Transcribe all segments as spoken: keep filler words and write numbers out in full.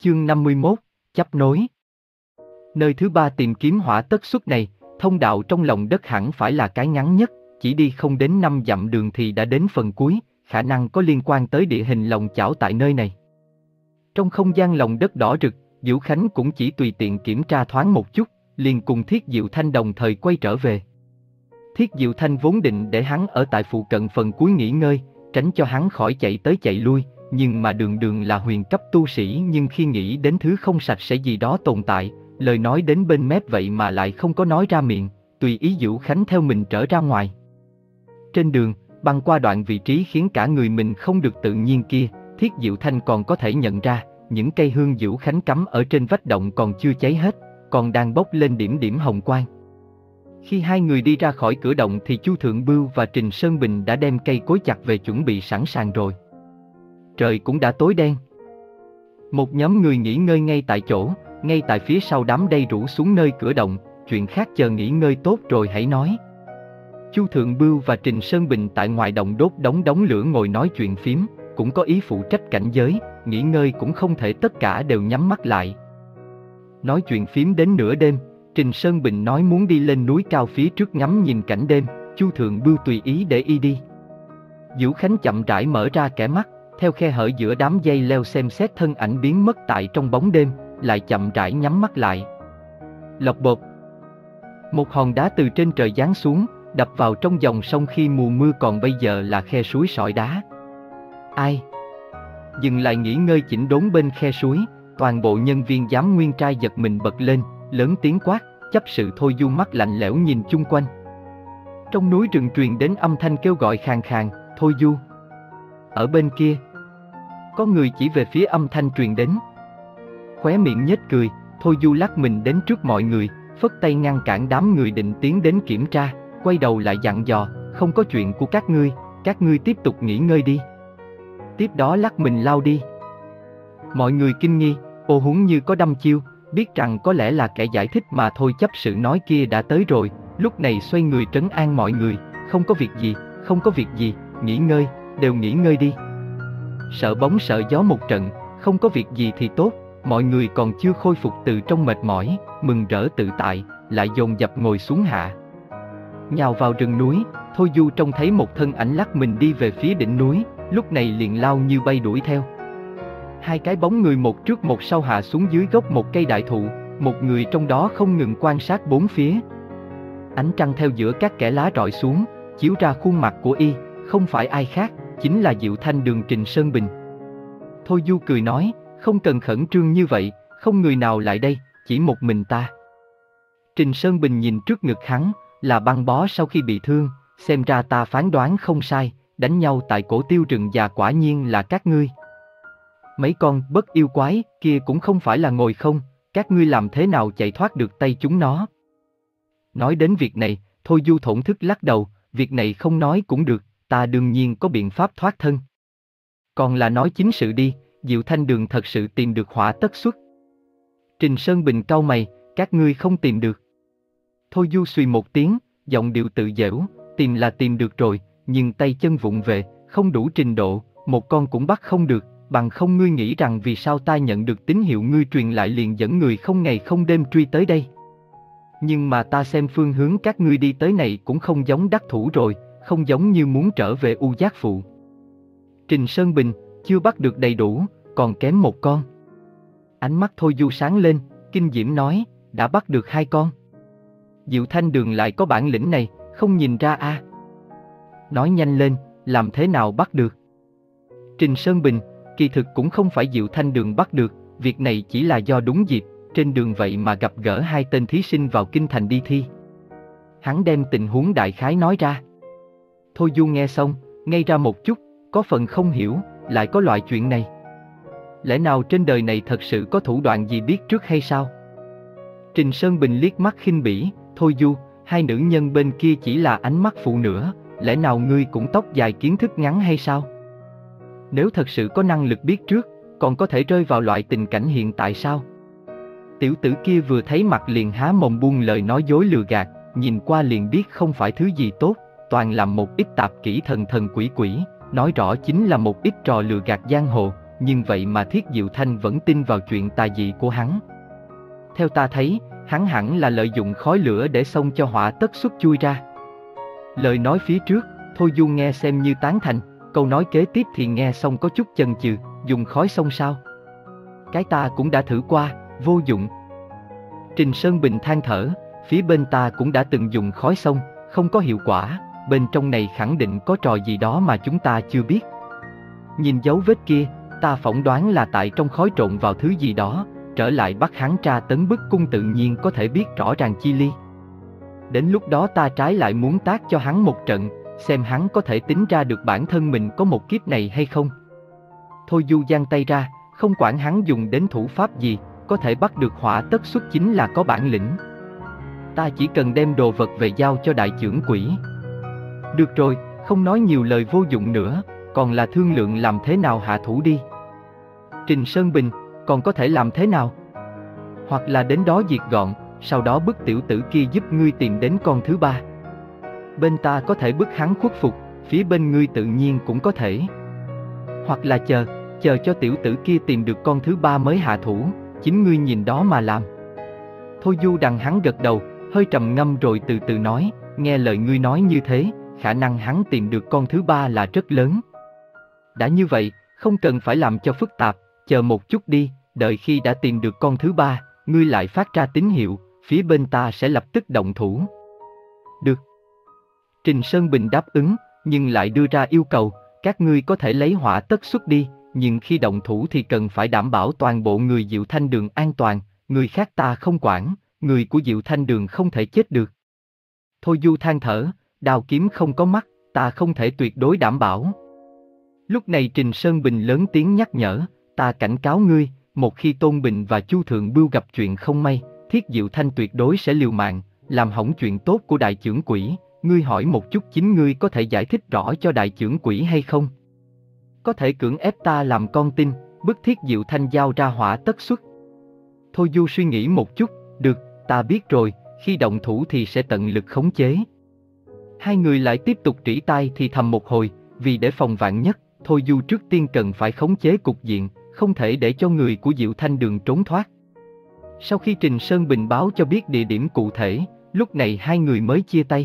Chương năm mươi mốt, chấp nối. Nơi thứ ba tìm kiếm hỏa tất xuất này, thông đạo trong lòng đất hẳn phải là cái ngắn nhất, chỉ đi không đến năm dặm đường thì đã đến phần cuối, khả năng có liên quan tới địa hình lòng chảo tại nơi này. Trong không gian lòng đất đỏ rực, Vũ Khánh cũng chỉ tùy tiện kiểm tra thoáng một chút, liền cùng Thiết Diệu Thanh đồng thời quay trở về. Thiết Diệu Thanh vốn định để hắn ở tại phụ cận phần cuối nghỉ ngơi, tránh cho hắn khỏi chạy tới chạy lui, nhưng mà Đường Đường là huyền cấp tu sĩ, nhưng khi nghĩ đến thứ không sạch sẽ gì đó tồn tại, lời nói đến bên mép vậy mà lại không có nói ra miệng, tùy ý Vũ Khánh theo mình trở ra ngoài. Trên đường, băng qua đoạn vị trí khiến cả người mình không được tự nhiên kia, Thiết Diệu Thanh còn có thể nhận ra, những cây hương Vũ Khánh cắm ở trên vách động còn chưa cháy hết, còn đang bốc lên điểm điểm hồng quang. Khi hai người đi ra khỏi cửa động thì Chu Thượng Bưu và Trình Sơn Bình đã đem cây cối chặt về chuẩn bị sẵn sàng rồi. Trời cũng đã tối đen. Một nhóm người nghỉ ngơi ngay tại chỗ, ngay tại phía sau đám đầy rủ xuống nơi cửa động, chuyện khác chờ nghỉ ngơi tốt rồi hãy nói. Chu Thượng Bưu và Trình Sơn Bình tại ngoài động đốt đống đống lửa ngồi nói chuyện phím, cũng có ý phụ trách cảnh giới, nghỉ ngơi cũng không thể tất cả đều nhắm mắt lại. Nói chuyện phím đến nửa đêm, Trình Sơn Bình nói muốn đi lên núi cao phía trước ngắm nhìn cảnh đêm, Chu Thượng Bưu tùy ý để y đi. Vũ Khánh chậm rãi mở ra kẽ mắt, theo khe hở giữa đám dây leo xem xét thân ảnh biến mất tại trong bóng đêm, lại chậm rãi nhắm mắt lại. Lộc bộp. Một hòn đá từ trên trời giáng xuống, đập vào trong dòng sông khi mùa mưa còn bây giờ là khe suối sỏi đá. Ai? Dừng lại nghỉ ngơi chỉnh đốn bên khe suối, toàn bộ nhân viên giám nguyên trai giật mình bật lên, lớn tiếng quát, chấp sự Thôi Du mắt lạnh lẽo nhìn chung quanh. Trong núi rừng truyền đến âm thanh kêu gọi khàn khàn, Thôi Du. Ở bên kia, có người chỉ về phía âm thanh truyền đến. Khóe miệng nhếch cười, Thôi Du lắc mình đến trước mọi người, phất tay ngăn cản đám người định tiến đến kiểm tra, quay đầu lại dặn dò, không có chuyện của các ngươi, các ngươi tiếp tục nghỉ ngơi đi. Tiếp đó lắc mình lao đi. Mọi người kinh nghi, ô huống như có đăm chiêu, biết rằng có lẽ là kẻ giải thích mà Thôi chấp sự nói kia đã tới rồi, lúc này xoay người trấn an mọi người, không có việc gì, không có việc gì, nghỉ ngơi, đều nghỉ ngơi đi. Sợ bóng sợ gió một trận, không có việc gì thì tốt, mọi người còn chưa khôi phục từ trong mệt mỏi, mừng rỡ tự tại, lại dồn dập ngồi xuống hạ. Nhào vào rừng núi, Thôi Du trông thấy một thân ảnh lắc mình đi về phía đỉnh núi, lúc này liền lao như bay đuổi theo. Hai cái bóng người một trước một sau hạ xuống dưới gốc một cây đại thụ, một người trong đó không ngừng quan sát bốn phía. Ánh trăng theo giữa các kẽ lá rọi xuống, chiếu ra khuôn mặt của y, không phải ai khác, chính là Diệu Thanh Đường Trình Sơn Bình. Thôi Du cười nói, không cần khẩn trương như vậy, không người nào lại đây, chỉ một mình ta. Trình Sơn Bình nhìn trước ngực hắn, là băng bó sau khi bị thương, xem ra ta phán đoán không sai, đánh nhau tại cổ tiêu rừng già quả nhiên là các ngươi. Mấy con bất yêu quái kia cũng không phải là ngồi không, các ngươi làm thế nào chạy thoát được tay chúng nó. Nói đến việc này, Thôi Du thổn thức lắc đầu, việc này không nói cũng được, ta đương nhiên có biện pháp thoát thân. Còn là nói chính sự đi, Diệu Thanh Đường thật sự tìm được hỏa tất xuất. Trình Sơn Bình cau mày, các ngươi không tìm được. Thôi Du suy một tiếng, giọng điệu tự giễu, tìm là tìm được rồi, nhưng tay chân vụng về, không đủ trình độ, một con cũng bắt không được, bằng không ngươi nghĩ rằng vì sao ta nhận được tín hiệu ngươi truyền lại liền dẫn người không ngày không đêm truy tới đây. Nhưng mà ta xem phương hướng các ngươi đi tới này cũng không giống đắc thủ rồi, không giống như muốn trở về U Giác Phụ. Trình Sơn Bình, chưa bắt được đầy đủ, còn kém một con. Ánh mắt Thôi Du sáng lên, kinh diễm nói, đã bắt được hai con. Diệu Thanh Đường lại có bản lĩnh này, không nhìn ra a? À? Nói nhanh lên, làm thế nào bắt được? Trình Sơn Bình, kỳ thực cũng không phải Diệu Thanh Đường bắt được, việc này chỉ là do đúng dịp, trên đường vậy mà gặp gỡ hai tên thí sinh vào kinh thành đi thi. Hắn đem tình huống đại khái nói ra. Thôi Du nghe xong, ngây ra một chút, có phần không hiểu, lại có loại chuyện này. Lẽ nào trên đời này thật sự có thủ đoạn gì biết trước hay sao? Trình Sơn Bình liếc mắt khinh bỉ, Thôi Du, hai nữ nhân bên kia chỉ là ánh mắt phụ nữa, lẽ nào ngươi cũng tóc dài kiến thức ngắn hay sao? Nếu thật sự có năng lực biết trước, còn có thể rơi vào loại tình cảnh hiện tại sao? Tiểu tử kia vừa thấy mặt liền há mồm buông lời nói dối lừa gạt, nhìn qua liền biết không phải thứ gì tốt, toàn làm một ít tạp kỹ thần thần quỷ quỷ, nói rõ chính là một ít trò lừa gạt giang hồ, nhưng vậy mà Thiết Diệu Thanh vẫn tin vào chuyện tà dị của hắn. Theo ta thấy, hắn hẳn là lợi dụng khói lửa để xông cho hỏa tất xuất chui ra. Lời nói phía trước, Thôi Du nghe xem như tán thành, câu nói kế tiếp thì nghe xong có chút chần chừ, dùng khói xông sao? Cái ta cũng đã thử qua, vô dụng. Trình Sơn Bình than thở, phía bên ta cũng đã từng dùng khói xông, không có hiệu quả, bên trong này khẳng định có trò gì đó mà chúng ta chưa biết. Nhìn dấu vết kia, ta phỏng đoán là tại trong khói trộn vào thứ gì đó, trở lại bắt hắn tra tấn bức cung tự nhiên có thể biết rõ ràng chi ly. Đến lúc đó ta trái lại muốn tác cho hắn một trận, xem hắn có thể tính ra được bản thân mình có một kiếp này hay không. Thôi Du giang tay ra, không quản hắn dùng đến thủ pháp gì, có thể bắt được hỏa tất xuất chính là có bản lĩnh. Ta chỉ cần đem đồ vật về giao cho đại chưởng quỷ. Được rồi, không nói nhiều lời vô dụng nữa, còn là thương lượng làm thế nào hạ thủ đi. Trình Sơn Bình, còn có thể làm thế nào? Hoặc là đến đó diệt gọn, sau đó bức tiểu tử kia giúp ngươi tìm đến con thứ ba. Bên ta có thể bức hắn khuất phục, phía bên ngươi tự nhiên cũng có thể. Hoặc là chờ, chờ cho tiểu tử kia tìm được con thứ ba mới hạ thủ, chính ngươi nhìn đó mà làm. Thôi Du đằng hắn gật đầu, hơi trầm ngâm rồi từ từ nói, nghe lời ngươi nói như thế, khả năng hắn tìm được con thứ ba là rất lớn. Đã như vậy, không cần phải làm cho phức tạp, chờ một chút đi, đợi khi đã tìm được con thứ ba, ngươi lại phát ra tín hiệu, phía bên ta sẽ lập tức động thủ. Được. Trình Sơn Bình đáp ứng, nhưng lại đưa ra yêu cầu, các ngươi có thể lấy hỏa tất xuất đi, nhưng khi động thủ thì cần phải đảm bảo toàn bộ người Diệu Thanh Đường an toàn, người khác ta không quản, người của Diệu Thanh Đường không thể chết được. Thôi Du than thở, đao kiếm không có mắt, ta không thể tuyệt đối đảm bảo. Lúc này Trình Sơn Bình lớn tiếng nhắc nhở, ta cảnh cáo ngươi, một khi Tôn Bình và Chu Thượng Bưu gặp chuyện không may, Thiết Diệu Thanh tuyệt đối sẽ liều mạng, làm hỏng chuyện tốt của đại chưởng quỷ. Ngươi hỏi một chút chính ngươi có thể giải thích rõ cho đại chưởng quỷ hay không? Có thể cưỡng ép ta làm con tin, bức Thiết Diệu Thanh giao ra hỏa tất xuất. Thôi Du suy nghĩ một chút, được, ta biết rồi, khi động thủ thì sẽ tận lực khống chế. Hai người lại tiếp tục trĩ tai thì thầm một hồi, vì để phòng vạn nhất, Thôi Du trước tiên cần phải khống chế cục diện, không thể để cho người của Diệu Thanh Đường trốn thoát. Sau khi Trình Sơn Bình báo cho biết địa điểm cụ thể, lúc này hai người mới chia tay.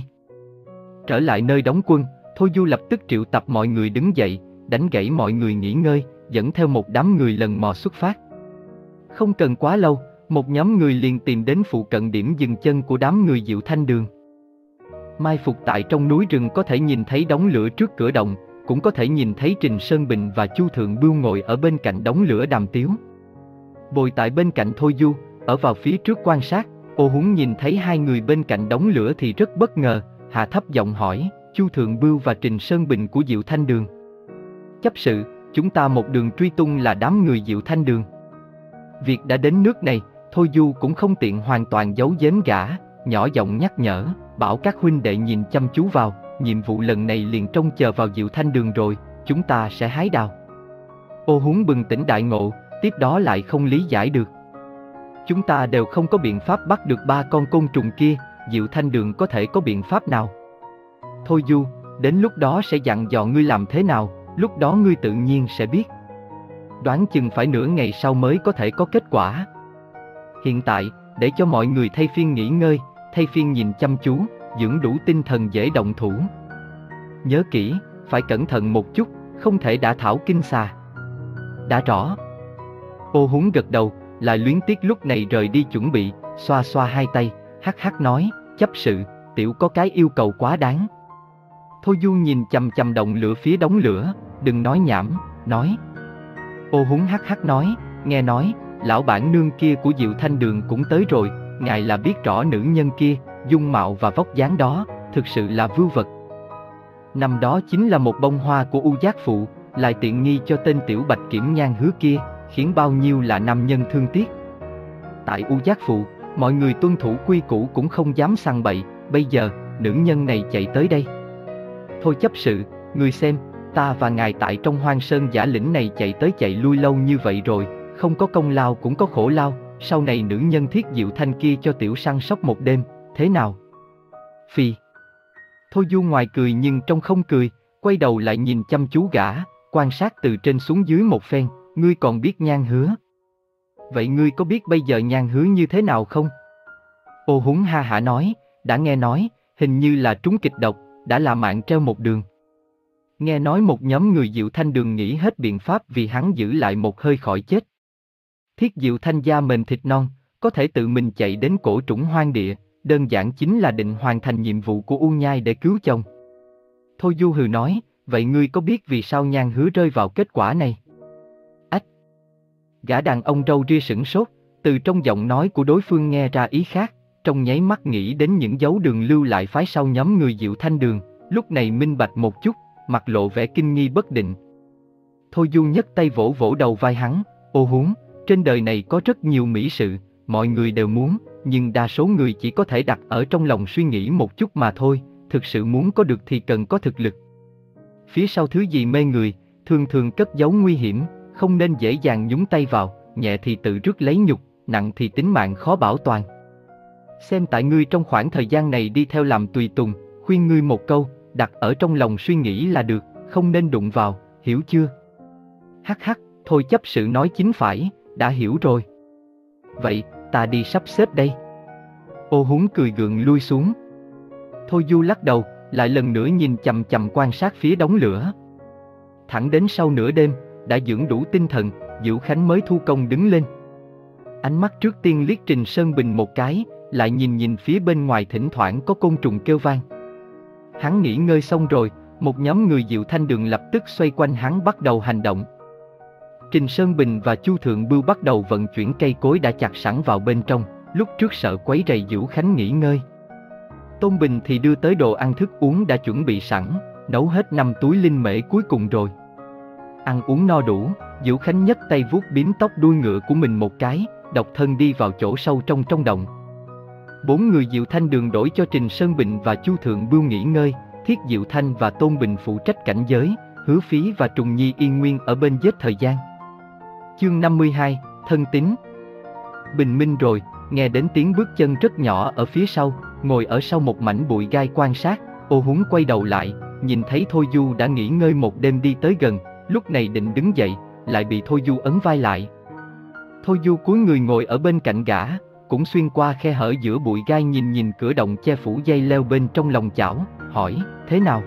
Trở lại nơi đóng quân, Thôi Du lập tức triệu tập mọi người đứng dậy, đánh gãy mọi người nghỉ ngơi, dẫn theo một đám người lần mò xuất phát. Không cần quá lâu, một nhóm người liền tìm đến phụ cận điểm dừng chân của đám người Diệu Thanh Đường. Mai phục tại trong núi rừng có thể nhìn thấy đống lửa trước cửa động, cũng có thể nhìn thấy Trình Sơn Bình và Chu Thượng Bưu ngồi ở bên cạnh đống lửa đàm tiếu. Bồi tại bên cạnh Thôi Du, ở vào phía trước quan sát, Ô Húng nhìn thấy hai người bên cạnh đống lửa thì rất bất ngờ, hạ thấp giọng hỏi, Chu Thượng Bưu và Trình Sơn Bình của Diệu Thanh Đường. Chấp sự, chúng ta một đường truy tung là đám người Diệu Thanh Đường. Việc đã đến nước này, Thôi Du cũng không tiện hoàn toàn giấu giếm gã, nhỏ giọng nhắc nhở, bảo các huynh đệ nhìn chăm chú vào, nhiệm vụ lần này liền trông chờ vào Diệu Thanh Đường rồi, chúng ta sẽ hái đào. Ô Húng bừng tỉnh đại ngộ, tiếp đó lại không lý giải được. Chúng ta đều không có biện pháp bắt được ba con côn trùng kia, Diệu Thanh Đường có thể có biện pháp nào? Thôi Du, đến lúc đó sẽ dặn dò ngươi làm thế nào, lúc đó ngươi tự nhiên sẽ biết. Đoán chừng phải nửa ngày sau mới có thể có kết quả. Hiện tại, để cho mọi người thay phiên nghỉ ngơi, thay phiên nhìn chăm chú, dưỡng đủ tinh thần dễ động thủ. Nhớ kỹ, phải cẩn thận một chút, không thể đả thảo kinh xà. Đã rõ. Ô Húng gật đầu, lại luyến tiếc lúc này rời đi chuẩn bị, xoa xoa hai tay, hắc hắc nói, chấp sự, tiểu có cái yêu cầu quá đáng. Thôi Du nhìn chằm chằm động lửa phía đống lửa, đừng nói nhảm, nói. Ô Húng hắc hắc nói, nghe nói, lão bản nương kia của Diệu Thanh Đường cũng tới rồi, ngài là biết rõ nữ nhân kia, dung mạo và vóc dáng đó, thực sự là vưu vật. Năm đó chính là một bông hoa của U Giác Phụ, lại tiện nghi cho tên tiểu bạch kiểm nhan hứa kia, khiến bao nhiêu là nam nhân thương tiếc. Tại U Giác Phụ, mọi người tuân thủ quy củ cũng không dám săn bậy, bây giờ, nữ nhân này chạy tới đây. Thôi chấp sự, người xem, ta và ngài tại trong hoang sơn giả lĩnh này chạy tới chạy lui lâu như vậy rồi, không có công lao cũng có khổ lao, sau này nữ nhân Thiết Diệu Thanh kia cho tiểu săn sóc một đêm, thế nào? Phi. Thôi Du ngoài cười nhưng trong không cười, quay đầu lại nhìn chăm chú gã, quan sát từ trên xuống dưới một phen, ngươi còn biết Nhan Hứa. Vậy ngươi có biết bây giờ Nhan Hứa như thế nào không? Ô Húng ha hả nói, đã nghe nói, hình như là trúng kịch độc, đã là mạng treo một đường. Nghe nói một nhóm người Diệu Thanh Đường nghĩ hết biện pháp vì hắn giữ lại một hơi khỏi chết. Thiết Diệu Thanh da mềm thịt non, có thể tự mình chạy đến cổ trũng hoang địa, đơn giản chính là định hoàn thành nhiệm vụ của U Nhai để cứu chồng. Thôi Du hừ nói, vậy ngươi có biết vì sao Nhan Hứa rơi vào kết quả này? Ách! Gã đàn ông râu ria sửng sốt, từ trong giọng nói của đối phương nghe ra ý khác, trong nháy mắt nghĩ đến những dấu đường lưu lại phái sau nhóm người Diệu Thanh Đường, lúc này minh bạch một chút, mặt lộ vẻ kinh nghi bất định. Thôi Du nhấc tay vỗ vỗ đầu vai hắn, ô huống, trên đời này có rất nhiều mỹ sự, mọi người đều muốn, nhưng đa số người chỉ có thể đặt ở trong lòng suy nghĩ một chút mà thôi, thực sự muốn có được thì cần có thực lực. Phía sau thứ gì mê người, thường thường cất giấu nguy hiểm, không nên dễ dàng nhúng tay vào, nhẹ thì tự rước lấy nhục, nặng thì tính mạng khó bảo toàn. Xem tại ngươi trong khoảng thời gian này đi theo làm tùy tùng, khuyên ngươi một câu, đặt ở trong lòng suy nghĩ là được, không nên đụng vào, hiểu chưa? Hắc hắc, thôi chấp sự nói chính phải, đã hiểu rồi. Vậy, ta đi sắp xếp đây. Ô Húng cười gượng lui xuống. Thôi Du lắc đầu, lại lần nữa nhìn chằm chằm quan sát phía đống lửa. Thẳng đến sau nửa đêm, đã dưỡng đủ tinh thần, Diệu Khánh mới thu công đứng lên. Ánh mắt trước tiên liếc Trình Sơn Bình một cái, lại nhìn nhìn phía bên ngoài thỉnh thoảng có côn trùng kêu vang. Hắn nghỉ ngơi xong rồi, một nhóm người Diệu Thanh Đường lập tức xoay quanh hắn bắt đầu hành động. Trình Sơn Bình và Chu Thượng Bưu bắt đầu vận chuyển cây cối đã chặt sẵn vào bên trong, lúc trước sợ quấy rầy Diệu Khánh nghỉ ngơi. Tôn Bình thì đưa tới đồ ăn thức uống đã chuẩn bị sẵn, nấu hết năm túi linh mễ cuối cùng rồi. Ăn uống no đủ, Diệu Khánh nhấc tay vuốt bím tóc đuôi ngựa của mình một cái, độc thân đi vào chỗ sâu trong trong động. Bốn người Diệu Thanh Đường đổi cho Trình Sơn Bình và Chu Thượng Bưu nghỉ ngơi, Thiết Diệu Thanh và Tôn Bình phụ trách cảnh giới, Hứa Phí và Trùng Nhi yên nguyên ở bên giết thời gian. Chương năm mươi hai, thân tín. Bình minh rồi, nghe đến tiếng bước chân rất nhỏ ở phía sau, ngồi ở sau một mảnh bụi gai quan sát, Ô Húng quay đầu lại, nhìn thấy Thôi Du đã nghỉ ngơi một đêm đi tới gần, lúc này định đứng dậy, lại bị Thôi Du ấn vai lại. Thôi Du cúi người ngồi ở bên cạnh gã, cũng xuyên qua khe hở giữa bụi gai nhìn nhìn cửa động che phủ dây leo bên trong lòng chảo, hỏi, thế nào?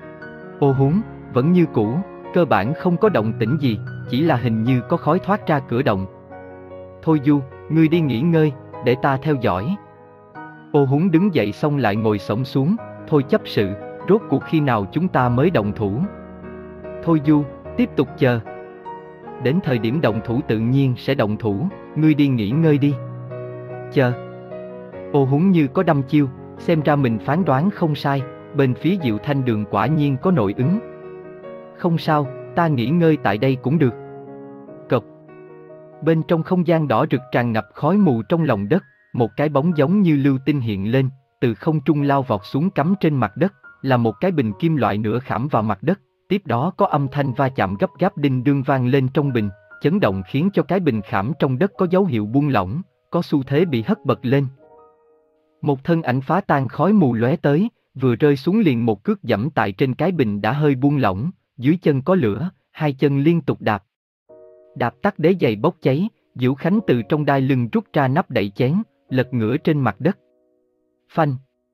Ô Húng, vẫn như cũ, cơ bản không có động tĩnh gì, chỉ là hình như có khói thoát ra cửa động. Thôi Du, ngươi đi nghỉ ngơi, để ta theo dõi. Ô Húng đứng dậy xong lại ngồi xổm xuống, thôi chấp sự, rốt cuộc khi nào chúng ta mới động thủ? Thôi Du, tiếp tục chờ. Đến thời điểm động thủ tự nhiên sẽ động thủ, ngươi đi nghỉ ngơi đi. Chờ. Ô Húng như có đăm chiêu, xem ra mình phán đoán không sai, bên phía Diệu Thanh Đường quả nhiên có nội ứng. Không sao, ta nghỉ ngơi tại đây cũng được. Cộc. Bên trong không gian đỏ rực tràn ngập khói mù trong lòng đất, một cái bóng giống như lưu tinh hiện lên, từ không trung lao vọt xuống cắm trên mặt đất, là một cái bình kim loại nửa khảm vào mặt đất, tiếp đó có âm thanh va chạm gấp gáp đinh đương vang lên trong bình, chấn động khiến cho cái bình khảm trong đất có dấu hiệu buông lỏng, có xu thế bị hất bật lên. Một thân ảnh phá tan khói mù lóe tới, vừa rơi xuống liền một cước giẫm tại trên cái bình đã hơi buông lỏng, dưới chân có lửa, hai chân liên tục đạp. Đạp tắt đế giày bốc cháy, Diệu Khánh từ trong đai lưng rút ra nắp đậy chén, lật ngửa trên mặt đất. Phanh!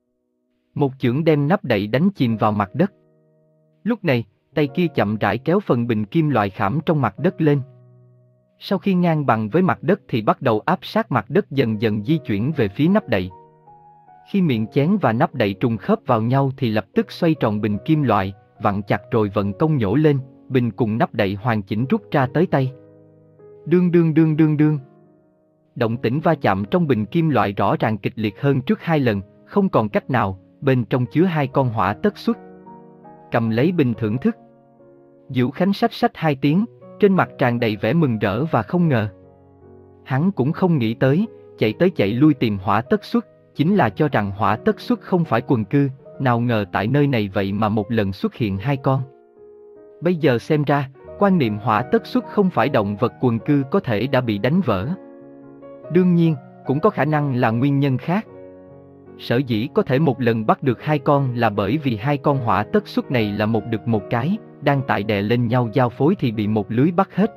Một chưởng đem nắp đậy đánh chìm vào mặt đất. Lúc này, tay kia chậm rãi kéo phần bình kim loại khảm trong mặt đất lên. Sau khi ngang bằng với mặt đất thì bắt đầu áp sát mặt đất dần dần di chuyển về phía nắp đậy. Khi miệng chén và nắp đậy trùng khớp vào nhau thì lập tức xoay tròn bình kim loại, vặn chặt rồi vận công nhổ lên, bình cùng nắp đậy hoàn chỉnh rút ra tới tay. Đương đương đương đương đương. Động tĩnh va chạm trong bình kim loại rõ ràng kịch liệt hơn trước hai lần, không còn cách nào, bên trong chứa hai con hỏa tất xuất. Cầm lấy bình thưởng thức. Diệu Khánh xách xách hai tiếng, trên mặt tràn đầy vẻ mừng rỡ và không ngờ. Hắn cũng không nghĩ tới, chạy tới chạy lui tìm hỏa tất xuất, chính là cho rằng hỏa tất xuất không phải quần cư, nào ngờ tại nơi này vậy mà một lần xuất hiện hai con. Bây giờ xem ra, quan niệm hỏa tất xuất không phải động vật quần cư có thể đã bị đánh vỡ. Đương nhiên, cũng có khả năng là nguyên nhân khác. Sở dĩ có thể một lần bắt được hai con là bởi vì hai con hỏa tất xuất này là một đực một cái, đang tại đè lên nhau giao phối thì bị một lưới bắt hết rồi,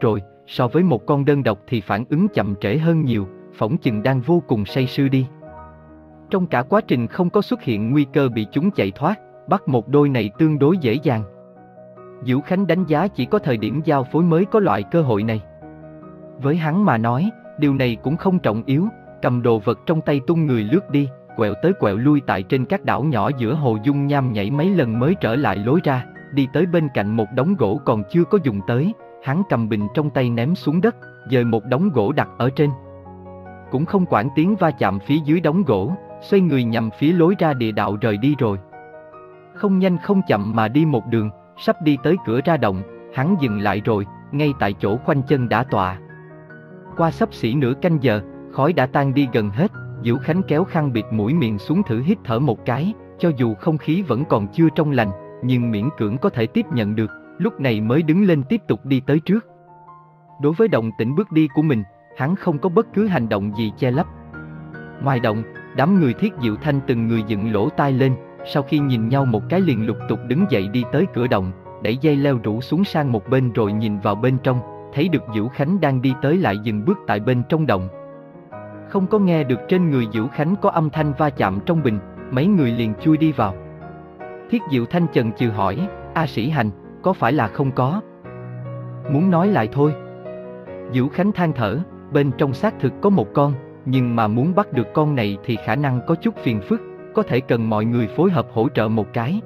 so với một con đơn độc thì phản ứng chậm trễ hơn nhiều, phỏng chừng đang vô cùng say sưa đi. Trong cả quá trình không có xuất hiện nguy cơ bị chúng chạy thoát, bắt một đôi này tương đối dễ dàng. Diễu Khánh đánh giá chỉ có thời điểm giao phối mới có loại cơ hội này. Với hắn mà nói, điều này cũng không trọng yếu, cầm đồ vật trong tay tung người lướt đi, quẹo tới quẹo lui tại trên các đảo nhỏ giữa hồ dung nham nhảy mấy lần mới trở lại lối ra, đi tới bên cạnh một đống gỗ còn chưa có dùng tới, hắn cầm bình trong tay ném xuống đất, dời một đống gỗ đặt ở trên. Cũng không quản tiếng va chạm phía dưới đống gỗ, xoay người nhằm phía lối ra địa đạo rời đi rồi. Không nhanh không chậm mà đi một đường, sắp đi tới cửa ra động, hắn dừng lại rồi, ngay tại chỗ khoanh chân đả tọa. Qua xấp xỉ nửa canh giờ, khói đã tan đi gần hết, Diễu Khánh kéo khăn bịt mũi miệng xuống thử hít thở một cái, cho dù không khí vẫn còn chưa trong lành, nhưng miễn cưỡng có thể tiếp nhận được, lúc này mới đứng lên tiếp tục đi tới trước. Đối với động tĩnh bước đi của mình, hắn không có bất cứ hành động gì che lấp. Ngoài động, đám người Thiết Diệu Thanh từng người dựng lỗ tai lên, sau khi nhìn nhau một cái liền lục tục đứng dậy đi tới cửa động, đẩy dây leo rủ xuống sang một bên rồi nhìn vào bên trong, thấy được Diễu Khánh đang đi tới lại dừng bước tại bên trong động. Không có nghe được trên người Diễu Khánh có âm thanh va chạm trong bình, mấy người liền chui đi vào. Thiết Diệu Thanh chần chừ hỏi, A Sĩ Hành, có phải là không có? Muốn nói lại thôi. Diễu Khánh than thở, bên trong xác thực có một con, nhưng mà muốn bắt được con này thì khả năng có chút phiền phức, có thể cần mọi người phối hợp hỗ trợ một cái.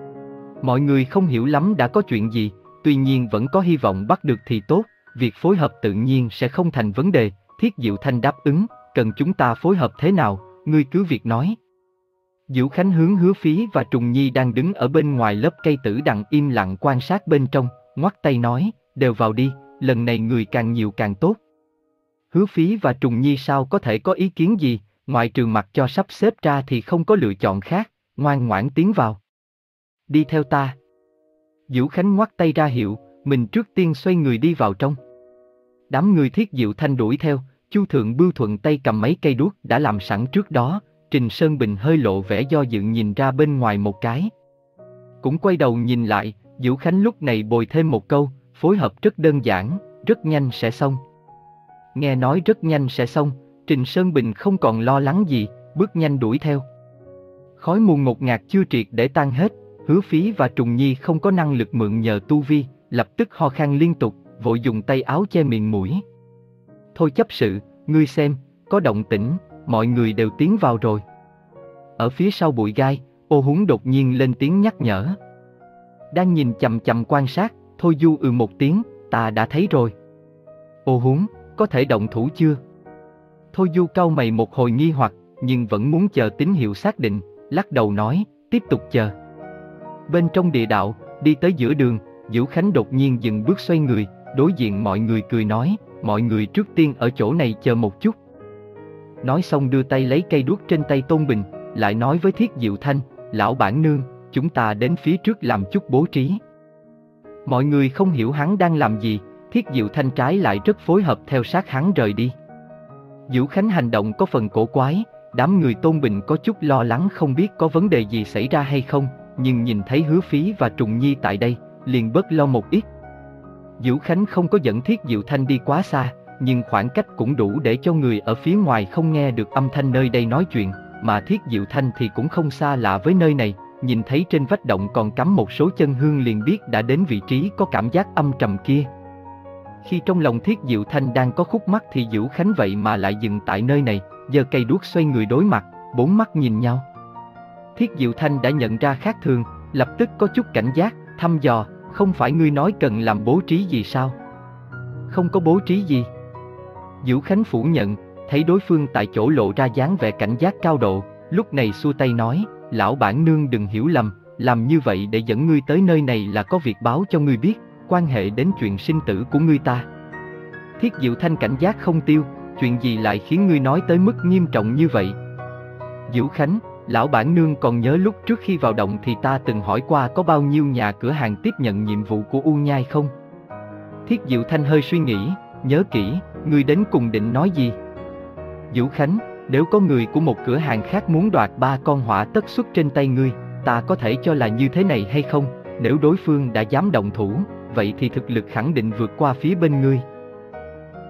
Mọi người không hiểu lắm đã có chuyện gì, tuy nhiên vẫn có hy vọng bắt được thì tốt, việc phối hợp tự nhiên sẽ không thành vấn đề. Thiết Diệu Thanh đáp ứng, cần chúng ta phối hợp thế nào, ngươi cứ việc nói. Diễu Khánh hướng Hứa Phí và Trùng Nhi đang đứng ở bên ngoài lớp cây tử đằng im lặng quan sát bên trong, ngoắt tay nói, đều vào đi, lần này người càng nhiều càng tốt. Hứa Phí và Trùng Nhi sao có thể có ý kiến gì, ngoại trừ mặc cho sắp xếp ra thì không có lựa chọn khác, ngoan ngoãn tiến vào. Đi theo ta. Diễu Khánh ngoắt tay ra hiệu, mình trước tiên xoay người đi vào trong. Đám người Thiết Diệu Thanh đuổi theo, Chu Thượng Bưu thuận tay cầm mấy cây đuốc đã làm sẵn trước đó, Trình Sơn Bình hơi lộ vẻ do dự nhìn ra bên ngoài một cái. Cũng quay đầu nhìn lại, Diễu Khánh lúc này bồi thêm một câu, phối hợp rất đơn giản, rất nhanh sẽ xong. Nghe nói rất nhanh sẽ xong, Trình Sơn Bình không còn lo lắng gì, bước nhanh đuổi theo. Khói mù ngột ngạt chưa triệt để tan hết, Hứa Phí và Trùng Nhi không có năng lực mượn nhờ tu vi, lập tức ho khan liên tục, vội dùng tay áo che miệng mũi. Thôi chấp sự, ngươi xem, có động tĩnh, mọi người đều tiến vào rồi. Ở phía sau bụi gai, Ô Húng đột nhiên lên tiếng nhắc nhở. Đang nhìn chằm chằm quan sát, Thôi Du ừ một tiếng, ta đã thấy rồi. Ô Húng, có thể động thủ chưa? Thôi Du cau mày một hồi nghi hoặc, nhưng vẫn muốn chờ tín hiệu xác định, lắc đầu nói, tiếp tục chờ. Bên trong địa đạo, đi tới giữa đường, Diễu Khánh đột nhiên dừng bước xoay người, đối diện mọi người cười nói, mọi người trước tiên ở chỗ này chờ một chút. Nói xong đưa tay lấy cây đuốc trên tay Tôn Bình, lại nói với Thiết Diệu Thanh, lão bản nương, chúng ta đến phía trước làm chút bố trí. Mọi người không hiểu hắn đang làm gì, Thiết Diệu Thanh trái lại rất phối hợp theo sát hắn rời đi. Diễu Khánh hành động có phần cổ quái, đám người Tôn Bình có chút lo lắng không biết có vấn đề gì xảy ra hay không, nhưng nhìn thấy Hứa Phí và Trùng Nhi tại đây, liền bớt lo một ít. Diễu Khánh không có dẫn Thiết Diệu Thanh đi quá xa, nhưng khoảng cách cũng đủ để cho người ở phía ngoài không nghe được âm thanh nơi đây nói chuyện, mà Thiết Diệu Thanh thì cũng không xa lạ với nơi này, nhìn thấy trên vách động còn cắm một số chân hương liền biết đã đến vị trí có cảm giác âm trầm kia. Khi trong lòng Thiết Diệu Thanh đang có khúc mắc thì Diễu Khánh vậy mà lại dừng tại nơi này, giơ cây đuốc xoay người đối mặt, bốn mắt nhìn nhau. Thiết Diệu Thanh đã nhận ra khác thường, lập tức có chút cảnh giác, thăm dò, không phải ngươi nói cần làm bố trí gì sao? Không có bố trí gì. Diễu Khánh phủ nhận, thấy đối phương tại chỗ lộ ra dáng vẻ cảnh giác cao độ, lúc này xua tay nói, lão bản nương đừng hiểu lầm, làm như vậy để dẫn ngươi tới nơi này là có việc báo cho ngươi biết, quan hệ đến chuyện sinh tử của ngươi ta. Thiết Diệu Thanh cảnh giác không tiêu, chuyện gì lại khiến ngươi nói tới mức nghiêm trọng như vậy? Diễu Khánh, lão bản nương còn nhớ lúc trước khi vào động thì ta từng hỏi qua có bao nhiêu nhà cửa hàng tiếp nhận nhiệm vụ của U Nhai không? Thiết Diệu Thanh hơi suy nghĩ, nhớ kỹ, ngươi đến cùng định nói gì? Diễu Khánh, nếu có người của một cửa hàng khác muốn đoạt ba con hỏa tất xuất trên tay ngươi, ta có thể cho là như thế này hay không? Nếu đối phương đã dám động thủ, vậy thì thực lực khẳng định vượt qua phía bên ngươi.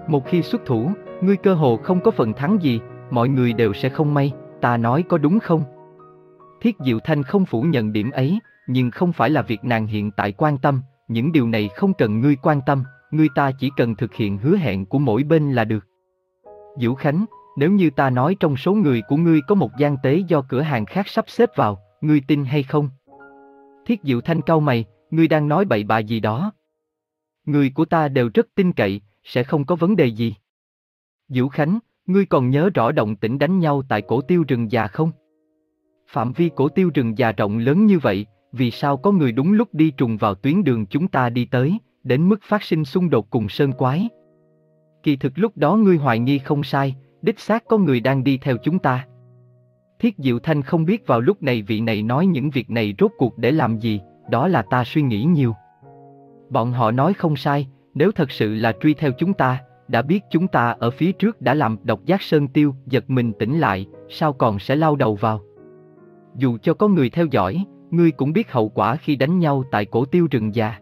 Một khi xuất thủ, ngươi cơ hồ không có phần thắng gì, mọi người đều sẽ không may, ta nói có đúng không? Thiết Diệu Thanh không phủ nhận điểm ấy, nhưng không phải là việc nàng hiện tại quan tâm, những điều này không cần ngươi quan tâm, ngươi ta chỉ cần thực hiện hứa hẹn của mỗi bên là được. Vũ Khánh, nếu như ta nói trong số người của ngươi có một gian tế do cửa hàng khác sắp xếp vào, ngươi tin hay không? Thiết Diệu Thanh cau mày, ngươi đang nói bậy bạ gì đó? Người của ta đều rất tin cậy, sẽ không có vấn đề gì. Vũ Khánh, ngươi còn nhớ rõ động tĩnh đánh nhau tại cổ tiêu rừng già không? Phạm vi cổ tiêu rừng già rộng lớn như vậy, vì sao có người đúng lúc đi trùng vào tuyến đường chúng ta đi tới, đến mức phát sinh xung đột cùng sơn quái? Kỳ thực lúc đó ngươi hoài nghi không sai, đích xác có người đang đi theo chúng ta. Thiết Diệu Thanh không biết vào lúc này vị này nói những việc này rốt cuộc để làm gì, đó là ta suy nghĩ nhiều. Bọn họ nói không sai, nếu thật sự là truy theo chúng ta, đã biết chúng ta ở phía trước đã làm độc giác sơn tiêu, giật mình tỉnh lại, sao còn sẽ lao đầu vào. Dù cho có người theo dõi, ngươi cũng biết hậu quả khi đánh nhau tại cổ tiêu rừng già.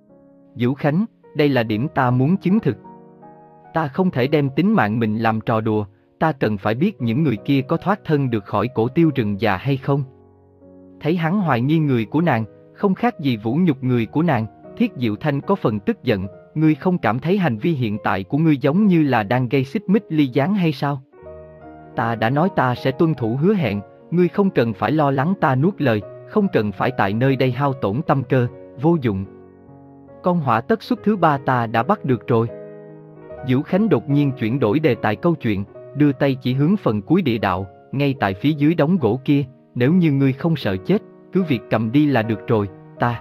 Vũ Khánh, đây là điểm ta muốn chứng thực. Ta không thể đem tính mạng mình làm trò đùa, ta cần phải biết những người kia có thoát thân được khỏi cổ tiêu rừng già hay không. Thấy hắn hoài nghi người của nàng, không khác gì vũ nhục người của nàng, Thiết Diệu Thanh có phần tức giận, ngươi không cảm thấy hành vi hiện tại của ngươi giống như là đang gây xích mích ly gián hay sao? Ta đã nói ta sẽ tuân thủ hứa hẹn, ngươi không cần phải lo lắng ta nuốt lời, không cần phải tại nơi đây hao tổn tâm cơ, vô dụng. Con hỏa tất xuất thứ ba ta đã bắt được rồi. Vũ Khánh đột nhiên chuyển đổi đề tài câu chuyện, đưa tay chỉ hướng phần cuối địa đạo, ngay tại phía dưới đống gỗ kia, nếu như ngươi không sợ chết, cứ việc cầm đi là được rồi, ta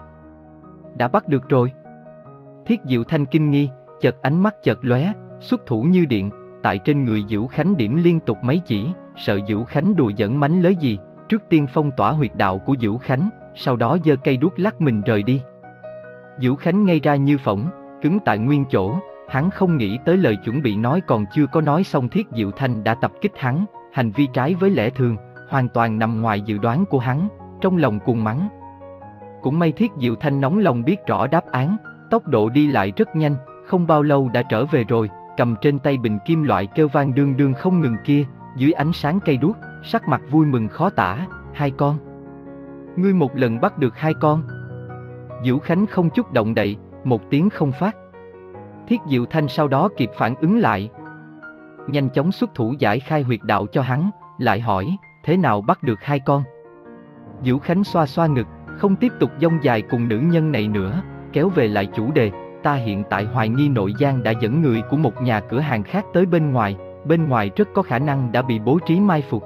đã bắt được rồi. Thiết Diệu Thanh kinh nghi, chợt ánh mắt chợt lóe, xuất thủ như điện, tại trên người Vũ Khánh điểm liên tục mấy chỉ, sợ Vũ Khánh đùa giỡn mánh lới gì, trước tiên phong tỏa huyệt đạo của Vũ Khánh, sau đó giơ cây đuốc lắc mình rời đi. Vũ Khánh ngây ra như phỗng, cứng tại nguyên chỗ, hắn không nghĩ tới lời chuẩn bị nói còn chưa có nói xong Thiết Diệu Thanh đã tập kích hắn, hành vi trái với lẽ thường, hoàn toàn nằm ngoài dự đoán của hắn, trong lòng cuồng mắng. Cũng may Thiết Diệu Thanh nóng lòng biết rõ đáp án, tốc độ đi lại rất nhanh, không bao lâu đã trở về rồi, cầm trên tay bình kim loại kêu vang đương đương không ngừng kia, dưới ánh sáng cây đuốc, sắc mặt vui mừng khó tả, hai con. Ngươi một lần bắt được hai con. Vũ Khánh không chút động đậy, một tiếng không phát. Thiết Diệu Thanh sau đó kịp phản ứng lại, nhanh chóng xuất thủ giải khai huyệt đạo cho hắn, lại hỏi, thế nào bắt được hai con? Vũ Khánh xoa xoa ngực, không tiếp tục dông dài cùng nữ nhân này nữa, kéo về lại chủ đề, ta hiện tại hoài nghi nội giang đã dẫn người của một nhà cửa hàng khác tới bên ngoài, bên ngoài rất có khả năng đã bị bố trí mai phục.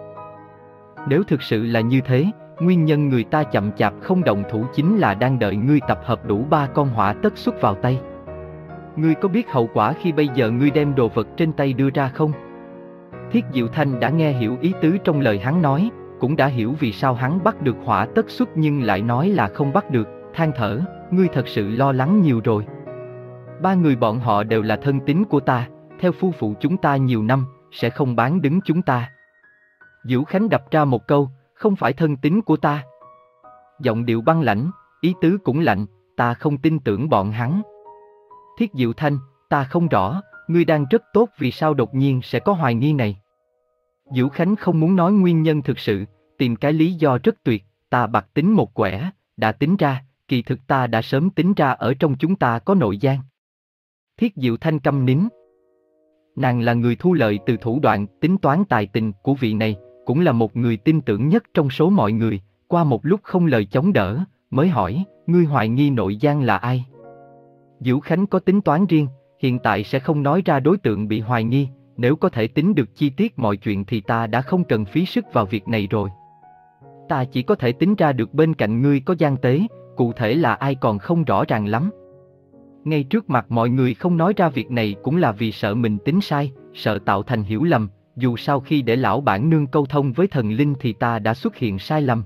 Nếu thực sự là như thế, nguyên nhân người ta chậm chạp không động thủ chính là đang đợi ngươi tập hợp đủ ba con hỏa tất xuất vào tay. Ngươi có biết hậu quả khi bây giờ ngươi đem đồ vật trên tay đưa ra không? Thiết Diệu Thanh đã nghe hiểu ý tứ trong lời hắn nói, cũng đã hiểu vì sao hắn bắt được hỏa tất xuất nhưng lại nói là không bắt được, than thở, ngươi thật sự lo lắng nhiều rồi. Ba người bọn họ đều là thân tín của ta, theo phu phụ chúng ta nhiều năm, sẽ không bán đứng chúng ta. Vũ Khánh đập ra một câu, không phải thân tín của ta. Giọng điệu băng lãnh, ý tứ cũng lạnh, ta không tin tưởng bọn hắn. Thiết Diệu Thanh, ta không rõ, ngươi đang rất tốt vì sao đột nhiên sẽ có hoài nghi này. Vũ Khánh không muốn nói nguyên nhân thực sự, tìm cái lý do rất tuyệt, ta bạc tính một quẻ, đã tính ra, kỳ thực ta đã sớm tính ra ở trong chúng ta có nội gian. Thiết Diệu Thanh câm nín. Nàng là người thu lợi từ thủ đoạn tính toán tài tình của vị này, cũng là một người tin tưởng nhất trong số mọi người, qua một lúc không lời chống đỡ, mới hỏi, ngươi hoài nghi nội gian là ai? Vũ Khánh có tính toán riêng, hiện tại sẽ không nói ra đối tượng bị hoài nghi, nếu có thể tính được chi tiết mọi chuyện thì ta đã không cần phí sức vào việc này rồi. Ta chỉ có thể tính ra được bên cạnh ngươi có gian tế, cụ thể là ai còn không rõ ràng lắm. Ngay trước mặt mọi người không nói ra việc này cũng là vì sợ mình tính sai, sợ tạo thành hiểu lầm, dù sau khi để lão bản nương câu thông với thần linh thì ta đã xuất hiện sai lầm.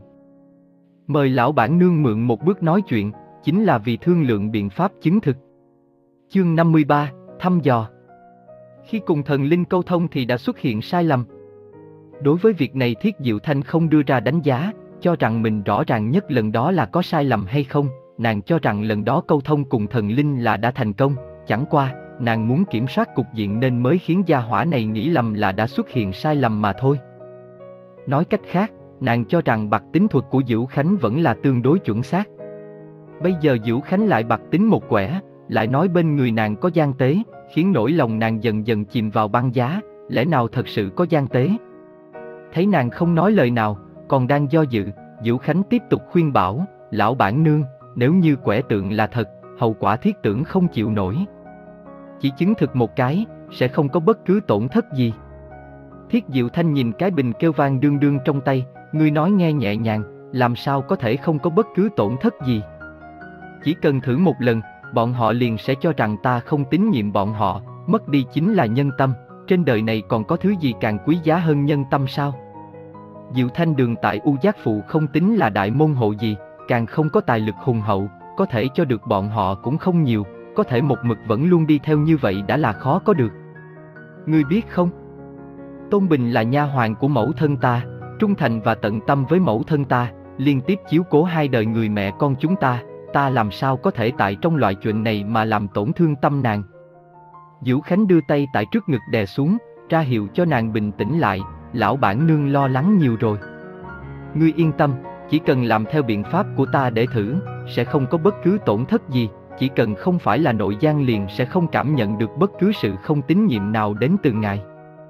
Mời lão bản nương mượn một bước nói chuyện, chính là vì thương lượng biện pháp chứng thực. Chương năm mươi ba, thăm dò. Khi cùng thần linh câu thông thì đã xuất hiện sai lầm. Đối với việc này Thiết Diệu Thanh không đưa ra đánh giá, cho rằng mình rõ ràng nhất lần đó là có sai lầm hay không, nàng cho rằng lần đó câu thông cùng thần linh là đã thành công, chẳng qua, nàng muốn kiểm soát cục diện nên mới khiến gia hỏa này nghĩ lầm là đã xuất hiện sai lầm mà thôi. Nói cách khác, nàng cho rằng bạc tính thuật của Dữu Khánh vẫn là tương đối chuẩn xác. Bây giờ Dữu Khánh lại bạc tính một quẻ, lại nói bên người nàng có gian tế, khiến nỗi lòng nàng dần dần chìm vào băng giá, lẽ nào thật sự có gian tế? Thấy nàng không nói lời nào, còn đang do dự, Dữu Khánh tiếp tục khuyên bảo, lão bản nương, nếu như quẻ tượng là thật, hậu quả thiết tưởng không chịu nổi. Chỉ chứng thực một cái, sẽ không có bất cứ tổn thất gì. Thiết Diệu Thanh nhìn cái bình kêu vang đương đương trong tay, ngươi nói nghe nhẹ nhàng, làm sao có thể không có bất cứ tổn thất gì. Chỉ cần thử một lần, bọn họ liền sẽ cho rằng ta không tín nhiệm bọn họ, mất đi chính là nhân tâm, trên đời này còn có thứ gì càng quý giá hơn nhân tâm sao? Diệu Thanh Đường tại U Giác Phụ không tính là đại môn hộ gì, càng không có tài lực hùng hậu, có thể cho được bọn họ cũng không nhiều, có thể một mực vẫn luôn đi theo như vậy đã là khó có được. Ngươi biết không? Tôn Bình là nha hoàn của mẫu thân ta, trung thành và tận tâm với mẫu thân ta, liên tiếp chiếu cố hai đời người mẹ con chúng ta, ta làm sao có thể tại trong loại chuyện này mà làm tổn thương tâm nàng. Dữu Khánh đưa tay tại trước ngực đè xuống, ra hiệu cho nàng bình tĩnh lại, lão bản nương lo lắng nhiều rồi. Ngươi yên tâm, chỉ cần làm theo biện pháp của ta để thử, sẽ không có bất cứ tổn thất gì, chỉ cần không phải là nội gian liền sẽ không cảm nhận được bất cứ sự không tín nhiệm nào đến từ ngài.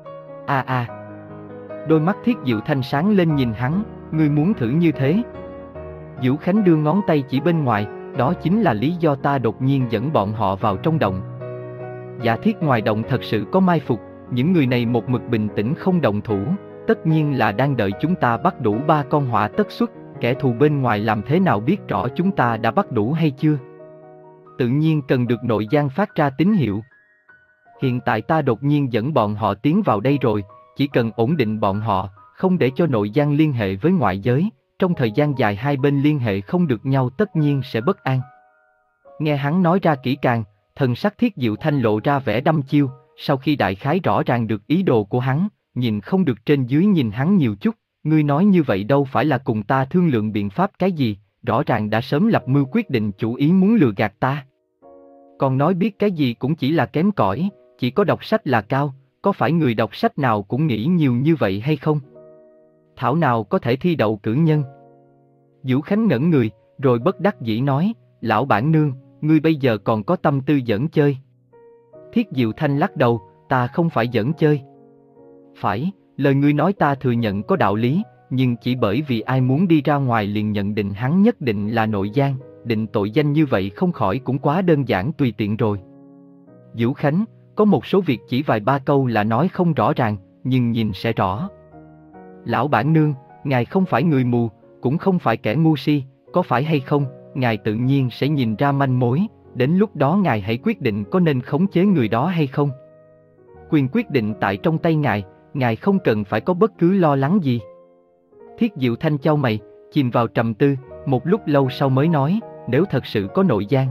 A a. Đôi mắt Thiết Diệu Thanh sáng lên nhìn hắn, ngươi muốn thử như thế? Dữu Khánh đưa ngón tay chỉ bên ngoài, đó chính là lý do ta đột nhiên dẫn bọn họ vào trong động. Giả thiết ngoài động thật sự có mai phục, những người này một mực bình tĩnh không động thủ, tất nhiên là đang đợi chúng ta bắt đủ ba con hỏa tất xuất, kẻ thù bên ngoài làm thế nào biết rõ chúng ta đã bắt đủ hay chưa? Tự nhiên cần được nội gian phát ra tín hiệu. Hiện tại ta đột nhiên dẫn bọn họ tiến vào đây rồi, chỉ cần ổn định bọn họ, không để cho nội gian liên hệ với ngoại giới, trong thời gian dài hai bên liên hệ không được nhau tất nhiên sẽ bất an. Nghe hắn nói ra kỹ càng, thần sắc Thiết Diệu Thanh lộ ra vẻ đăm chiêu, sau khi đại khái rõ ràng được ý đồ của hắn, nhìn không được trên dưới nhìn hắn nhiều chút, ngươi nói như vậy đâu phải là cùng ta thương lượng biện pháp cái gì, rõ ràng đã sớm lập mưu quyết định chủ ý muốn lừa gạt ta. Còn nói biết cái gì cũng chỉ là kém cỏi, chỉ có đọc sách là cao, có phải người đọc sách nào cũng nghĩ nhiều như vậy hay không? Thảo nào có thể thi đậu cử nhân. Dữu Khánh ngẩn người, rồi bất đắc dĩ nói, lão bản nương, ngươi bây giờ còn có tâm tư giỡn chơi. Thiết Diệu Thanh lắc đầu, ta không phải giỡn chơi. Phải, lời ngươi nói ta thừa nhận có đạo lý, nhưng chỉ bởi vì ai muốn đi ra ngoài liền nhận định hắn nhất định là nội gian, định tội danh như vậy không khỏi cũng quá đơn giản tùy tiện rồi. Dữu Khánh, có một số việc chỉ vài ba câu là nói không rõ ràng, nhưng nhìn sẽ rõ. Lão bản nương, ngài không phải người mù, cũng không phải kẻ ngu si, có phải hay không, ngài tự nhiên sẽ nhìn ra manh mối, đến lúc đó ngài hãy quyết định có nên khống chế người đó hay không. Quyền quyết định tại trong tay ngài, ngài không cần phải có bất cứ lo lắng gì. Thiết Diệu Thanh chau mày, chìm vào trầm tư, một lúc lâu sau mới nói, nếu thật sự có nội gian.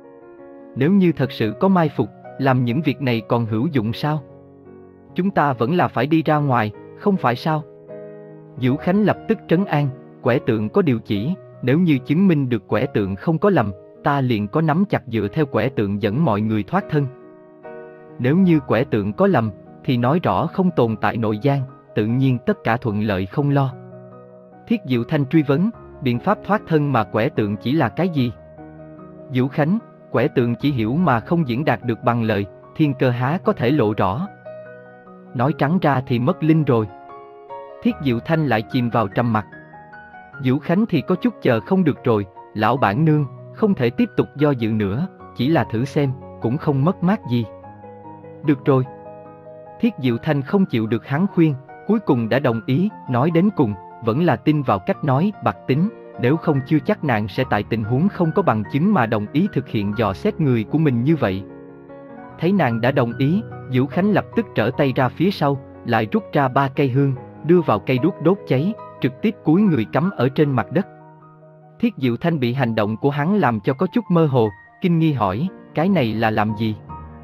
Nếu như thật sự có mai phục, làm những việc này còn hữu dụng sao? Chúng ta vẫn là phải đi ra ngoài, không phải sao? Dữu Khánh lập tức trấn an, quẻ tượng có điều chỉ, nếu như chứng minh được quẻ tượng không có lầm, ta liền có nắm chặt dựa theo quẻ tượng dẫn mọi người thoát thân. Nếu như quẻ tượng có lầm, thì nói rõ không tồn tại nội gian, tự nhiên tất cả thuận lợi không lo. Thiết Diệu Thanh truy vấn, biện pháp thoát thân mà quẻ tượng chỉ là cái gì? Dữu Khánh, quẻ tượng chỉ hiểu mà không diễn đạt được bằng lời, thiên cơ há có thể lộ rõ. Nói trắng ra thì mất linh rồi. Thiết Diệu Thanh lại chìm vào trầm mặc. Dữu Khánh thì có chút chờ không được rồi, lão bản nương, không thể tiếp tục do dự nữa, chỉ là thử xem, cũng không mất mát gì. Được rồi. Thiết Diệu Thanh không chịu được hắn khuyên, cuối cùng đã đồng ý, nói đến cùng, vẫn là tin vào cách nói bạc tính, nếu không chưa chắc nàng sẽ tại tình huống không có bằng chứng mà đồng ý thực hiện dò xét người của mình như vậy. Thấy nàng đã đồng ý, Dữu Khánh lập tức trở tay ra phía sau, lại rút ra ba cây hương, đưa vào cây đuốc đốt cháy, trực tiếp cúi người cắm ở trên mặt đất. Thiết Diệu Thanh bị hành động của hắn làm cho có chút mơ hồ, kinh nghi hỏi, cái này là làm gì?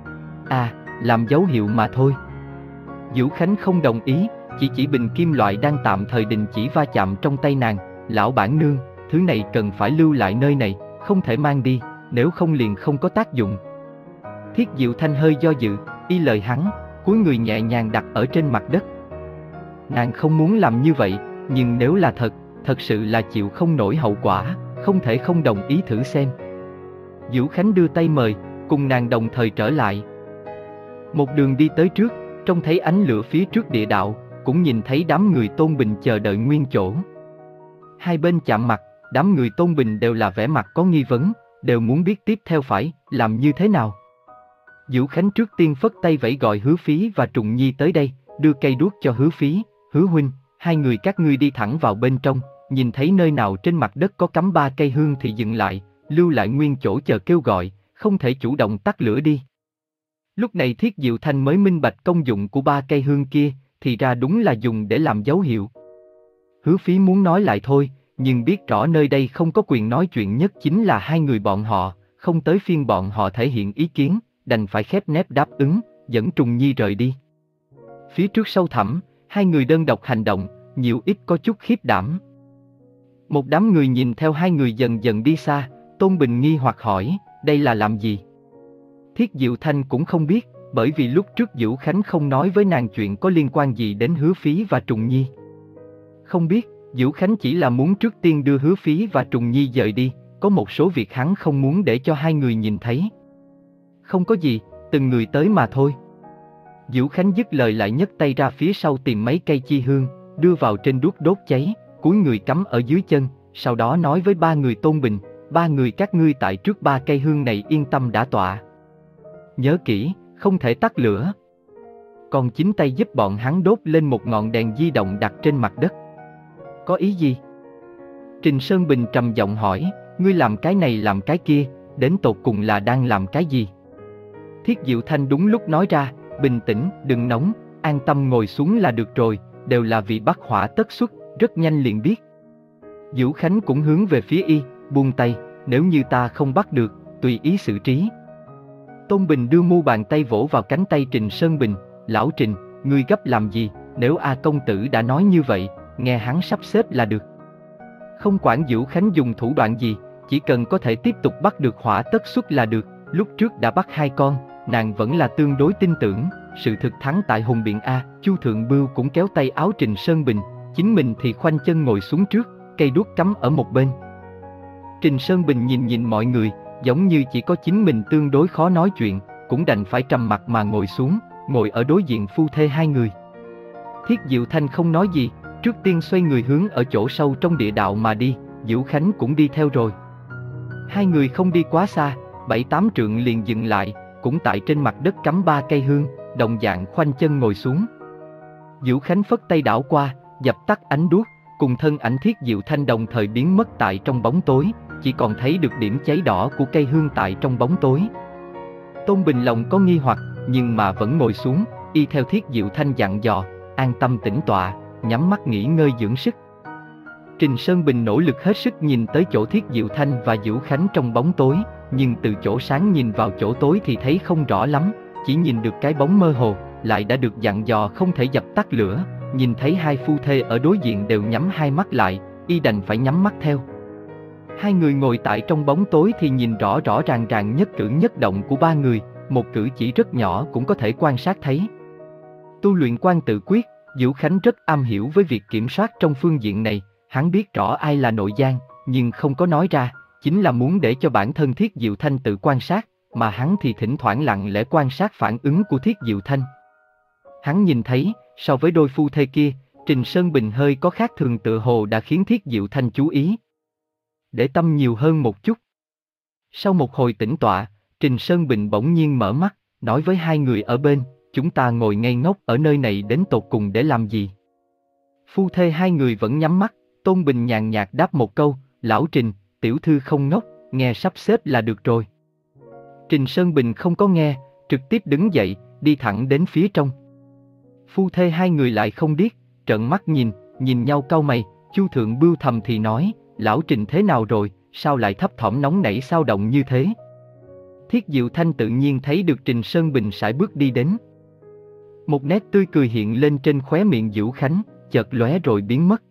À, làm dấu hiệu mà thôi. Dữu Khánh không đồng ý, chỉ chỉ bình kim loại đang tạm thời đình chỉ va chạm trong tay nàng, lão bản nương, thứ này cần phải lưu lại nơi này, không thể mang đi, nếu không liền không có tác dụng. Thiết Diệu Thanh hơi do dự, y lời hắn, cúi người nhẹ nhàng đặt ở trên mặt đất. Nàng không muốn làm như vậy, nhưng nếu là thật, thật sự là chịu không nổi hậu quả, không thể không đồng ý thử xem. Vũ Khánh đưa tay mời, cùng nàng đồng thời trở lại. Một đường đi tới trước, trông thấy ánh lửa phía trước địa đạo, cũng nhìn thấy đám người Tôn Bình chờ đợi nguyên chỗ. Hai bên chạm mặt, đám người Tôn Bình đều là vẻ mặt có nghi vấn, đều muốn biết tiếp theo phải làm như thế nào. Vũ Khánh trước tiên phất tay vẫy gọi Hứa Phí và Trùng Nhi tới đây, đưa cây đuốc cho Hứa Phí. Hứa huynh, hai người các ngươi đi thẳng vào bên trong, nhìn thấy nơi nào trên mặt đất có cắm ba cây hương thì dừng lại, lưu lại nguyên chỗ chờ kêu gọi, không thể chủ động tắt lửa đi. Lúc này Thiết Diệu Thanh mới minh bạch công dụng của ba cây hương kia, thì ra đúng là dùng để làm dấu hiệu. Hứa Phí muốn nói lại thôi, nhưng biết rõ nơi đây không có quyền nói chuyện nhất chính là hai người bọn họ, không tới phiên bọn họ thể hiện ý kiến, đành phải khép nép đáp ứng, dẫn Trùng Nhi rời đi. Phía trước sâu thẳm, hai người đơn độc hành động, nhiều ít có chút khiếp đảm. Một đám người nhìn theo hai người dần dần đi xa, Tôn Bình nghi hoặc hỏi, đây là làm gì? Thiết Diệu Thanh cũng không biết, bởi vì lúc trước Vũ Khánh không nói với nàng chuyện có liên quan gì đến Hứa Phí và Trùng Nhi. Không biết, Vũ Khánh chỉ là muốn trước tiên đưa Hứa Phí và Trùng Nhi dời đi, có một số việc hắn không muốn để cho hai người nhìn thấy. Không có gì, từng người tới mà thôi. Vũ Khánh dứt lời lại nhấc tay ra phía sau tìm mấy cây chi hương, đưa vào trên đuốc đốt cháy, cúi người cắm ở dưới chân, sau đó nói với ba người Tôn Bình, ba người các ngươi tại trước ba cây hương này yên tâm đã tọa. Nhớ kỹ, không thể tắt lửa. Còn chính tay giúp bọn hắn đốt lên một ngọn đèn di động đặt trên mặt đất. Có ý gì? Trình Sơn Bình trầm giọng hỏi, ngươi làm cái này làm cái kia, đến tột cùng là đang làm cái gì? Thiết Diệu Thanh đúng lúc nói ra, bình tĩnh, đừng nóng, an tâm ngồi xuống là được rồi, đều là vì bắt hỏa tất xuất, rất nhanh liền biết. Vũ Khánh cũng hướng về phía y, buông tay, nếu như ta không bắt được, tùy ý xử trí. Tôn Bình đưa mu bàn tay vỗ vào cánh tay Trình Sơn Bình, lão Trình, ngươi gấp làm gì, nếu A công tử đã nói như vậy, nghe hắn sắp xếp là được. Không quản Vũ Khánh dùng thủ đoạn gì, chỉ cần có thể tiếp tục bắt được hỏa tất xuất là được, lúc trước đã bắt hai con, nàng vẫn là tương đối tin tưởng, sự thực thắng tại Hùng Biện A. Chu Thượng Bưu cũng kéo tay áo Trình Sơn Bình, chính mình thì khoanh chân ngồi xuống trước, cây đuốc cắm ở một bên. Trình Sơn Bình nhìn nhìn mọi người, giống như chỉ có chính mình tương đối khó nói chuyện, cũng đành phải trầm mặt mà ngồi xuống, ngồi ở đối diện phu thê hai người. Thiết Diệu Thanh không nói gì, trước tiên xoay người hướng ở chỗ sâu trong địa đạo mà đi, Vũ Khánh cũng đi theo rồi. Hai người không đi quá xa, bảy tám trượng liền dừng lại, cũng tại trên mặt đất cắm ba cây hương, đồng dạng khoanh chân ngồi xuống. Vũ Khánh phất tay đảo qua, dập tắt ánh đuốc, cùng thân ảnh Thiết Diệu Thanh đồng thời biến mất tại trong bóng tối, chỉ còn thấy được điểm cháy đỏ của cây hương tại trong bóng tối. Tôn Bình lòng có nghi hoặc, nhưng mà vẫn ngồi xuống, y theo Thiết Diệu Thanh dặn dò, an tâm tĩnh tọa, nhắm mắt nghỉ ngơi dưỡng sức. Trình Sơn Bình nỗ lực hết sức nhìn tới chỗ Thiết Diệu Thanh và Vũ Khánh trong bóng tối, nhưng từ chỗ sáng nhìn vào chỗ tối thì thấy không rõ lắm, chỉ nhìn được cái bóng mơ hồ, lại đã được dặn dò không thể dập tắt lửa, nhìn thấy hai phu thê ở đối diện đều nhắm hai mắt lại, y đành phải nhắm mắt theo. Hai người ngồi tại trong bóng tối thì nhìn rõ rõ ràng ràng nhất cử nhất động của ba người, một cử chỉ rất nhỏ cũng có thể quan sát thấy. Tu luyện quan tự quyết, Vũ Khánh rất am hiểu với việc kiểm soát trong phương diện này, hắn biết rõ ai là nội gian, nhưng không có nói ra, chính là muốn để cho bản thân Thiết Diệu Thanh tự quan sát, mà hắn thì thỉnh thoảng lặng lẽ quan sát phản ứng của Thiết Diệu Thanh. Hắn nhìn thấy, so với đôi phu thê kia, Trình Sơn Bình hơi có khác thường tựa hồ đã khiến Thiết Diệu Thanh chú ý, để tâm nhiều hơn một chút. Sau một hồi tĩnh tọa, Trình Sơn Bình bỗng nhiên mở mắt, nói với hai người ở bên, chúng ta ngồi ngây ngốc ở nơi này đến tột cùng để làm gì? Phu thê hai người vẫn nhắm mắt, Tôn Bình nhàn nhạt đáp một câu, lão Trình, tiểu thư không ngốc, nghe sắp xếp là được rồi. Trình Sơn Bình không có nghe, trực tiếp đứng dậy, đi thẳng đến phía trong. Phu thê hai người lại không điếc, trợn mắt nhìn, nhìn nhau cau mày, Chu Thượng Bưu thầm thì nói, lão Trình thế nào rồi, sao lại thấp thỏm nóng nảy sao động như thế? Thiết Diệu Thanh tự nhiên thấy được Trình Sơn Bình sải bước đi đến. Một nét tươi cười hiện lên trên khóe miệng Vũ Khánh, chợt lóe rồi biến mất.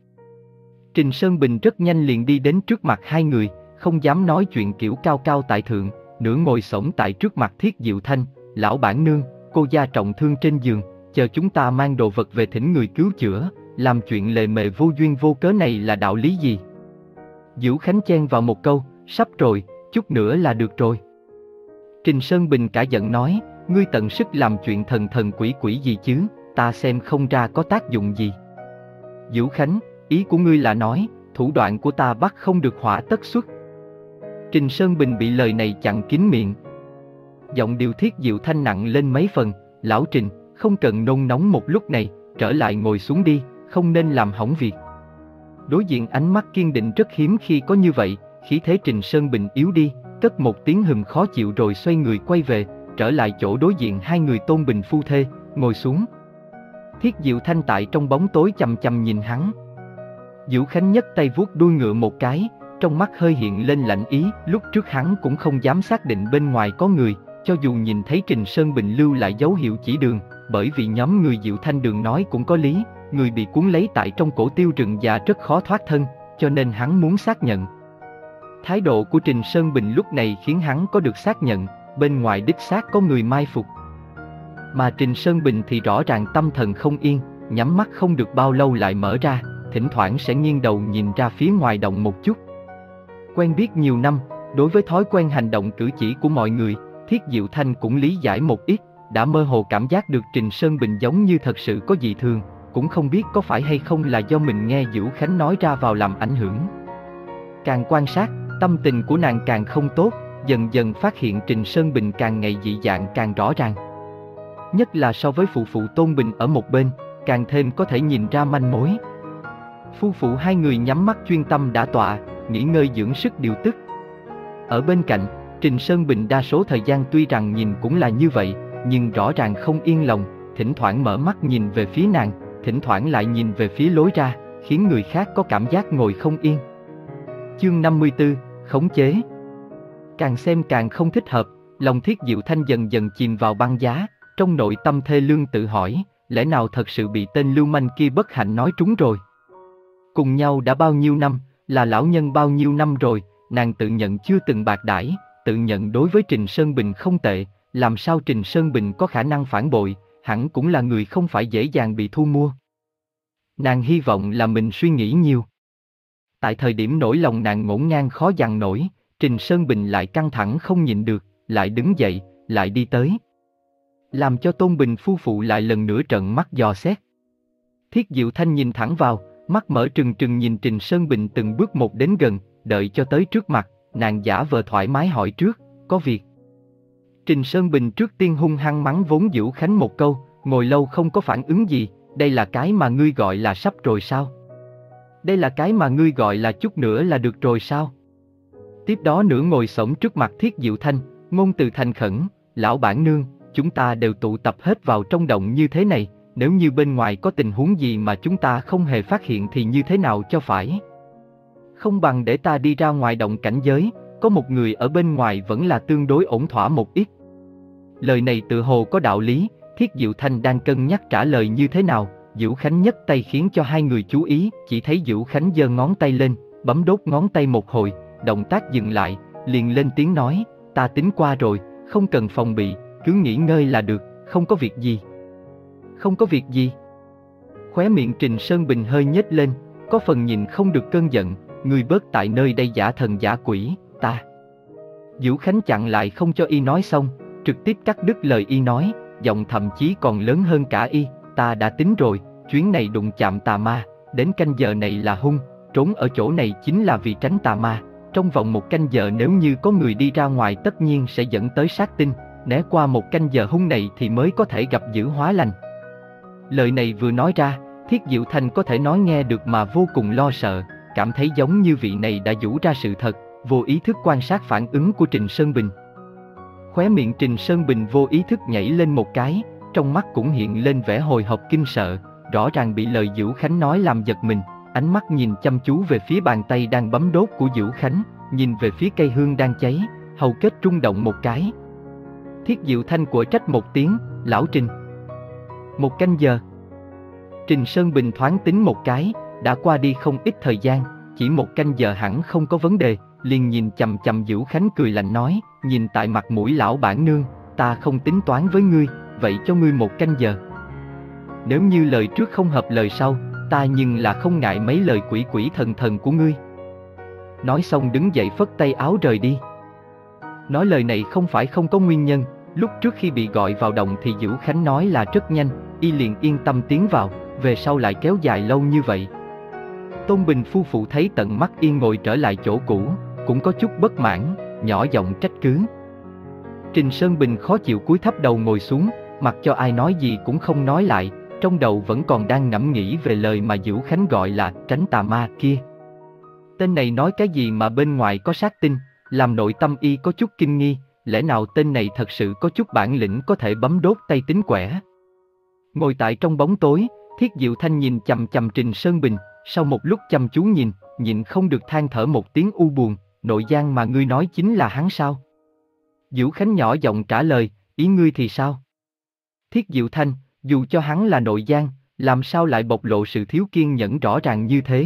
Trình Sơn Bình rất nhanh liền đi đến trước mặt hai người, không dám nói chuyện kiểu cao cao tại thượng, nửa ngồi xổm tại trước mặt Thiết Diệu Thanh, lão bản nương, cô gia trọng thương trên giường, chờ chúng ta mang đồ vật về thỉnh người cứu chữa, làm chuyện lề mề vô duyên vô cớ này là đạo lý gì? Diễu Khánh chen vào một câu, sắp rồi, chút nữa là được rồi. Trình Sơn Bình cả giận nói, ngươi tận sức làm chuyện thần thần quỷ quỷ gì chứ, ta xem không ra có tác dụng gì. Diễu Khánh, ý của ngươi là nói, thủ đoạn của ta bắt không được hỏa tất xuất. Trình Sơn Bình bị lời này chặn kín miệng. Giọng điệu Thiết Diệu Thanh nặng lên mấy phần, lão Trình, không cần nôn nóng một lúc này, trở lại ngồi xuống đi, không nên làm hỏng việc. Đối diện ánh mắt kiên định rất hiếm khi có như vậy, khí thế Trình Sơn Bình yếu đi, cất một tiếng hừm khó chịu rồi xoay người quay về, trở lại chỗ đối diện hai người Tôn Bình phu thê, ngồi xuống. Thiết Diệu Thanh tại trong bóng tối chằm chằm nhìn hắn. Diễu Khánh nhấc tay vuốt đuôi ngựa một cái, trong mắt hơi hiện lên lạnh ý, lúc trước hắn cũng không dám xác định bên ngoài có người, cho dù nhìn thấy Trình Sơn Bình lưu lại dấu hiệu chỉ đường, bởi vì nhóm người Diệu Thanh Đường nói cũng có lý, người bị cuốn lấy tại trong cổ tiêu rừng già rất khó thoát thân, cho nên hắn muốn xác nhận. Thái độ của Trình Sơn Bình lúc này khiến hắn có được xác nhận, bên ngoài đích xác có người mai phục. Mà Trình Sơn Bình thì rõ ràng tâm thần không yên, nhắm mắt không được bao lâu lại mở ra, thỉnh thoảng sẽ nghiêng đầu nhìn ra phía ngoài động một chút. Quen biết nhiều năm, đối với thói quen hành động cử chỉ của mọi người, Thiết Diệu Thanh cũng lý giải một ít, đã mơ hồ cảm giác được Trình Sơn Bình giống như thật sự có dị thường, cũng không biết có phải hay không là do mình nghe Diễu Khánh nói ra vào làm ảnh hưởng. Càng quan sát, tâm tình của nàng càng không tốt, dần dần phát hiện Trình Sơn Bình càng ngày dị dạng càng rõ ràng. Nhất là so với phụ phụ Tôn Bình ở một bên, càng thêm có thể nhìn ra manh mối. Phu phụ hai người nhắm mắt chuyên tâm đả tọa, nghỉ ngơi dưỡng sức điều tức. Ở bên cạnh, Trình Sơn Bình đa số thời gian tuy rằng nhìn cũng là như vậy, nhưng rõ ràng không yên lòng, thỉnh thoảng mở mắt nhìn về phía nàng, thỉnh thoảng lại nhìn về phía lối ra, khiến người khác có cảm giác ngồi không yên. Chương năm mươi tư, khống chế. Càng xem càng không thích hợp, lòng Thiết Diệu Thanh dần dần chìm vào băng giá, trong nội tâm thê lương tự hỏi, lẽ nào thật sự bị tên lưu manh kia bất hạnh nói trúng rồi? Cùng nhau đã bao nhiêu năm, là lão nhân bao nhiêu năm rồi, nàng tự nhận chưa từng bạc đãi, tự nhận đối với Trình Sơn Bình không tệ, làm sao Trình Sơn Bình có khả năng phản bội, hẳn cũng là người không phải dễ dàng bị thu mua. Nàng hy vọng là mình suy nghĩ nhiều. Tại thời điểm nỗi lòng nàng ngổn ngang khó dằn nổi, Trình Sơn Bình lại căng thẳng không nhịn được, lại đứng dậy, lại đi tới. Làm cho Tôn Bình phu phụ lại lần nữa trợn mắt dò xét. Thiết Diệu Thanh nhìn thẳng vào, mắt mở trừng trừng nhìn Trình Sơn Bình từng bước một đến gần, đợi cho tới trước mặt, nàng giả vờ thoải mái hỏi trước, có việc. Trình Sơn Bình trước tiên hung hăng mắng vốn Diễu Khánh một câu, ngồi lâu không có phản ứng gì, đây là cái mà ngươi gọi là sắp rồi sao? Đây là cái mà ngươi gọi là chút nữa là được rồi sao? Tiếp đó nửa ngồi xổm trước mặt Thiết Diệu Thanh, ngôn từ thành khẩn, lão bản nương, chúng ta đều tụ tập hết vào trong động như thế này, nếu như bên ngoài có tình huống gì mà chúng ta không hề phát hiện thì như thế nào cho phải? Không bằng để ta đi ra ngoài động cảnh giới, có một người ở bên ngoài vẫn là tương đối ổn thỏa một ít. Lời này tự hồ có đạo lý, Thiết Diệu Thanh đang cân nhắc trả lời như thế nào, Diễu Khánh nhấc tay khiến cho hai người chú ý, chỉ thấy Diễu Khánh giơ ngón tay lên, bấm đốt ngón tay một hồi, động tác dừng lại, liền lên tiếng nói, ta tính qua rồi, không cần phòng bị, cứ nghỉ ngơi là được, không có việc gì. Không có việc gì. Khóe miệng Trình Sơn Bình hơi nhếch lên, có phần nhìn không được cơn giận, ngươi bớt tại nơi đây giả thần giả quỷ, ta. Diễu Khánh chặn lại không cho y nói xong, trực tiếp cắt đứt lời y nói, giọng thậm chí còn lớn hơn cả y, ta đã tính rồi, chuyến này đụng chạm tà ma, đến canh giờ này là hung, trốn ở chỗ này chính là vì tránh tà ma, trong vòng một canh giờ nếu như có người đi ra ngoài tất nhiên sẽ dẫn tới sát tinh, né qua một canh giờ hung này thì mới có thể gặp dữ hóa lành. Lời này vừa nói ra, Thiết Diệu Thanh có thể nói nghe được mà vô cùng lo sợ, cảm thấy giống như vị này đã vũ ra sự thật, vô ý thức quan sát phản ứng của Trình Sơn Bình. Khóe miệng Trình Sơn Bình vô ý thức nhảy lên một cái, trong mắt cũng hiện lên vẻ hồi hộp kinh sợ, rõ ràng bị lời Diễu Khánh nói làm giật mình, ánh mắt nhìn chăm chú về phía bàn tay đang bấm đốt của Diễu Khánh, nhìn về phía cây hương đang cháy, hầu kết rung động một cái. Thiết Diệu Thanh của trách một tiếng, lão Trình. Một canh giờ. Trình Sơn Bình thoáng tính một cái, đã qua đi không ít thời gian, chỉ một canh giờ hẳn không có vấn đề, liền nhìn chằm chằm Dữu Khánh cười lạnh nói, nhìn tại mặt mũi lão bản nương, ta không tính toán với ngươi, vậy cho ngươi một canh giờ. Nếu như lời trước không hợp lời sau, ta nhưng là không ngại mấy lời quỷ quỷ thần thần của ngươi. Nói xong đứng dậy phất tay áo rời đi. Nói lời này không phải không có nguyên nhân, lúc trước khi bị gọi vào động thì Dữu Khánh nói là rất nhanh, y liền yên tâm tiến vào, về sau lại kéo dài lâu như vậy. Tôn Bình phu phụ thấy tận mắt Yên ngồi trở lại chỗ cũ, cũng có chút bất mãn, nhỏ giọng trách cứ. Trình Sơn Bình khó chịu cúi thấp đầu ngồi xuống, mặc cho ai nói gì cũng không nói lại, trong đầu vẫn còn đang ngẫm nghĩ về lời mà Dữu Khánh gọi là tránh tà ma kia. Tên này nói cái gì mà bên ngoài có sát tinh, làm nội tâm y có chút kinh nghi, lẽ nào tên này thật sự có chút bản lĩnh có thể bấm đốt tay tính quẻ. Ngồi tại trong bóng tối, Thiết Diệu Thanh nhìn chằm chằm Trình Sơn Bình, sau một lúc chăm chú nhìn, nhịn không được than thở một tiếng u buồn, nội gián mà ngươi nói chính là hắn sao? Dữu Khánh nhỏ giọng trả lời, ý ngươi thì sao? Thiết Diệu Thanh, dù cho hắn là nội gián, làm sao lại bộc lộ sự thiếu kiên nhẫn rõ ràng như thế?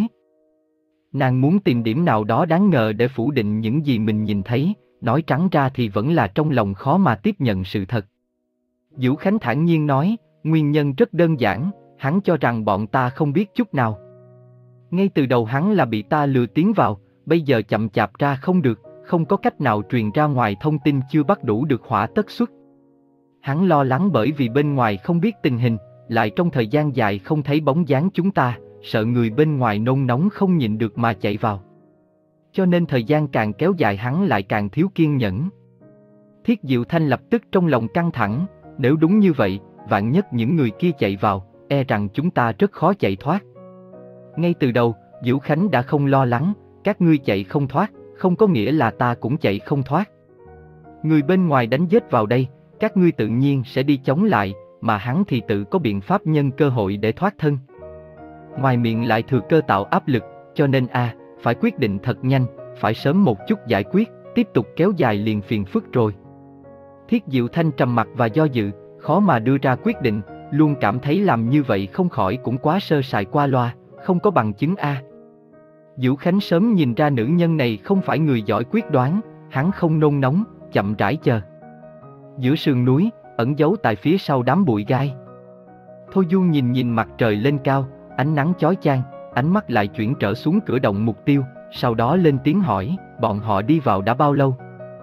Nàng muốn tìm điểm nào đó đáng ngờ để phủ định những gì mình nhìn thấy, nói trắng ra thì vẫn là trong lòng khó mà tiếp nhận sự thật. Dữu Khánh thản nhiên nói, nguyên nhân rất đơn giản, hắn cho rằng bọn ta không biết chút nào. Ngay từ đầu hắn là bị ta lừa tiến vào, bây giờ chậm chạp ra không được, không có cách nào truyền ra ngoài thông tin chưa bắt đủ được hỏa tất xuất. Hắn lo lắng bởi vì bên ngoài không biết tình hình, lại trong thời gian dài không thấy bóng dáng chúng ta, sợ người bên ngoài nôn nóng không nhịn được mà chạy vào. Cho nên thời gian càng kéo dài hắn lại càng thiếu kiên nhẫn. Thiết Diệu Thanh lập tức trong lòng căng thẳng, nếu đúng như vậy, vạn nhất những người kia chạy vào, e rằng chúng ta rất khó chạy thoát. Ngay từ đầu, Dữu Khánh đã không lo lắng, các ngươi chạy không thoát, không có nghĩa là ta cũng chạy không thoát. Người bên ngoài đánh giết vào đây, các ngươi tự nhiên sẽ đi chống lại, mà hắn thì tự có biện pháp nhân cơ hội để thoát thân. Ngoài miệng lại thừa cơ tạo áp lực, cho nên a, à, phải quyết định thật nhanh, phải sớm một chút giải quyết, tiếp tục kéo dài liền phiền phức rồi. Thiết Diệu Thanh trầm mặc và do dự, khó mà đưa ra quyết định, luôn cảm thấy làm như vậy không khỏi cũng quá sơ sài qua loa, không có bằng chứng a. À. Dữu Khánh sớm nhìn ra nữ nhân này không phải người giỏi quyết đoán, hắn không nôn nóng, chậm rãi chờ. Giữa sườn núi, ẩn giấu tại phía sau đám bụi gai. Thôi Du nhìn nhìn mặt trời lên cao, ánh nắng chói chang, ánh mắt lại chuyển trở xuống cửa động mục tiêu, sau đó lên tiếng hỏi, bọn họ đi vào đã bao lâu?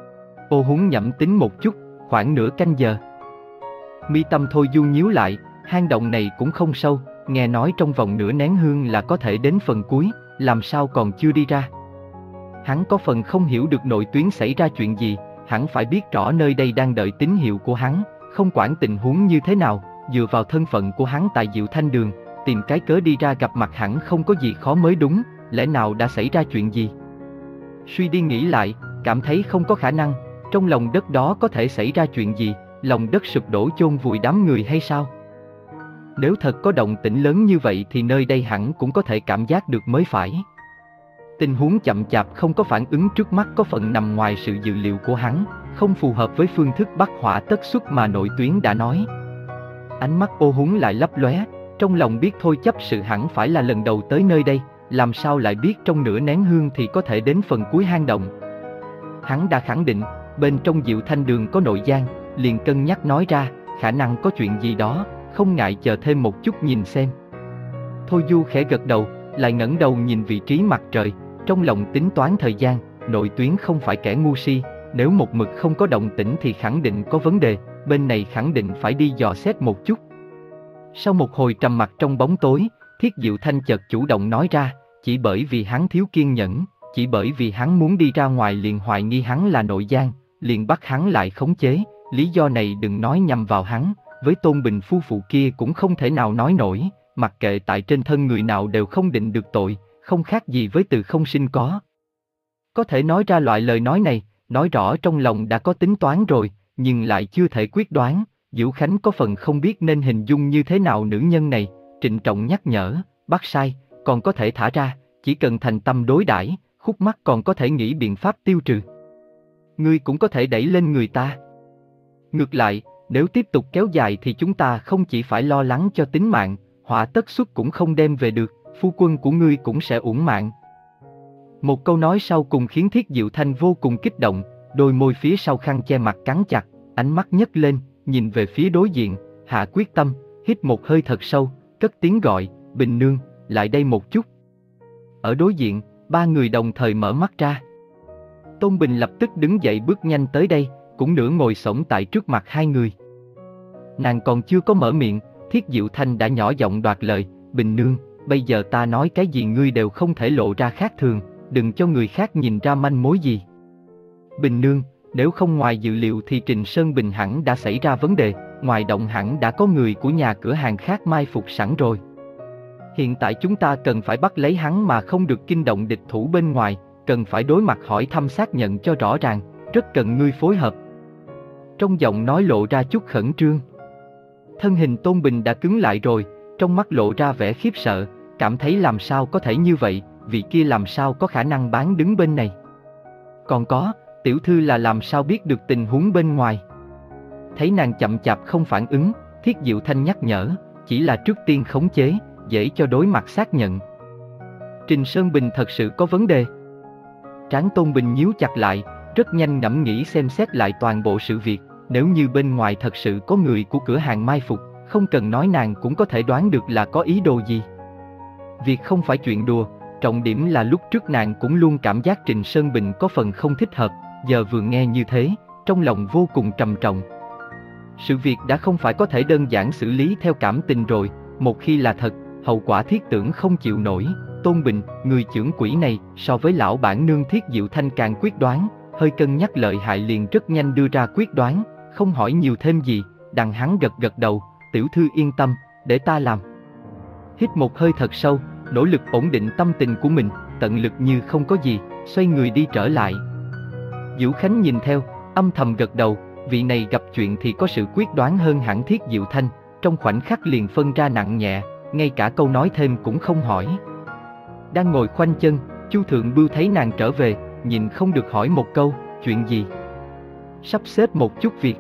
Ô Húng nhẩm tính một chút, khoảng nửa canh giờ. Mi tâm Thôi Du nhíu lại, hang động này cũng không sâu, nghe nói trong vòng nửa nén hương là có thể đến phần cuối, làm sao còn chưa đi ra? Hắn có phần không hiểu được nội tuyến xảy ra chuyện gì, hẳn phải biết rõ nơi đây đang đợi tín hiệu của hắn, không quản tình huống như thế nào, dựa vào thân phận của hắn tại Diệu Thanh Đường, tìm cái cớ đi ra gặp mặt hẳn không có gì khó mới đúng, lẽ nào đã xảy ra chuyện gì? Suy đi nghĩ lại, cảm thấy không có khả năng, trong lòng đất đó có thể xảy ra chuyện gì, lòng đất sụp đổ chôn vùi đám người hay sao? Nếu thật có động tĩnh lớn như vậy thì nơi đây hẳn cũng có thể cảm giác được mới phải. Tình huống chậm chạp không có phản ứng trước mắt có phần nằm ngoài sự dự liệu của hắn, không phù hợp với phương thức bắt hỏa tất xuất mà nội tuyến đã nói. Ánh mắt Ô Húng lại lấp lóe, trong lòng biết thôi chấp sự hẳn phải là lần đầu tới nơi đây, làm sao lại biết trong nửa nén hương thì có thể đến phần cuối hang động. Hắn đã khẳng định, bên trong Diệu Thanh Đường có nội gian, liền cân nhắc nói ra, khả năng có chuyện gì đó, không ngại chờ thêm một chút nhìn xem. Thôi Du khẽ gật đầu, lại ngẩng đầu nhìn vị trí mặt trời, trong lòng tính toán thời gian, nội tuyến không phải kẻ ngu si, nếu một mực không có động tĩnh thì khẳng định có vấn đề, bên này khẳng định phải đi dò xét một chút. Sau một hồi trầm mặc trong bóng tối, Thiết Diệu Thanh chợt chủ động nói ra, chỉ bởi vì hắn thiếu kiên nhẫn, chỉ bởi vì hắn muốn đi ra ngoài liền hoài nghi hắn là nội gian, liền bắt hắn lại khống chế, lý do này đừng nói nhằm vào hắn, với Tôn Bình phu phụ kia cũng không thể nào nói nổi, mặc kệ tại trên thân người nào đều không định được tội, không khác gì với từ không sinh có. Có thể nói ra loại lời nói này, nói rõ trong lòng đã có tính toán rồi, nhưng lại chưa thể quyết đoán. Dữu Khánh có phần không biết nên hình dung như thế nào nữ nhân này, trịnh trọng nhắc nhở, bắt sai, còn có thể thả ra, chỉ cần thành tâm đối đãi, khúc mắc còn có thể nghĩ biện pháp tiêu trừ. Ngươi cũng có thể đẩy lên người ta. Ngược lại, nếu tiếp tục kéo dài thì chúng ta không chỉ phải lo lắng cho tính mạng, họa tất xuất cũng không đem về được, phu quân của ngươi cũng sẽ uổng mạng. Một câu nói sau cùng khiến Thiết Diệu Thanh vô cùng kích động, đôi môi phía sau khăn che mặt cắn chặt, ánh mắt nhấc lên, nhìn về phía đối diện, hạ quyết tâm, hít một hơi thật sâu, cất tiếng gọi, Bình Nương, lại đây một chút. Ở đối diện, ba người đồng thời mở mắt ra. Tôn Bình lập tức đứng dậy bước nhanh tới đây, cũng nửa ngồi xổm tại trước mặt hai người. Nàng còn chưa có mở miệng, Thiết Diệu Thanh đã nhỏ giọng đoạt lời, Bình Nương, bây giờ ta nói cái gì ngươi đều không thể lộ ra khác thường, đừng cho người khác nhìn ra manh mối gì. Bình Nương, nếu không ngoài dự liệu thì Trình Sơn Bình hẳn đã xảy ra vấn đề, ngoài động hẳn đã có người của nhà cửa hàng khác mai phục sẵn rồi. Hiện tại chúng ta cần phải bắt lấy hắn mà không được kinh động địch thủ bên ngoài, cần phải đối mặt hỏi thăm xác nhận cho rõ ràng, rất cần ngươi phối hợp. Trong giọng nói lộ ra chút khẩn trương. Thân hình Tôn Bình đã cứng lại rồi, trong mắt lộ ra vẻ khiếp sợ, cảm thấy làm sao có thể như vậy, vị kia làm sao có khả năng bán đứng bên này. Còn có, tiểu thư là làm sao biết được tình huống bên ngoài. Thấy nàng chậm chạp không phản ứng, Thiết Diệu Thanh nhắc nhở, chỉ là trước tiên khống chế, dễ cho đối mặt xác nhận. Trình Sơn Bình thật sự có vấn đề. Trán Tôn Bình nhíu chặt lại, rất nhanh ngẫm nghĩ xem xét lại toàn bộ sự việc, nếu như bên ngoài thật sự có người của cửa hàng mai phục, không cần nói nàng cũng có thể đoán được là có ý đồ gì. Việc không phải chuyện đùa, trọng điểm là lúc trước nàng cũng luôn cảm giác Trình Sơn Bình có phần không thích hợp, giờ vừa nghe như thế, trong lòng vô cùng trầm trọng. Sự việc đã không phải có thể đơn giản xử lý theo cảm tình rồi, một khi là thật, hậu quả thiết tưởng không chịu nổi. Tôn Bình, người trưởng quỹ này, so với lão bản nương Thiết Diệu Thanh càng quyết đoán, hơi cân nhắc lợi hại liền rất nhanh đưa ra quyết đoán, không hỏi nhiều thêm gì, đằng hắn gật gật đầu, tiểu thư yên tâm, để ta làm. Hít một hơi thật sâu, nỗ lực ổn định tâm tình của mình, tận lực như không có gì, xoay người đi trở lại. Vũ Khánh nhìn theo, âm thầm gật đầu, vị này gặp chuyện thì có sự quyết đoán hơn hẳn Thiết Diệu Thanh, trong khoảnh khắc liền phân ra nặng nhẹ, ngay cả câu nói thêm cũng không hỏi. Đang ngồi khoanh chân, Chu Thượng Bưu thấy nàng trở về, nhìn không được hỏi một câu, chuyện gì? Sắp xếp một chút việc.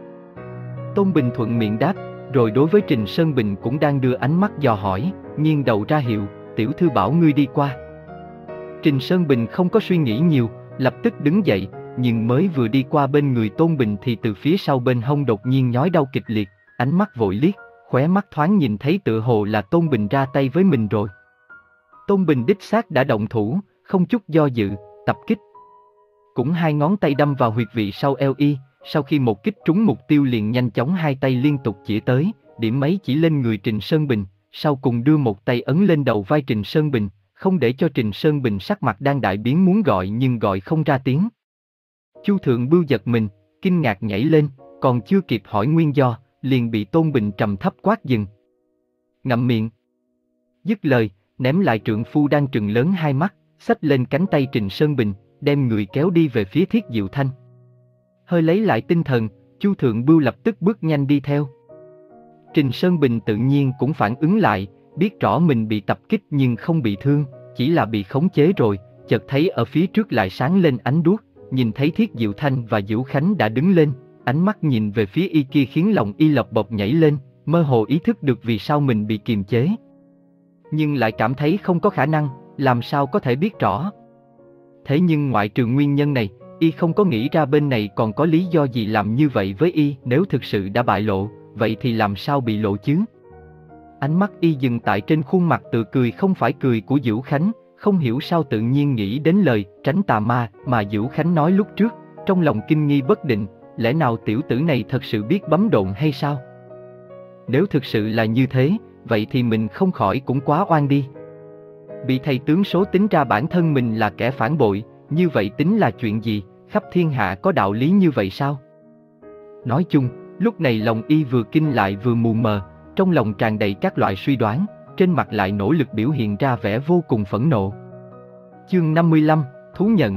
Tôn Bình thuận miệng đáp, rồi đối với Trình Sơn Bình cũng đang đưa ánh mắt dò hỏi, nghiêng đầu ra hiệu, tiểu thư bảo ngươi đi qua. Trình Sơn Bình không có suy nghĩ nhiều, lập tức đứng dậy, nhưng mới vừa đi qua bên người Tôn Bình thì từ phía sau bên hông đột nhiên nhói đau kịch liệt, ánh mắt vội liếc, khóe mắt thoáng nhìn thấy tựa hồ là Tôn Bình ra tay với mình rồi. Tôn Bình đích xác đã động thủ, không chút do dự, tập kích. Cũng hai ngón tay đâm vào huyệt vị sau eo y, sau khi một kích trúng mục tiêu liền nhanh chóng hai tay liên tục chĩa tới, điểm mấy chỉ lên người Trình Sơn Bình, sau cùng đưa một tay ấn lên đầu vai Trình Sơn Bình, không để cho Trình Sơn Bình sắc mặt đang đại biến muốn gọi nhưng gọi không ra tiếng. Chu Thượng Bưu giật mình, kinh ngạc nhảy lên, còn chưa kịp hỏi nguyên do, liền bị Tôn Bình trầm thấp quát dừng. Ngậm miệng. Dứt lời, ném lại trượng phu đang trừng lớn hai mắt, xách lên cánh tay Trình Sơn Bình, đem người kéo đi về phía Thiết Diệu Thanh. Hơi lấy lại tinh thần, Chu Thượng Bưu lập tức bước nhanh đi theo. Trình Sơn Bình tự nhiên cũng phản ứng lại, biết rõ mình bị tập kích nhưng không bị thương, chỉ là bị khống chế rồi, chợt thấy ở phía trước lại sáng lên ánh đuốc, nhìn thấy Thiết Diệu Thanh và Vũ Khánh đã đứng lên, ánh mắt nhìn về phía y kia khiến lòng y lộc bộc nhảy lên, mơ hồ ý thức được vì sao mình bị kiềm chế. Nhưng lại cảm thấy không có khả năng, làm sao có thể biết rõ. Thế nhưng ngoại trừ nguyên nhân này, y không có nghĩ ra bên này còn có lý do gì làm như vậy với y, nếu thực sự đã bại lộ, vậy thì làm sao bị lộ chứ? Ánh mắt y dừng tại trên khuôn mặt tự cười không phải cười của Vũ Khánh, không hiểu sao tự nhiên nghĩ đến lời tránh tà ma mà Vũ Khánh nói lúc trước, trong lòng kinh nghi bất định, lẽ nào tiểu tử này thật sự biết bấm độn hay sao? Nếu thực sự là như thế, vậy thì mình không khỏi cũng quá oan đi. Bị thầy tướng số tính ra bản thân mình là kẻ phản bội, như vậy tính là chuyện gì, khắp thiên hạ có đạo lý như vậy sao? Nói chung, lúc này lòng y vừa kinh lại vừa mù mờ, trong lòng tràn đầy các loại suy đoán, trên mặt lại nỗ lực biểu hiện ra vẻ vô cùng phẫn nộ. Chương năm mươi lăm, thú nhận.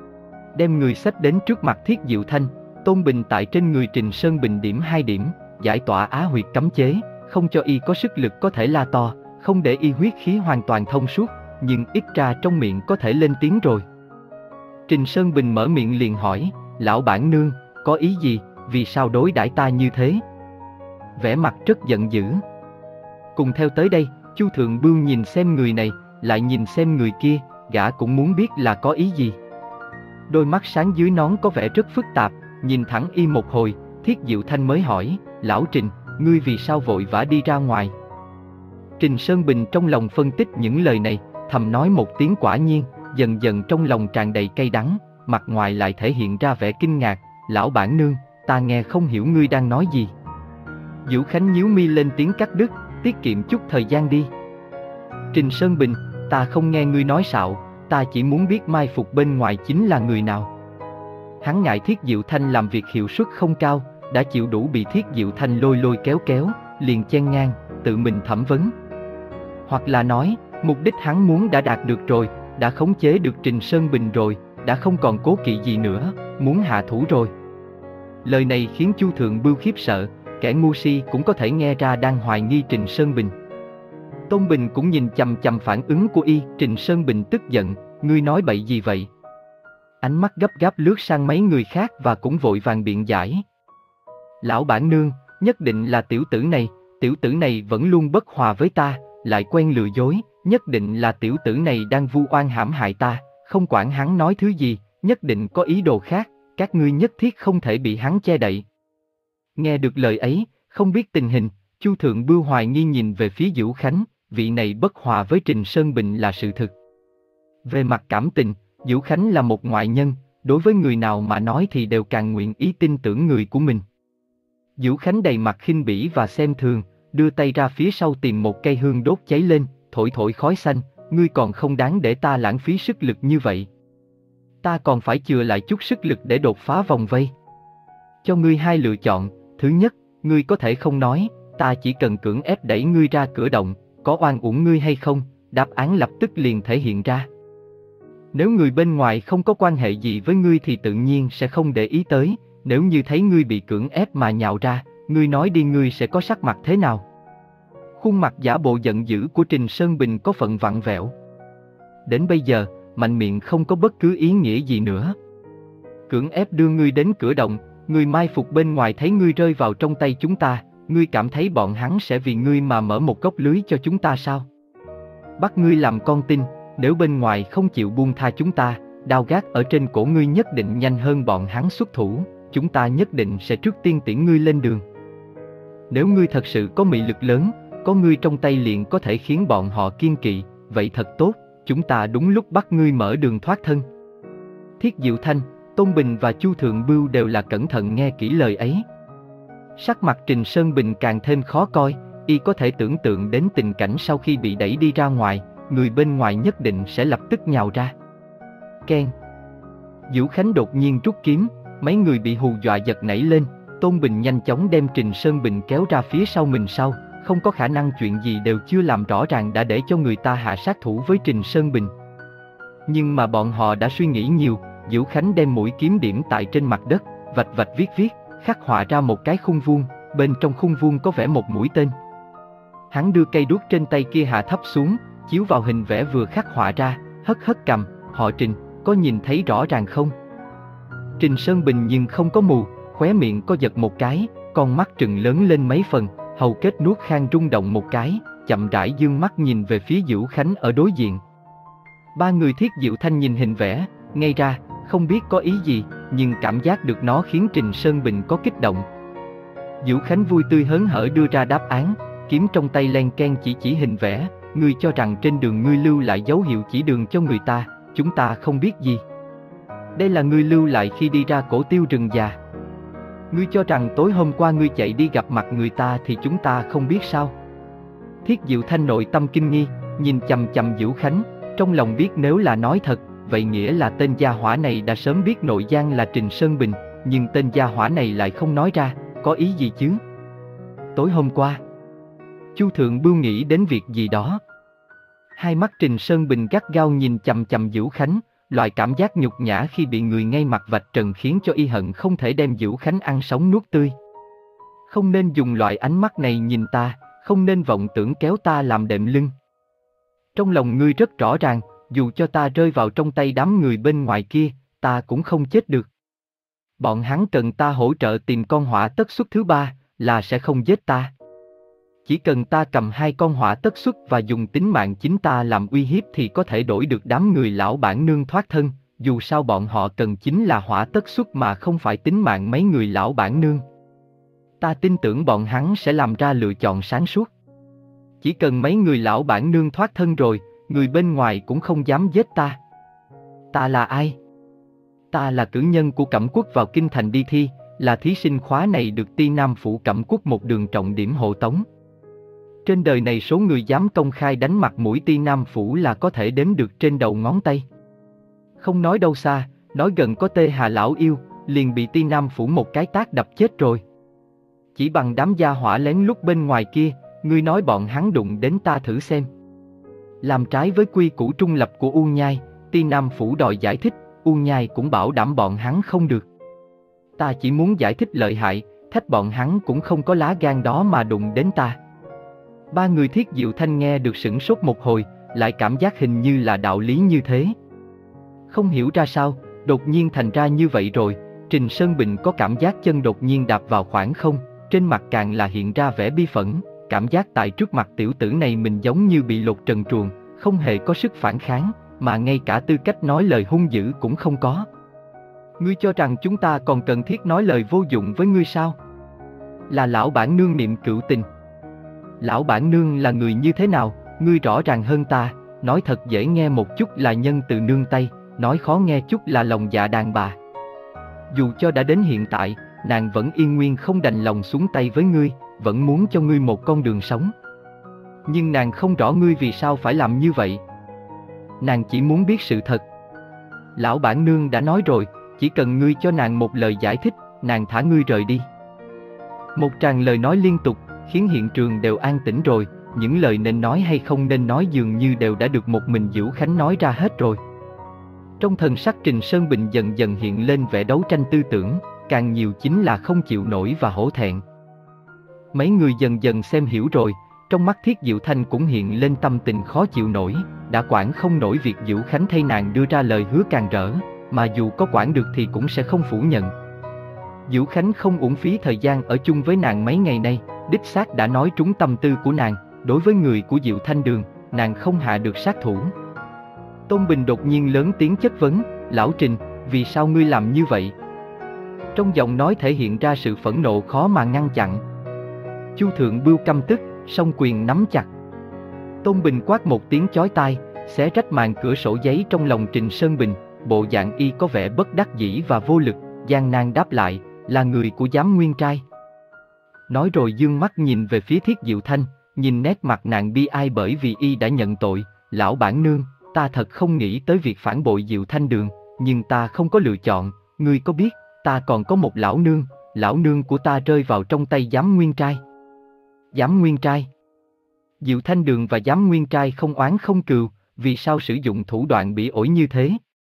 Đem người xách đến trước mặt Thiết Diệu Thanh, Tôn Bình tại trên người Trình Sơn Bình điểm hai điểm, giải tỏa á huyệt cấm chế, không cho y có sức lực có thể la to, không để y huyết khí hoàn toàn thông suốt, nhưng ít ra trong miệng có thể lên tiếng rồi. Trình Sơn Bình mở miệng liền hỏi, lão bản nương, có ý gì, vì sao đối đãi ta như thế? Vẻ mặt rất giận dữ. Cùng theo tới đây, Chu Thượng Bưu nhìn xem người này, lại nhìn xem người kia, gã cũng muốn biết là có ý gì. Đôi mắt sáng dưới nón có vẻ rất phức tạp, nhìn thẳng y một hồi, Thiết Diệu Thanh mới hỏi, lão Trình, ngươi vì sao vội vã đi ra ngoài? Trình Sơn Bình trong lòng phân tích những lời này, thầm nói một tiếng quả nhiên, dần dần trong lòng tràn đầy cay đắng, mặt ngoài lại thể hiện ra vẻ kinh ngạc, lão bản nương, ta nghe không hiểu ngươi đang nói gì. Vũ Khánh nhíu mi lên tiếng cắt đứt, tiết kiệm chút thời gian đi. Trình Sơn Bình, ta không nghe ngươi nói xạo, ta chỉ muốn biết mai phục bên ngoài chính là người nào. Hắn ngại Thiết Diệu Thanh làm việc hiệu suất không cao, đã chịu đủ bị Thiết Diệu Thanh lôi lôi kéo kéo, liền chen ngang, tự mình thẩm vấn. Hoặc là nói, mục đích hắn muốn đã đạt được rồi, đã khống chế được Trình Sơn Bình rồi, đã không còn cố kỵ gì nữa, muốn hạ thủ rồi. Lời này khiến Chu Thượng Bưu khiếp sợ, kẻ ngu si cũng có thể nghe ra đang hoài nghi Trình Sơn Bình. Tôn Bình cũng nhìn chằm chằm phản ứng của y, Trình Sơn Bình tức giận, ngươi nói bậy gì vậy? Ánh mắt gấp gáp lướt sang mấy người khác và cũng vội vàng biện giải. Lão bản nương, nhất định là tiểu tử này, tiểu tử này vẫn luôn bất hòa với ta, lại quen lừa dối, nhất định là tiểu tử này đang vu oan hãm hại ta, không quản hắn nói thứ gì, nhất định có ý đồ khác, các ngươi nhất thiết không thể bị hắn che đậy. Nghe được lời ấy, không biết tình hình, Chu Thượng Bưu hoài nghi nhìn về phía Vũ Khánh, vị này bất hòa với Trình Sơn Bình là sự thực. Về mặt cảm tình, Vũ Khánh là một ngoại nhân, đối với người nào mà nói thì đều càng nguyện ý tin tưởng người của mình. Vũ Khánh đầy mặt khinh bỉ và xem thường, đưa tay ra phía sau tìm một cây hương đốt cháy lên, thổi thổi khói xanh, ngươi còn không đáng để ta lãng phí sức lực như vậy. Ta còn phải chừa lại chút sức lực để đột phá vòng vây. Cho ngươi hai lựa chọn, thứ nhất, ngươi có thể không nói, ta chỉ cần cưỡng ép đẩy ngươi ra cửa động, có oan uổng ngươi hay không, đáp án lập tức liền thể hiện ra. Nếu người bên ngoài không có quan hệ gì với ngươi thì tự nhiên sẽ không để ý tới, nếu như thấy ngươi bị cưỡng ép mà nhạo ra, ngươi nói đi ngươi sẽ có sắc mặt thế nào? Khuôn mặt giả bộ giận dữ của Trình Sơn Bình có phần vặn vẹo. Đến bây giờ, mạnh miệng không có bất cứ ý nghĩa gì nữa. Cưỡng ép đưa ngươi đến cửa động, người mai phục bên ngoài thấy ngươi rơi vào trong tay chúng ta, ngươi cảm thấy bọn hắn sẽ vì ngươi mà mở một góc lưới cho chúng ta sao? Bắt ngươi làm con tin, nếu bên ngoài không chịu buông tha chúng ta, đao gác ở trên cổ ngươi nhất định nhanh hơn bọn hắn xuất thủ, chúng ta nhất định sẽ trước tiên tiễn ngươi lên đường. Nếu ngươi thật sự có mị lực lớn, có ngươi trong tay liền có thể khiến bọn họ kiên kỵ, vậy thật tốt, chúng ta đúng lúc bắt ngươi mở đường thoát thân. Thiết Diệu Thanh, Tôn Bình và Chu Thượng Bưu đều là cẩn thận nghe kỹ lời ấy. Sắc mặt Trình Sơn Bình càng thêm khó coi, y có thể tưởng tượng đến tình cảnh sau khi bị đẩy đi ra ngoài, người bên ngoài nhất định sẽ lập tức nhào ra. Keng. Vũ Khánh đột nhiên rút kiếm, mấy người bị hù dọa giật nảy lên, Tôn Bình nhanh chóng đem Trình Sơn Bình kéo ra phía sau mình sau, không có khả năng chuyện gì đều chưa làm rõ ràng đã để cho người ta hạ sát thủ với Trình Sơn Bình. Nhưng mà bọn họ đã suy nghĩ nhiều, Vũ Khánh đem mũi kiếm điểm tại trên mặt đất, vạch vạch viết viết, khắc họa ra một cái khung vuông, bên trong khung vuông có vẽ một mũi tên. Hắn đưa cây đuốc trên tay kia hạ thấp xuống, chiếu vào hình vẽ vừa khắc họa ra, hất hất cằm, họ Trình, có nhìn thấy rõ ràng không? Trình Sơn Bình nhưng không có mù, khóe miệng co giật một cái, con mắt trừng lớn lên mấy phần, hầu kết nuốt khang rung động một cái, chậm rãi dương mắt nhìn về phía Vũ Khánh ở đối diện. Ba người Thiết Diệu Thanh nhìn hình vẽ, ngay ra, không biết có ý gì, nhưng cảm giác được nó khiến Trình Sơn Bình có kích động. Vũ Khánh vui tươi hớn hở đưa ra đáp án, kiếm trong tay len ken chỉ chỉ hình vẽ, ngươi cho rằng trên đường ngươi lưu lại dấu hiệu chỉ đường cho người ta, chúng ta không biết gì. Đây là ngươi lưu lại khi đi ra cổ tiêu rừng già. Ngươi cho rằng tối hôm qua ngươi chạy đi gặp mặt người ta thì chúng ta không biết sao? Thiết Diệu Thanh nội tâm kinh nghi, nhìn chằm chằm Vũ Khánh, trong lòng biết nếu là nói thật, vậy nghĩa là tên gia hỏa này đã sớm biết nội gian là Trình Sơn Bình, nhưng tên gia hỏa này lại không nói ra, có ý gì chứ? Tối hôm qua, Chu Thượng Bưu nghĩ đến việc gì đó. Hai mắt Trình Sơn Bình gắt gao nhìn chằm chằm Vũ Khánh, loại cảm giác nhục nhã khi bị người ngay mặt vạch trần khiến cho y hận không thể đem Vũ Khánh ăn sống nuốt tươi. Không nên dùng loại ánh mắt này nhìn ta, không nên vọng tưởng kéo ta làm đệm lưng. Trong lòng ngươi rất rõ ràng, dù cho ta rơi vào trong tay đám người bên ngoài kia, ta cũng không chết được. Bọn hắn cần ta hỗ trợ tìm con hỏa tất xuất thứ ba, là sẽ không giết ta. chỉ cần ta cầm hai con hỏa tất xuất và dùng tính mạng chính ta làm uy hiếp thì có thể đổi được đám người lão bản nương thoát thân, dù sao bọn họ cần chính là hỏa tất xuất mà không phải tính mạng mấy người lão bản nương. Ta tin tưởng bọn hắn sẽ làm ra lựa chọn sáng suốt. Chỉ cần mấy người lão bản nương thoát thân rồi, người bên ngoài cũng không dám giết ta. Ta là ai? Ta là cử nhân của Cẩm Quốc vào kinh thành đi thi, là thí sinh khóa này được Ti Nam phủ Cẩm Quốc một đường trọng điểm hộ tống. Trên đời này số người dám công khai đánh mặt mũi Ti Nam phủ là có thể đếm được trên đầu ngón tay. Không nói đâu xa, nói gần có Tê Hà lão yêu, liền bị Ti Nam phủ một cái tát đập chết rồi. Chỉ bằng đám gia hỏa lén lút bên ngoài kia, ngươi nói bọn hắn đụng đến ta thử xem. Làm trái với quy củ trung lập của U Nhai, Ti Nam phủ đòi giải thích, U Nhai cũng bảo đảm bọn hắn không được. Ta chỉ muốn giải thích lợi hại, thách bọn hắn cũng không có lá gan đó mà đụng đến ta. Ba người Thiết Diệu Thanh nghe được sửng sốt một hồi, lại cảm giác hình như là đạo lý như thế. Không hiểu ra sao, đột nhiên thành ra như vậy rồi. Trình Sơn Bình có cảm giác chân đột nhiên đạp vào khoảng không, trên mặt càng là hiện ra vẻ bi phẫn, cảm giác tại trước mặt tiểu tử này mình giống như bị lột trần truồng, không hề có sức phản kháng, mà ngay cả tư cách nói lời hung dữ cũng không có. Ngươi cho rằng chúng ta còn cần thiết nói lời vô dụng với ngươi sao? Là lão bản nương niệm cửu tình. Lão bản nương là người như thế nào, ngươi rõ ràng hơn ta, nói thật dễ nghe một chút là nhân từ nương tay, nói khó nghe chút là lòng dạ đàn bà. Dù cho đã đến hiện tại, nàng vẫn yên nguyên không đành lòng xuống tay với ngươi, vẫn muốn cho ngươi một con đường sống. Nhưng nàng không rõ ngươi vì sao phải làm như vậy. Nàng chỉ muốn biết sự thật. Lão bản nương đã nói rồi, chỉ cần ngươi cho nàng một lời giải thích, nàng thả ngươi rời đi. Một tràng lời nói liên tục, khiến hiện trường đều an tĩnh rồi, những lời nên nói hay không nên nói dường như đều đã được một mình Diễu Khánh nói ra hết rồi. Trong thần sắc Trình Sơn Bình dần dần hiện lên vẻ đấu tranh tư tưởng, càng nhiều chính là không chịu nổi và hổ thẹn. Mấy người dần dần xem hiểu rồi, trong mắt Thiết Diệu Thanh cũng hiện lên tâm tình khó chịu nổi, đã quản không nổi việc Diễu Khánh thay nàng đưa ra lời hứa càng rỡ, mà dù có quản được thì cũng sẽ không phủ nhận. Diễu Khánh không uổng phí thời gian ở chung với nàng mấy ngày nay, đích xác đã nói trúng tâm tư của nàng, đối với người của Diệu Thanh Đường, nàng không hạ được sát thủ. Tôn Bình đột nhiên lớn tiếng chất vấn, lão Trình, vì sao ngươi làm như vậy? Trong giọng nói thể hiện ra sự phẫn nộ khó mà ngăn chặn. Chu Thượng Bưu căm tức, song quyền nắm chặt. Tôn Bình quát một tiếng chói tai, xé rách màn cửa sổ giấy trong lòng Trình Sơn Bình, bộ dạng y có vẻ bất đắc dĩ và vô lực, gian nan đáp lại, là người của Giám Nguyên Trai. Nói rồi dương mắt nhìn về phía Thiết Diệu Thanh, nhìn nét mặt nàng bi ai bởi vì y đã nhận tội, lão bản nương, ta thật không nghĩ tới việc phản bội Diệu Thanh Đường, nhưng ta không có lựa chọn, ngươi có biết, ta còn có một lão nương, lão nương của ta rơi vào trong tay Giám Nguyên Trai. Giám Nguyên Trai? Diệu Thanh Đường và Giám Nguyên Trai không oán không cừu, vì sao sử dụng thủ đoạn bỉ ổi như thế?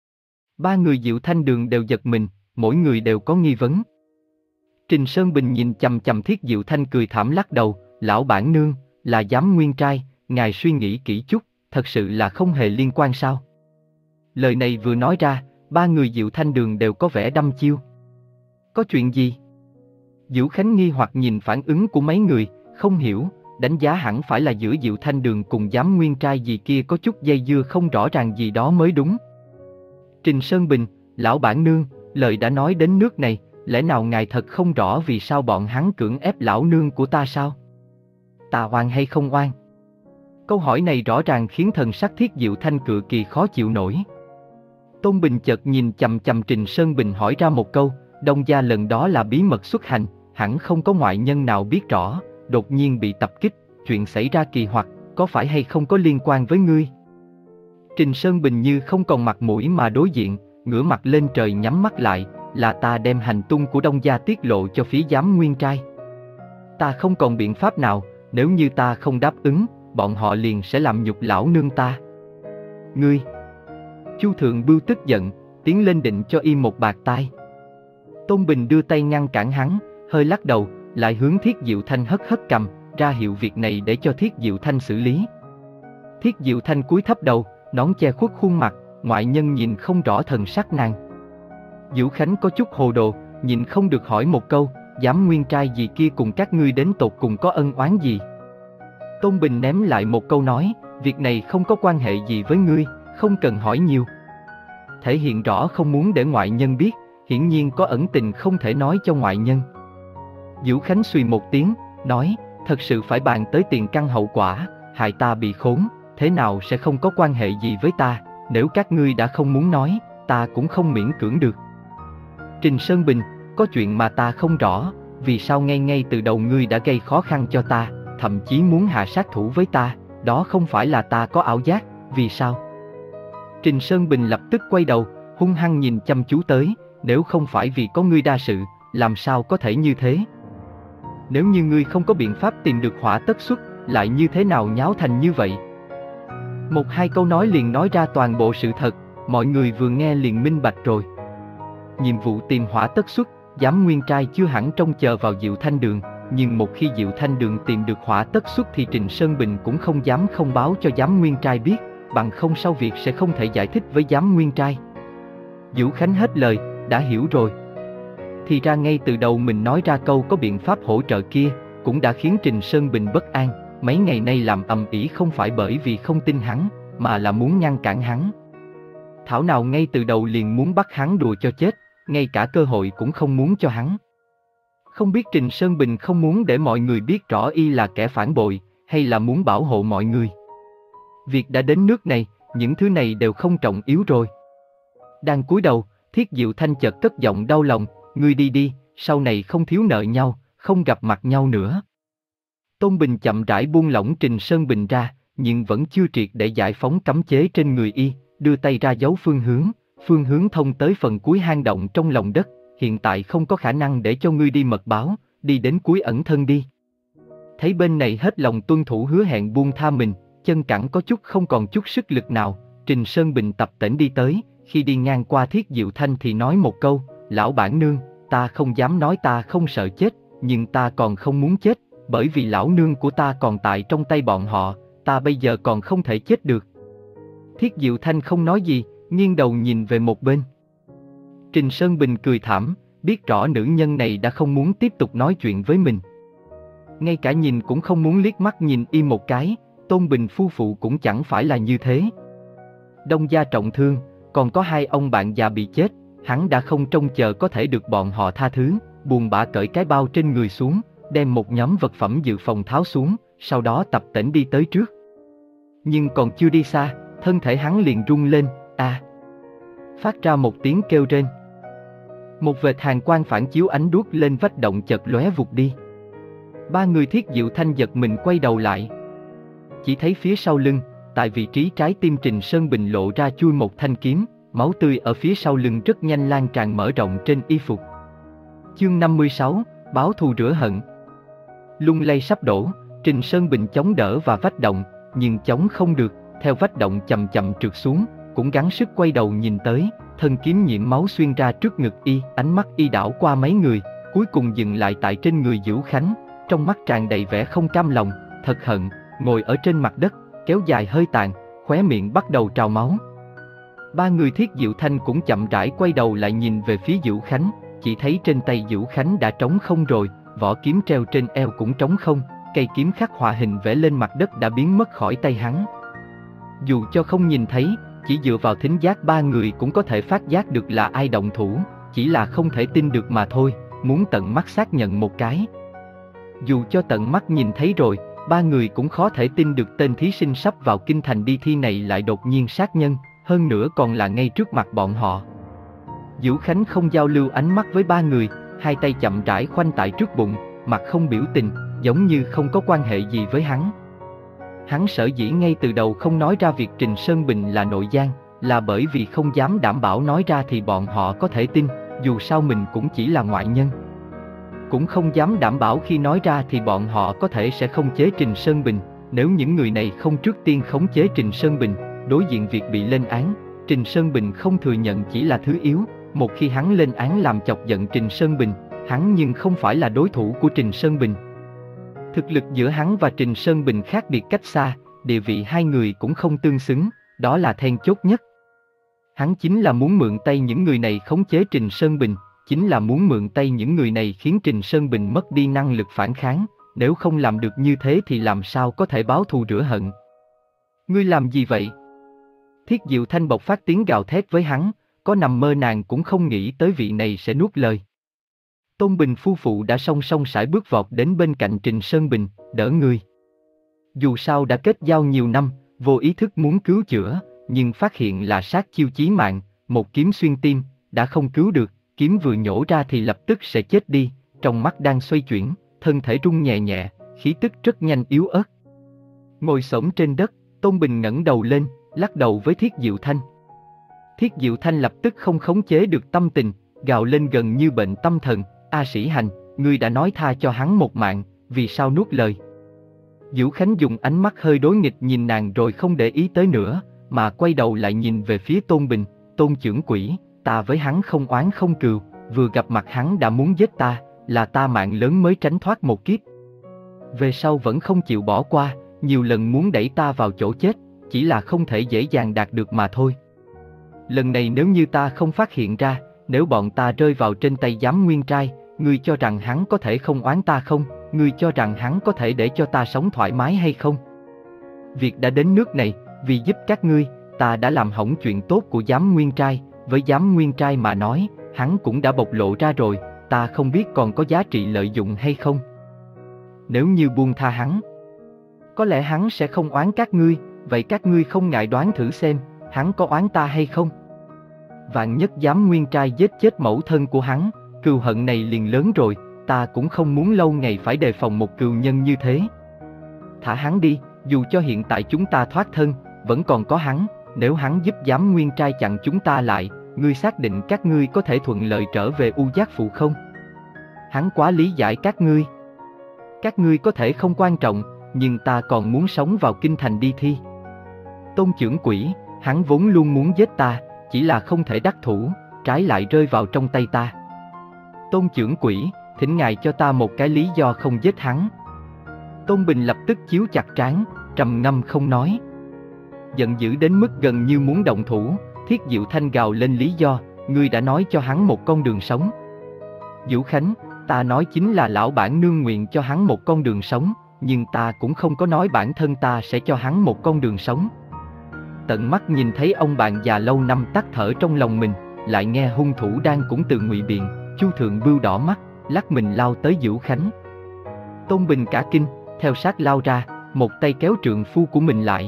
Ba người Diệu Thanh Đường đều giật mình, mỗi người đều có nghi vấn. Trình Sơn Bình nhìn chằm chằm Thiết Diệu Thanh cười thảm lắc đầu, lão bản nương, là Giám Nguyên Trai, ngài suy nghĩ kỹ chút, thật sự là không hề liên quan sao? Lời này vừa nói ra, ba người Diệu Thanh Đường đều có vẻ đăm chiêu. Có chuyện gì? Diễu Khánh nghi hoặc nhìn phản ứng của mấy người, không hiểu, đánh giá hẳn phải là giữa Diệu Thanh Đường cùng Giám Nguyên Trai gì kia có chút dây dưa không rõ ràng gì đó mới đúng. Trình Sơn Bình, lão bản nương, lời đã nói đến nước này, lẽ nào ngài thật không rõ vì sao bọn hắn cưỡng ép lão nương của ta sao? Ta oan hay không oan? Câu hỏi này rõ ràng khiến thần sắc Thiết Diệu Thanh cực kỳ khó chịu nổi. Tôn Bình chợt nhìn chằm chằm Trình Sơn Bình hỏi ra một câu, Đông gia lần đó là bí mật xuất hành, hẳn không có ngoại nhân nào biết rõ, đột nhiên bị tập kích, chuyện xảy ra kỳ hoặc, có phải hay không có liên quan với ngươi? Trình Sơn Bình như không còn mặt mũi mà đối diện, ngửa mặt lên trời nhắm mắt lại, là ta đem hành tung của Đông gia tiết lộ cho phía Giám Nguyên Trai. Ta không còn biện pháp nào, nếu như ta không đáp ứng, bọn họ liền sẽ làm nhục lão nương ta. Ngươi! Chu Thượng Bưu tức giận, tiến lên định cho y một bạt tai. Tôn Bình đưa tay ngăn cản hắn, hơi lắc đầu, lại hướng Thiết Diệu Thanh hất hất cầm, ra hiệu việc này để cho Thiết Diệu Thanh xử lý. Thiết Diệu Thanh cúi thấp đầu, nón che khuất khuôn mặt, ngoại nhân nhìn không rõ thần sắc nàng. Diễu Khánh có chút hồ đồ, nhìn không được hỏi một câu, Giám Nguyên Trai gì kia cùng các ngươi đến tột cùng có ân oán gì? Tôn Bình ném lại một câu nói, việc này không có quan hệ gì với ngươi, không cần hỏi nhiều. Thể hiện rõ không muốn để ngoại nhân biết, hiển nhiên có ẩn tình không thể nói cho ngoại nhân. Vũ Khánh suy một tiếng, nói, thật sự phải bàn tới tiền căn hậu quả, hại ta bị khốn, thế nào sẽ không có quan hệ gì với ta, nếu các ngươi đã không muốn nói, ta cũng không miễn cưỡng được. Trình Sơn Bình, có chuyện mà ta không rõ, vì sao ngay ngay từ đầu ngươi đã gây khó khăn cho ta, thậm chí muốn hạ sát thủ với ta, đó không phải là ta có ảo giác, vì sao? Trình Sơn Bình lập tức quay đầu, hung hăng nhìn chăm chú tới, nếu không phải vì có ngươi đa sự, làm sao có thể như thế? Nếu như ngươi không có biện pháp tìm được hỏa tất xuất, lại như thế nào nháo thành như vậy? Một hai câu nói liền nói ra toàn bộ sự thật, mọi người vừa nghe liền minh bạch rồi. Nhiệm vụ tìm hỏa tất xuất, Giám Nguyên Trai chưa hẳn trông chờ vào Diệu Thanh Đường, nhưng một khi Diệu Thanh Đường tìm được hỏa tất xuất thì Trình Sơn Bình cũng không dám không báo cho Giám Nguyên Trai biết, bằng không sau việc sẽ không thể giải thích với Giám Nguyên Trai. Vũ Khánh hết lời, đã hiểu rồi. Thì ra ngay từ đầu mình nói ra câu có biện pháp hỗ trợ kia, cũng đã khiến Trình Sơn Bình bất an, mấy ngày nay làm ầm ĩ không phải bởi vì không tin hắn, mà là muốn ngăn cản hắn. Thảo nào ngay từ đầu liền muốn bắt hắn đùa cho chết, ngay cả cơ hội cũng không muốn cho hắn. Không biết Trình Sơn Bình không muốn để mọi người biết rõ y là kẻ phản bội, hay là muốn bảo hộ mọi người. Việc đã đến nước này, những thứ này đều không trọng yếu rồi. Đang cúi đầu, Thiết Diệu Thanh chợt cất giọng đau lòng, ngươi đi đi, sau này không thiếu nợ nhau, không gặp mặt nhau nữa. Tôn Bình chậm rãi buông lỏng Trình Sơn Bình ra, nhưng vẫn chưa triệt để giải phóng cấm chế trên người y, đưa tay ra dấu phương hướng, phương hướng thông tới phần cuối hang động trong lòng đất, hiện tại không có khả năng để cho ngươi đi mật báo, đi đến cuối ẩn thân đi. Thấy bên này hết lòng tuân thủ hứa hẹn buông tha mình, chân cẳng có chút không còn chút sức lực nào, Trình Sơn Bình tập tễnh đi tới, khi đi ngang qua Thiết Diệu Thanh thì nói một câu, lão bản nương, ta không dám nói ta không sợ chết, nhưng ta còn không muốn chết, bởi vì lão nương của ta còn tại trong tay bọn họ, ta bây giờ còn không thể chết được. Thiết Diệu Thanh không nói gì, nghiêng đầu nhìn về một bên. Trình Sơn Bình cười thảm, biết rõ nữ nhân này đã không muốn tiếp tục nói chuyện với mình. Ngay cả nhìn cũng không muốn liếc mắt nhìn y một cái, Tôn Bình phu phụ cũng chẳng phải là như thế. Đông gia trọng thương, còn có hai ông bạn già bị chết, hắn đã không trông chờ có thể được bọn họ tha thứ, buồn bã cởi cái bao trên người xuống, đem một nhóm vật phẩm dự phòng tháo xuống, sau đó tập tễnh đi tới trước. Nhưng còn chưa đi xa, thân thể hắn liền rung lên, a, à, phát ra một tiếng kêu rên. Một vệt hàn quang phản chiếu ánh đuốc lên vách động chợt lóe vụt đi. Ba người Thiết Diệu Thanh giật mình quay đầu lại. Chỉ thấy phía sau lưng, tại vị trí trái tim Trình Sơn Bình lộ ra chui một thanh kiếm, máu tươi ở phía sau lưng rất nhanh lan tràn mở rộng trên y phục. Chương năm mươi sáu, báo thù rửa hận. Lung lay sắp đổ, Trình Sơn Bình chống đỡ và vách động, nhưng chống không được, theo vách động chậm chậm trượt xuống, cũng gắng sức quay đầu nhìn tới, thân kiếm nhiễm máu xuyên ra trước ngực y, ánh mắt y đảo qua mấy người, cuối cùng dừng lại tại trên người Vũ Khánh, trong mắt tràn đầy vẻ không cam lòng, thật hận, ngồi ở trên mặt đất, kéo dài hơi tàn, khóe miệng bắt đầu trào máu. Ba người Thiết Diệu Thanh cũng chậm rãi quay đầu lại nhìn về phía Vũ Khánh, chỉ thấy trên tay Vũ Khánh đã trống không rồi, vỏ kiếm treo trên eo cũng trống không, cây kiếm khắc họa hình vẽ lên mặt đất đã biến mất khỏi tay hắn. Dù cho không nhìn thấy, chỉ dựa vào thính giác ba người cũng có thể phát giác được là ai động thủ, chỉ là không thể tin được mà thôi, muốn tận mắt xác nhận một cái. Dù cho tận mắt nhìn thấy rồi, ba người cũng khó thể tin được tên thí sinh sắp vào kinh thành đi thi này lại đột nhiên sát nhân, hơn nữa còn là ngay trước mặt bọn họ. Vũ Khánh không giao lưu ánh mắt với ba người, hai tay chậm rãi khoanh tại trước bụng, mặt không biểu tình, giống như không có quan hệ gì với hắn. Hắn sở dĩ ngay từ đầu không nói ra việc Trình Sơn Bình là nội gián, là bởi vì không dám đảm bảo nói ra thì bọn họ có thể tin, dù sao mình cũng chỉ là ngoại nhân. Cũng không dám đảm bảo khi nói ra thì bọn họ có thể sẽ không chế Trình Sơn Bình, nếu những người này không trước tiên khống chế Trình Sơn Bình, đối diện việc bị lên án, Trình Sơn Bình không thừa nhận chỉ là thứ yếu, một khi hắn lên án làm chọc giận Trình Sơn Bình, hắn nhưng không phải là đối thủ của Trình Sơn Bình. Thực lực giữa hắn và Trình Sơn Bình khác biệt cách xa, địa vị hai người cũng không tương xứng, đó là then chốt nhất. Hắn chính là muốn mượn tay những người này khống chế Trình Sơn Bình, chính là muốn mượn tay những người này khiến Trình Sơn Bình mất đi năng lực phản kháng, nếu không làm được như thế thì làm sao có thể báo thù rửa hận. Ngươi làm gì vậy? Thiết Diệu Thanh bộc phát tiếng gào thét với hắn, có nằm mơ nàng cũng không nghĩ tới vị này sẽ nuốt lời. Tôn Bình phu phụ đã song song sải bước vọt đến bên cạnh Trình Sơn Bình, đỡ người. Dù sao đã kết giao nhiều năm, vô ý thức muốn cứu chữa, nhưng phát hiện là sát chiêu chí mạng, một kiếm xuyên tim, đã không cứu được, kiếm vừa nhổ ra thì lập tức sẽ chết đi, trong mắt đang xoay chuyển, thân thể rung nhẹ nhẹ, khí tức rất nhanh yếu ớt. Ngồi xổm trên đất, Tôn Bình ngẩng đầu lên, lắc đầu với Thiết Diệu Thanh. Thiết Diệu Thanh lập tức không khống chế được tâm tình, gào lên gần như bệnh tâm thần, A Sĩ Hành, ngươi đã nói tha cho hắn một mạng, vì sao nuốt lời? Diệu Khánh dùng ánh mắt hơi đối nghịch nhìn nàng rồi không để ý tới nữa, mà quay đầu lại nhìn về phía Tôn Bình, Tôn trưởng quỹ, ta với hắn không oán không cừu, vừa gặp mặt hắn đã muốn giết ta, là ta mạng lớn mới tránh thoát một kiếp. Về sau vẫn không chịu bỏ qua, nhiều lần muốn đẩy ta vào chỗ chết, chỉ là không thể dễ dàng đạt được mà thôi. Lần này nếu như ta không phát hiện ra, nếu bọn ta rơi vào trên tay Giám Nguyên Trai, ngươi cho rằng hắn có thể không oán ta không? Ngươi cho rằng hắn có thể để cho ta sống thoải mái hay không? Việc đã đến nước này, vì giúp các ngươi, ta đã làm hỏng chuyện tốt của Giám Nguyên Trai, với Giám Nguyên Trai mà nói, hắn cũng đã bộc lộ ra rồi, ta không biết còn có giá trị lợi dụng hay không. Nếu như buông tha hắn, có lẽ hắn sẽ không oán các ngươi, vậy các ngươi không ngại đoán thử xem, hắn có oán ta hay không? Vạn nhất Giám Nguyên Trai giết chết mẫu thân của hắn, cừu hận này liền lớn rồi, ta cũng không muốn lâu ngày phải đề phòng một cừu nhân như thế. Thả hắn đi, dù cho hiện tại chúng ta thoát thân, vẫn còn có hắn, nếu hắn giúp Giám Nguyên Trai chặn chúng ta lại, ngươi xác định các ngươi có thể thuận lợi trở về U Giác Phụ không? Hắn quá lý giải các ngươi. Các ngươi có thể không quan trọng, nhưng ta còn muốn sống vào kinh thành đi thi. Tôn trưởng quỹ, hắn vốn luôn muốn giết ta, chỉ là không thể đắc thủ, trái lại rơi vào trong tay ta. Tôn trưởng quỹ, thỉnh ngài cho ta một cái lý do không giết hắn. Tôn Bình lập tức chiếu chặt trán, trầm ngâm không nói. Giận dữ đến mức gần như muốn động thủ, Thiết Diệu Thanh gào lên lý do, ngươi đã nói cho hắn một con đường sống. Vũ Khánh, ta nói chính là lão bản nương nguyện cho hắn một con đường sống, nhưng ta cũng không có nói bản thân ta sẽ cho hắn một con đường sống. Tận mắt nhìn thấy ông bạn già lâu năm tắt thở trong lòng mình, lại nghe hung thủ đang cũng tự ngụy biện, Chu Thượng Bưu đỏ mắt, lắc mình lao tới Vũ Khánh. Tôn Bình cả kinh, theo sát lao ra, một tay kéo trượng phu của mình lại.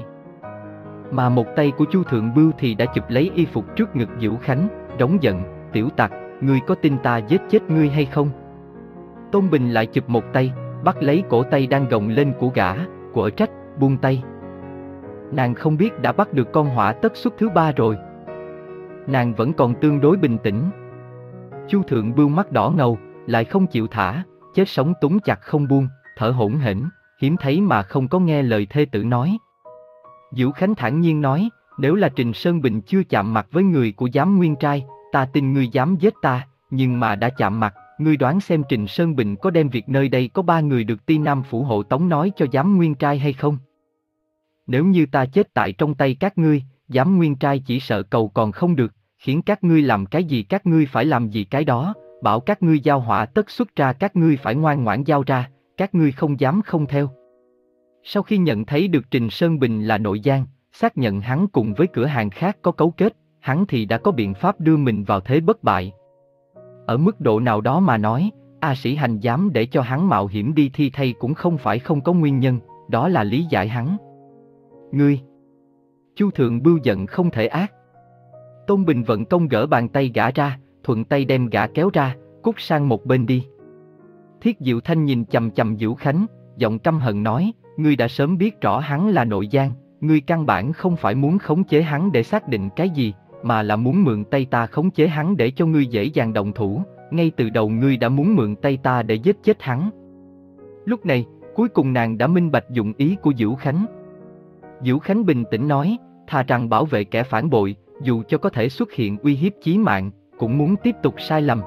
Mà một tay của Chu Thượng Bưu thì đã chụp lấy y phục trước ngực Vũ Khánh, rống giận, tiểu tặc, ngươi có tin ta giết chết ngươi hay không? Tôn Bình lại chụp một tay, bắt lấy cổ tay đang gồng lên của gã, quở trách, buông tay. Nàng không biết đã bắt được con hỏa tất xuất thứ ba rồi. Nàng vẫn còn tương đối bình tĩnh. Chu Thượng Bưu mắt đỏ ngầu, lại không chịu thả, chết sống túng chặt không buông, thở hổn hển, hiếm thấy mà không có nghe lời thê tử nói. Vũ Khánh thản nhiên nói, nếu là Trình Sơn Bình chưa chạm mặt với người của Giám Nguyên Trai, ta tin ngươi dám giết ta, nhưng mà đã chạm mặt, ngươi đoán xem Trình Sơn Bình có đem việc nơi đây có ba người được Ti Nam Phủ hộ tống nói cho Giám Nguyên Trai hay không? Nếu như ta chết tại trong tay các ngươi, Giám Nguyên Trai chỉ sợ cầu còn không được, khiến các ngươi làm cái gì các ngươi phải làm gì cái đó, bảo các ngươi giao hỏa tất xuất ra các ngươi phải ngoan ngoãn giao ra, các ngươi không dám không theo. Sau khi nhận thấy được Trình Sơn Bình là nội gián, xác nhận hắn cùng với cửa hàng khác có cấu kết, hắn thì đã có biện pháp đưa mình vào thế bất bại. Ở mức độ nào đó mà nói, A Sĩ Hành dám để cho hắn mạo hiểm đi thi thay cũng không phải không có nguyên nhân, đó là lý giải hắn. Ngươi! Chu Thượng Bưu giận không thể ác. Tôn Bình vận công gỡ bàn tay gã ra, thuận tay đem gã kéo ra, cút sang một bên đi. Thiết Diệu Thanh nhìn chằm chằm Vũ Khánh, giọng căm hận nói, ngươi đã sớm biết rõ hắn là nội gián, ngươi căn bản không phải muốn khống chế hắn để xác định cái gì, mà là muốn mượn tay ta khống chế hắn để cho ngươi dễ dàng động thủ, ngay từ đầu ngươi đã muốn mượn tay ta để giết chết hắn. Lúc này, cuối cùng nàng đã minh bạch dụng ý của Vũ Khánh. Vũ Khánh bình tĩnh nói, thà rằng bảo vệ kẻ phản bội, dù cho có thể xuất hiện uy hiếp chí mạng, cũng muốn tiếp tục sai lầm.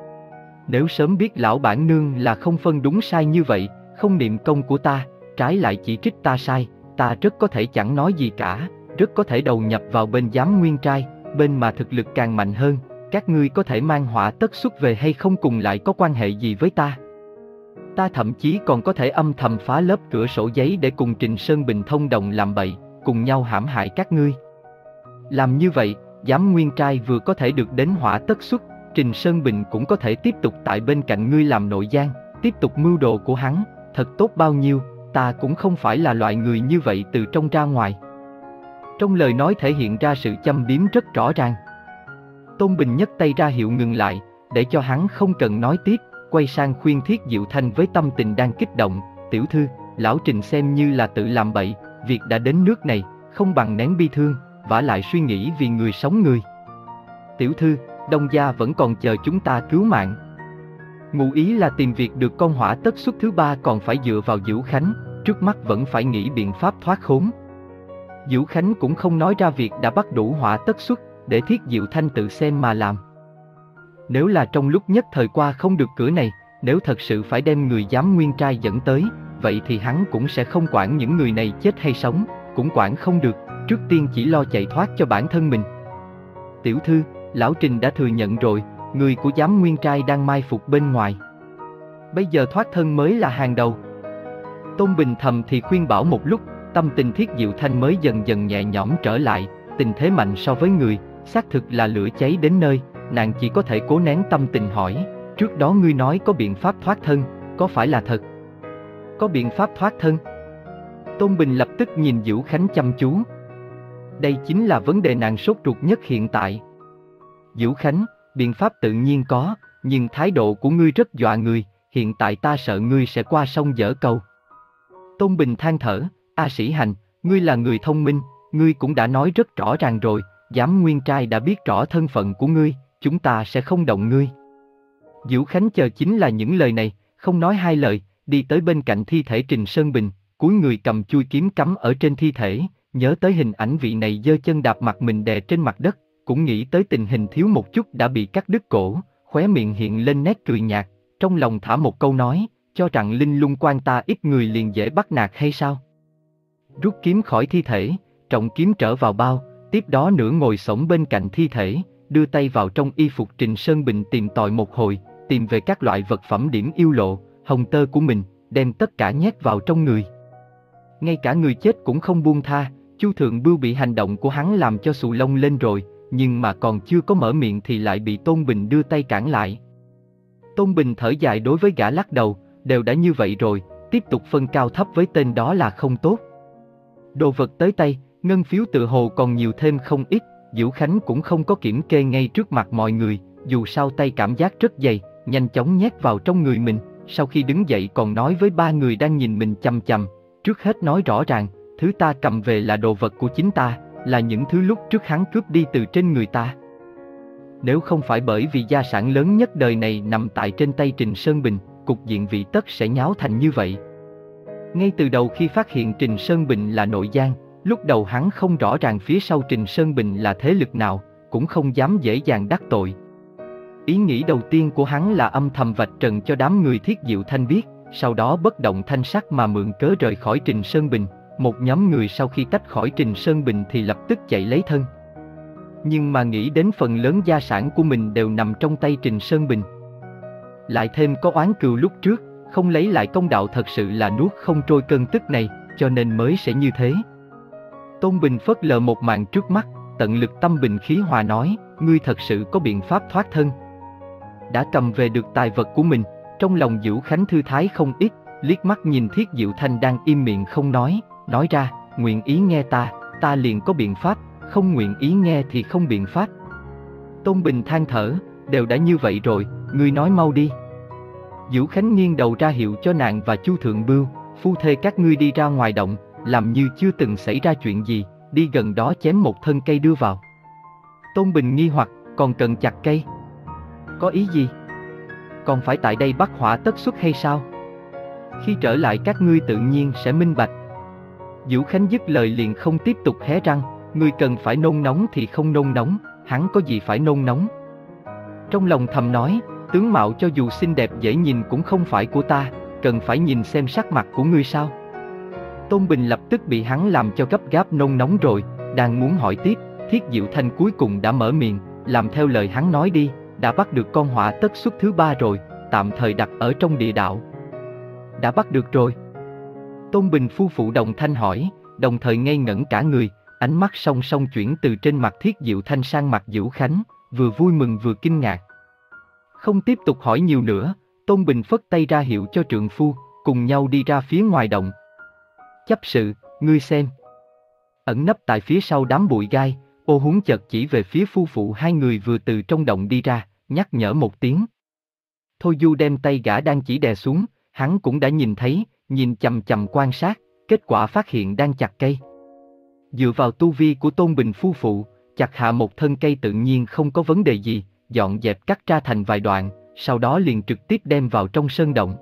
Nếu sớm biết lão bản nương là không phân đúng sai như vậy, không niệm công của ta, trái lại chỉ trích ta sai, ta rất có thể chẳng nói gì cả, rất có thể đầu nhập vào bên Giám Nguyên Trai, bên mà thực lực càng mạnh hơn, các ngươi có thể mang hỏa tất xuất về hay không cùng lại có quan hệ gì với ta. Ta thậm chí còn có thể âm thầm phá lớp cửa sổ giấy để cùng Trình Sơn Bình thông đồng làm bậy, cùng nhau hãm hại các ngươi. Làm như vậy, Giám Nguyên Trai vừa có thể được đến hỏa tất xuất, Trình Sơn Bình cũng có thể tiếp tục tại bên cạnh ngươi làm nội gian, tiếp tục mưu đồ của hắn, thật tốt bao nhiêu, ta cũng không phải là loại người như vậy từ trong ra ngoài. Trong lời nói thể hiện ra sự châm biếm rất rõ ràng. Tôn Bình nhấc tay ra hiệu ngừng lại, để cho hắn không cần nói tiếp, quay sang khuyên Thiết Diệu Thanh với tâm tình đang kích động, tiểu thư, lão Trình xem như là tự làm bậy, việc đã đến nước này, không bằng nén bi thương, vả lại suy nghĩ vì người sống người. Tiểu thư, Đông gia vẫn còn chờ chúng ta cứu mạng. Ngụ ý là tìm việc được con hỏa tất xuất thứ ba còn phải dựa vào Dữu Khánh, trước mắt vẫn phải nghĩ biện pháp thoát khốn. Dữu Khánh cũng không nói ra việc đã bắt đủ hỏa tất xuất, để Thiết Diệu Thanh tự xem mà làm. Nếu là trong lúc nhất thời qua không được cửa này, nếu thật sự phải đem người Giám Nguyên Trai dẫn tới, vậy thì hắn cũng sẽ không quản những người này chết hay sống, cũng quản không được, trước tiên chỉ lo chạy thoát cho bản thân mình. Tiểu thư, lão Trình đã thừa nhận rồi, người của Giám Nguyên Trai đang mai phục bên ngoài. Bây giờ thoát thân mới là hàng đầu. Tôn Bình thầm thì khuyên bảo một lúc, tâm tình Thiết Diệu Thanh mới dần dần nhẹ nhõm trở lại, tình thế mạnh so với người, xác thực là lửa cháy đến nơi, nàng chỉ có thể cố nén tâm tình hỏi, trước đó ngươi nói có biện pháp thoát thân, có phải là thật? Có biện pháp thoát thân? Tôn Bình lập tức nhìn Dữu Khánh chăm chú. Đây chính là vấn đề nàng sốt ruột nhất hiện tại. Dữu Khánh, biện pháp tự nhiên có, nhưng thái độ của ngươi rất dọa người, hiện tại ta sợ ngươi sẽ qua sông dở cầu. Tôn Bình than thở, A Sĩ Hành, ngươi là người thông minh, ngươi cũng đã nói rất rõ ràng rồi, Giám Nguyên Trai đã biết rõ thân phận của ngươi, chúng ta sẽ không động ngươi. Dữu Khánh chờ chính là những lời này, không nói hai lời, đi tới bên cạnh thi thể Trình Sơn Bình, cúi người cầm chuôi kiếm cắm ở trên thi thể, nhớ tới hình ảnh vị này giơ chân đạp mặt mình đè trên mặt đất, cũng nghĩ tới tình hình thiếu một chút đã bị cắt đứt cổ, khóe miệng hiện lên nét cười nhạt, trong lòng thả một câu nói, cho rằng linh lung quan ta ít người liền dễ bắt nạt hay sao? Rút kiếm khỏi thi thể, trọng kiếm trở vào bao, tiếp đó nửa ngồi xổm bên cạnh thi thể, đưa tay vào trong y phục Trình Sơn Bình tìm tòi một hồi, tìm về các loại vật phẩm điểm yêu lộ, hồng tơ của mình, đem tất cả nhét vào trong người. Ngay cả người chết cũng không buông tha, Chu Thượng Bưu bị hành động của hắn làm cho xù lông lên rồi, nhưng mà còn chưa có mở miệng thì lại bị Tôn Bình đưa tay cản lại. Tôn Bình thở dài đối với gã lắc đầu, đều đã như vậy rồi, tiếp tục phân cao thấp với tên đó là không tốt. Đồ vật tới tay, ngân phiếu tự hồ còn nhiều thêm không ít, Dữu Khánh cũng không có kiểm kê ngay trước mặt mọi người, dù sao tay cảm giác rất dày, nhanh chóng nhét vào trong người mình, sau khi đứng dậy còn nói với ba người đang nhìn mình chằm chằm, trước hết nói rõ ràng, thứ ta cầm về là đồ vật của chính ta, là những thứ lúc trước hắn cướp đi từ trên người ta. Nếu không phải bởi vì gia sản lớn nhất đời này nằm tại trên tay Trình Sơn Bình, cục diện vị tất sẽ nháo thành như vậy. Ngay từ đầu khi phát hiện Trình Sơn Bình là nội gian, lúc đầu hắn không rõ ràng phía sau Trình Sơn Bình là thế lực nào, cũng không dám dễ dàng đắc tội. Ý nghĩ đầu tiên của hắn là âm thầm vạch trần cho đám người Thiết Diệu Thanh biết, sau đó bất động thanh sắc mà mượn cớ rời khỏi Trình Sơn Bình. Một nhóm người sau khi tách khỏi Trình Sơn Bình thì lập tức chạy lấy thân. Nhưng mà nghĩ đến phần lớn gia sản của mình đều nằm trong tay Trình Sơn Bình, lại thêm có oán cừu lúc trước, không lấy lại công đạo thật sự là nuốt không trôi cơn tức này, cho nên mới sẽ như thế. Tôn Bình phớt lờ một màn trước mắt, tận lực tâm bình khí hòa nói, ngươi thật sự có biện pháp thoát thân. Đã cầm về được tài vật của mình, trong lòng Dữu Khánh thư thái không ít, liếc mắt nhìn Thiết Diệu Thanh đang im miệng không nói, nói ra, nguyện ý nghe ta, ta liền có biện pháp, không nguyện ý nghe thì không biện pháp. Tôn Bình than thở, đều đã như vậy rồi, ngươi nói mau đi. Dữu Khánh nghiêng đầu ra hiệu cho nàng và Chu Thượng Bưu, phu thê các ngươi đi ra ngoài động, làm như chưa từng xảy ra chuyện gì, đi gần đó chém một thân cây đưa vào. Tôn Bình nghi hoặc, còn cần chặt cây? Có ý gì? Còn phải tại đây bắt hỏa tất xuất hay sao? Khi trở lại các ngươi tự nhiên sẽ minh bạch. Dữu Khánh dứt lời liền không tiếp tục hé răng, ngươi cần phải nôn nóng thì không nôn nóng, hắn có gì phải nôn nóng. Trong lòng thầm nói, tướng mạo cho dù xinh đẹp dễ nhìn cũng không phải của ta, cần phải nhìn xem sắc mặt của ngươi sao. Tôn Bình lập tức bị hắn làm cho gấp gáp nôn nóng rồi, đang muốn hỏi tiếp, Thiết Diệu Thanh cuối cùng đã mở miệng, làm theo lời hắn nói đi, đã bắt được con hỏa tất xuất thứ ba rồi, tạm thời đặt ở trong địa đạo. đã bắt được rồi. Tôn Bình phu phụ đồng thanh hỏi, đồng thời ngây ngẩn cả người, ánh mắt song song chuyển từ trên mặt Thiết Diệu Thanh sang mặt Vũ Khánh, vừa vui mừng vừa kinh ngạc. Không tiếp tục hỏi nhiều nữa, Tôn Bình phất tay ra hiệu cho trượng phu, cùng nhau đi ra phía ngoài động. Chấp sự, ngươi xem. Ẩn nấp tại phía sau đám bụi gai, Ô Huống chợt chỉ về phía phu phụ hai người vừa từ trong động đi ra, nhắc nhở một tiếng. Thôi Du đem tay gã đang chỉ đè xuống, hắn cũng đã nhìn thấy, nhìn chằm chằm quan sát, kết quả phát hiện đang chặt cây. Dựa vào tu vi của Tôn Bình phu phụ, chặt hạ một thân cây tự nhiên không có vấn đề gì, dọn dẹp cắt ra thành vài đoạn, sau đó liền trực tiếp đem vào trong sơn động.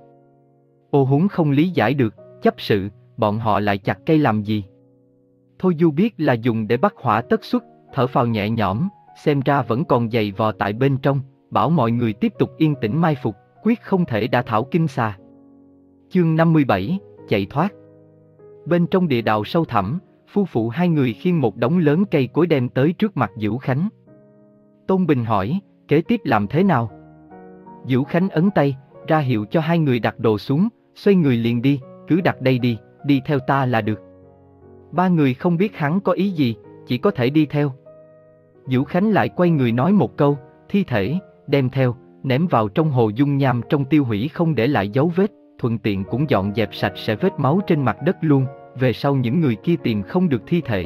Ô Huống không lý giải được, chấp sự, bọn họ lại chặt cây làm gì? Thôi Du biết là dùng để bắt hỏa tất xuất, thở phào nhẹ nhõm, xem ra vẫn còn dày vò tại bên trong, bảo mọi người tiếp tục yên tĩnh mai phục, quyết không thể đả thảo kinh xà. Chương năm mươi bảy, chạy thoát. Bên trong địa đạo sâu thẳm, phu phụ hai người khiêng một đống lớn cây cối đem tới trước mặt Vũ Khánh. Tôn Bình hỏi, kế tiếp làm thế nào? Vũ Khánh ấn tay, ra hiệu cho hai người đặt đồ xuống, xoay người liền đi, cứ đặt đây đi, đi theo ta là được. Ba người không biết hắn có ý gì, chỉ có thể đi theo. Vũ Khánh lại quay người nói một câu, thi thể, đem theo, ném vào trong hồ dung nham trong tiêu hủy không để lại dấu vết, thuận tiện cũng dọn dẹp sạch sẽ vết máu trên mặt đất luôn, về sau những người kia tìm không được thi thể.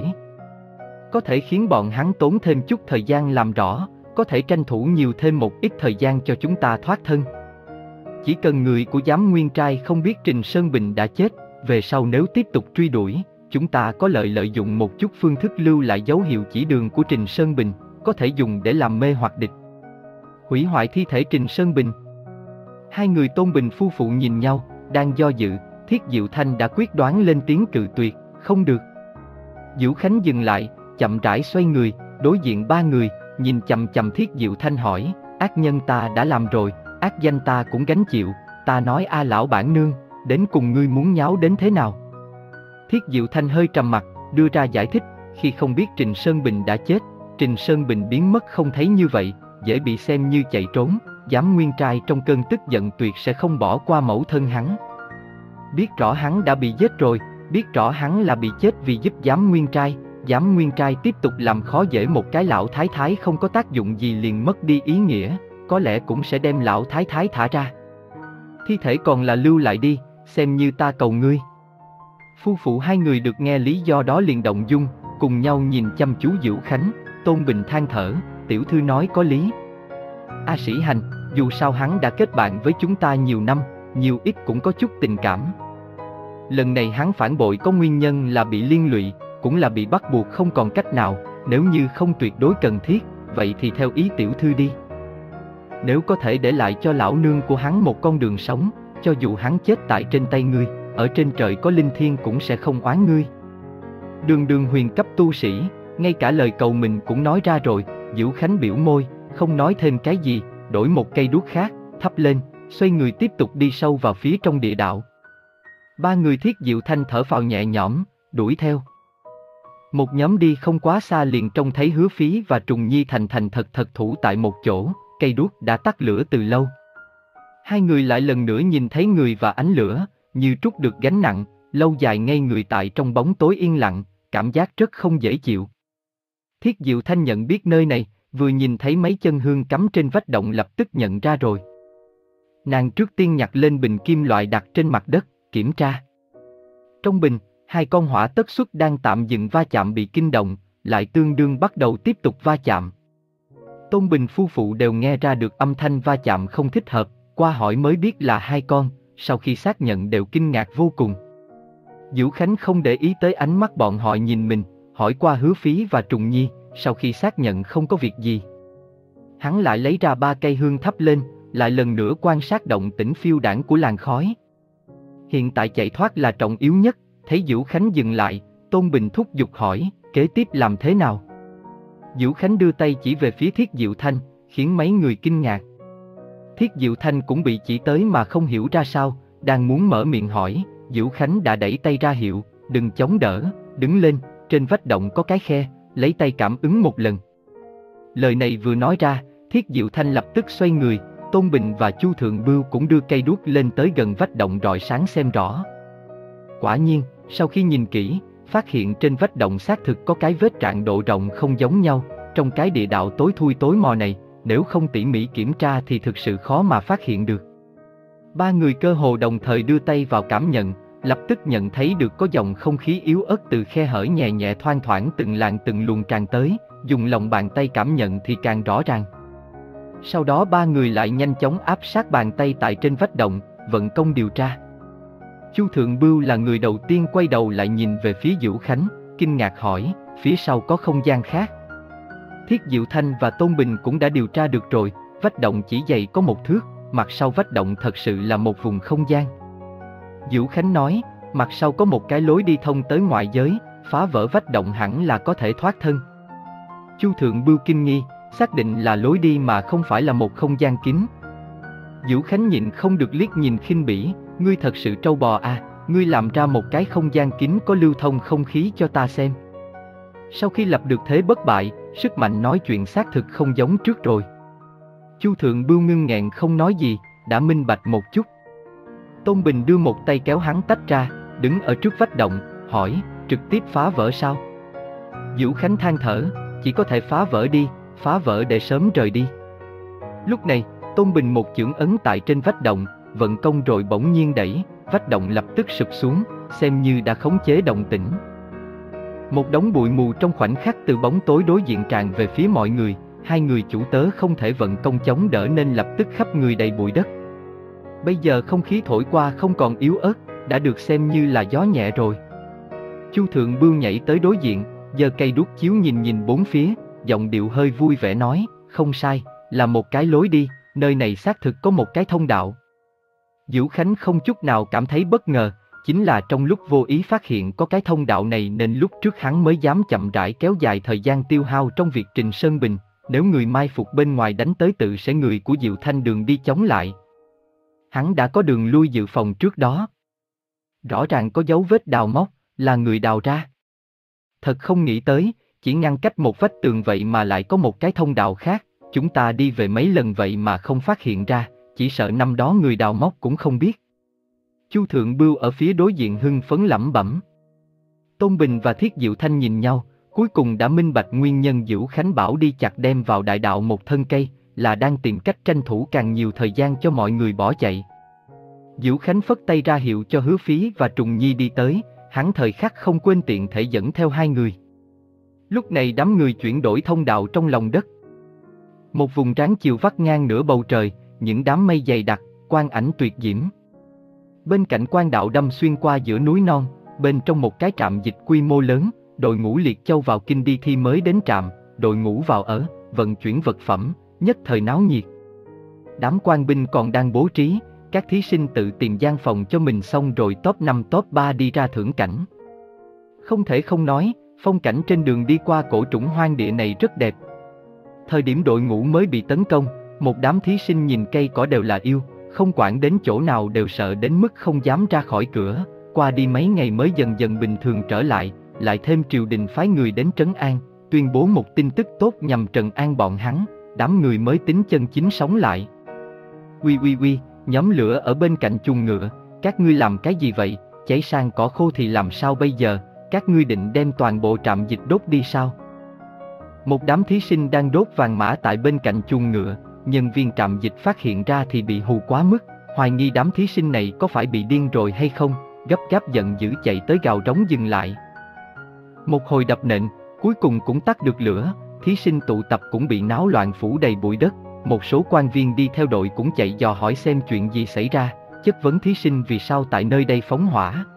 Có thể khiến bọn hắn tốn thêm chút thời gian làm rõ, có thể tranh thủ nhiều thêm một ít thời gian cho chúng ta thoát thân. Chỉ cần người của giám nguyên trai không biết Trình Sơn Bình đã chết, về sau nếu tiếp tục truy đuổi, chúng ta có lợi lợi dụng một chút phương thức lưu lại dấu hiệu chỉ đường của Trình Sơn Bình, có thể dùng để làm mê hoặc địch. Hủy hoại thi thể Trình Sơn Bình. Hai người Tôn Bình phu phụ nhìn nhau, đang do dự, Thiết Diệu Thanh đã quyết đoán lên tiếng cự tuyệt, không được. Vũ Khánh dừng lại, chậm rãi xoay người, đối diện ba người, nhìn chằm chằm Thiết Diệu Thanh hỏi, ác nhân ta đã làm rồi, ác danh ta cũng gánh chịu, ta nói a lão bản nương, đến cùng ngươi muốn nháo đến thế nào? Thiết Diệu Thanh hơi trầm mặt, đưa ra giải thích, khi không biết Trình Sơn Bình đã chết, Trình Sơn Bình biến mất không thấy như vậy, dễ bị xem như chạy trốn, giám nguyên trai trong cơn tức giận tuyệt sẽ không bỏ qua mẫu thân hắn. Biết rõ hắn đã bị giết rồi, biết rõ hắn là bị chết vì giúp giám nguyên trai, giám nguyên trai tiếp tục làm khó dễ một cái lão thái thái không có tác dụng gì liền mất đi ý nghĩa, có lẽ cũng sẽ đem lão thái thái thả ra. Thi thể còn là lưu lại đi, xem như ta cầu ngươi. Phu phụ hai người được nghe lý do đó liền động dung, cùng nhau nhìn chăm chú Vũ Khánh. Tôn Bình than thở, tiểu thư nói có lý. A Sĩ Hành, dù sao hắn đã kết bạn với chúng ta nhiều năm, nhiều ít cũng có chút tình cảm. Lần này hắn phản bội có nguyên nhân là bị liên lụy, cũng là bị bắt buộc không còn cách nào, nếu như không tuyệt đối cần thiết, vậy thì theo ý tiểu thư đi. Nếu có thể để lại cho lão nương của hắn một con đường sống, cho dù hắn chết tại trên tay ngươi, ở trên trời có linh thiêng cũng sẽ không oán ngươi. Đường đường huyền cấp tu sĩ, ngay cả lời cầu mình cũng nói ra rồi. Vũ Khánh biểu môi, không nói thêm cái gì, đổi một cây đuốc khác, thắp lên, xoay người tiếp tục đi sâu vào phía trong địa đạo. Ba người Thiết Diệu Thanh thở phào nhẹ nhõm, đuổi theo. Một nhóm đi không quá xa liền trông thấy Hứa Phí và Trùng Nhi thành thành thật thật thủ tại một chỗ, cây đuốc đã tắt lửa từ lâu. Hai người lại lần nữa nhìn thấy người và ánh lửa, như trút được gánh nặng, lâu dài ngây người tại trong bóng tối yên lặng, cảm giác rất không dễ chịu. Thiết Diệu Thanh nhận biết nơi này, vừa nhìn thấy mấy chân hương cắm trên vách động lập tức nhận ra rồi. Nàng trước tiên nhặt lên bình kim loại đặt trên mặt đất, kiểm tra. Trong bình, hai con hỏa tất xuất đang tạm dừng va chạm bị kinh động, lại tương đương bắt đầu tiếp tục va chạm. Tôn Bình phu phụ đều nghe ra được âm thanh va chạm không thích hợp, qua hỏi mới biết là hai con, sau khi xác nhận đều kinh ngạc vô cùng. Vũ Khánh không để ý tới ánh mắt bọn họ nhìn mình, hỏi qua Hứa Phí và Trùng Nhi, sau khi xác nhận không có việc gì. Hắn lại lấy ra ba cây hương thắp lên, lại lần nữa quan sát động tĩnh phiêu đãng của làn khói. Hiện tại chạy thoát là trọng yếu nhất, thấy Vũ Khánh dừng lại, Tôn Bình thúc giục hỏi, kế tiếp làm thế nào? Vũ Khánh đưa tay chỉ về phía Thiết Diệu Thanh, khiến mấy người kinh ngạc. Thiết Diệu Thanh cũng bị chỉ tới mà không hiểu ra sao, đang muốn mở miệng hỏi, Vũ Khánh đã đẩy tay ra hiệu, đừng chống đỡ, đứng lên, trên vách động có cái khe, lấy tay cảm ứng một lần. Lời này vừa nói ra, Thiết Diệu Thanh lập tức xoay người, Tôn Bình và Chu Thượng Bưu cũng đưa cây đuốc lên tới gần vách động rọi sáng xem rõ. Quả nhiên, sau khi nhìn kỹ, phát hiện trên vách động xác thực có cái vết rạn độ rộng không giống nhau. Trong cái địa đạo tối thui tối mò này, nếu không tỉ mỉ kiểm tra thì thực sự khó mà phát hiện được. Ba người cơ hồ đồng thời đưa tay vào cảm nhận, lập tức nhận thấy được có dòng không khí yếu ớt từ khe hở nhẹ nhẹ thoang thoảng từng làn từng luồng tràn tới, dùng lòng bàn tay cảm nhận thì càng rõ ràng. Sau đó ba người lại nhanh chóng áp sát bàn tay tại trên vách động, vận công điều tra. Chu Thượng Bưu là người đầu tiên quay đầu lại nhìn về phía Diệu Khánh, kinh ngạc hỏi, phía sau có không gian khác. Thiết Diệu Thanh và Tôn Bình cũng đã điều tra được rồi, vách động chỉ dày có một thước, mặt sau vách động thật sự là một vùng không gian. Diệu Khánh nói, mặt sau có một cái lối đi thông tới ngoại giới, phá vỡ vách động hẳn là có thể thoát thân. Chu Thượng Bưu kinh nghi, xác định là lối đi mà không phải là một không gian kín. Diệu Khánh nhịn không được liếc nhìn khinh bỉ, ngươi thật sự trâu bò à, ngươi làm ra một cái không gian kín có lưu thông không khí cho ta xem. Sau khi lập được thế bất bại, sức mạnh nói chuyện xác thực không giống trước rồi. Chu Thượng Bưu ngưng nghẹn không nói gì, đã minh bạch một chút. Tôn Bình đưa một tay kéo hắn tách ra, đứng ở trước vách động, hỏi, trực tiếp phá vỡ sao? Diệu Khánh than thở, chỉ có thể phá vỡ đi, phá vỡ để sớm rời đi. Lúc này, Tôn Bình một chưởng ấn tại trên vách động, vận công rồi bỗng nhiên đẩy, vách động lập tức sụp xuống, xem như đã khống chế động tĩnh. Một đống bụi mù trong khoảnh khắc từ bóng tối đối diện tràn về phía mọi người, hai người chủ tớ không thể vận công chống đỡ nên lập tức khắp người đầy bụi đất. Bây giờ không khí thổi qua không còn yếu ớt, đã được xem như là gió nhẹ rồi. Chu Thượng Bưu nhảy tới đối diện, giơ cây đuốc chiếu nhìn nhìn bốn phía, giọng điệu hơi vui vẻ nói, không sai, là một cái lối đi, nơi này xác thực có một cái thông đạo. Diệu Khánh không chút nào cảm thấy bất ngờ, chính là trong lúc vô ý phát hiện có cái thông đạo này nên lúc trước hắn mới dám chậm rãi kéo dài thời gian tiêu hao trong việc trình Sơn Bình, nếu người mai phục bên ngoài đánh tới tự sẽ người của Diệu Thanh đường đi chống lại. Hắn đã có đường lui dự phòng trước đó. Rõ ràng có dấu vết đào móc, là người đào ra. Thật không nghĩ tới, chỉ ngăn cách một vách tường vậy mà lại có một cái thông đạo khác, chúng ta đi về mấy lần vậy mà không phát hiện ra, chỉ sợ năm đó người đào móc cũng không biết. Chu Thượng Bưu ở phía đối diện hưng phấn lẩm bẩm. Tôn Bình và Thiết Diệu Thanh nhìn nhau, cuối cùng đã minh bạch nguyên nhân Diệu Khánh bảo đi chặt đem vào đại đạo một thân cây, là đang tìm cách tranh thủ càng nhiều thời gian cho mọi người bỏ chạy. Diệu Khánh phất tay ra hiệu cho Hứa Phí và Trùng Nhi đi tới, hắn thời khắc không quên tiện thể dẫn theo hai người. Lúc này đám người chuyển đổi thông đạo trong lòng đất. Một vùng tráng chiều vắt ngang nửa bầu trời, những đám mây dày đặc, quang ảnh tuyệt diễm. Bên cạnh quan đạo đâm xuyên qua giữa núi non, bên trong một cái trạm dịch quy mô lớn, đội ngũ Liệt Châu vào kinh đi thi mới đến trạm, đội ngũ vào ở, vận chuyển vật phẩm, nhất thời náo nhiệt. Đám quan binh còn đang bố trí, các thí sinh tự tìm gian phòng cho mình xong rồi top năm top ba đi ra thưởng cảnh. Không thể không nói, phong cảnh trên đường đi qua cổ trũng hoang địa này rất đẹp. Thời điểm đội ngũ mới bị tấn công, một đám thí sinh nhìn cây cỏ đều là yêu, không quản đến chỗ nào đều sợ đến mức không dám ra khỏi cửa, qua đi mấy ngày mới dần dần bình thường trở lại, lại thêm triều đình phái người đến trấn an, tuyên bố một tin tức tốt nhằm trấn an bọn hắn, đám người mới tính chân chính sống lại. Uy uy uy, nhóm lửa ở bên cạnh chuồng ngựa, các ngươi làm cái gì vậy, cháy sang cỏ khô thì làm sao bây giờ, các ngươi định đem toàn bộ trạm dịch đốt đi sao? Một đám thí sinh đang đốt vàng mã tại bên cạnh chuồng ngựa, nhân viên trạm dịch phát hiện ra thì bị hù quá mức, hoài nghi đám thí sinh này có phải bị điên rồi hay không, gấp gáp giận dữ chạy tới gào rống dừng lại. Một hồi đập nện, cuối cùng cũng tắt được lửa, thí sinh tụ tập cũng bị náo loạn phủ đầy bụi đất, một số quan viên đi theo đội cũng chạy dò hỏi xem chuyện gì xảy ra, chất vấn thí sinh vì sao tại nơi đây phóng hỏa.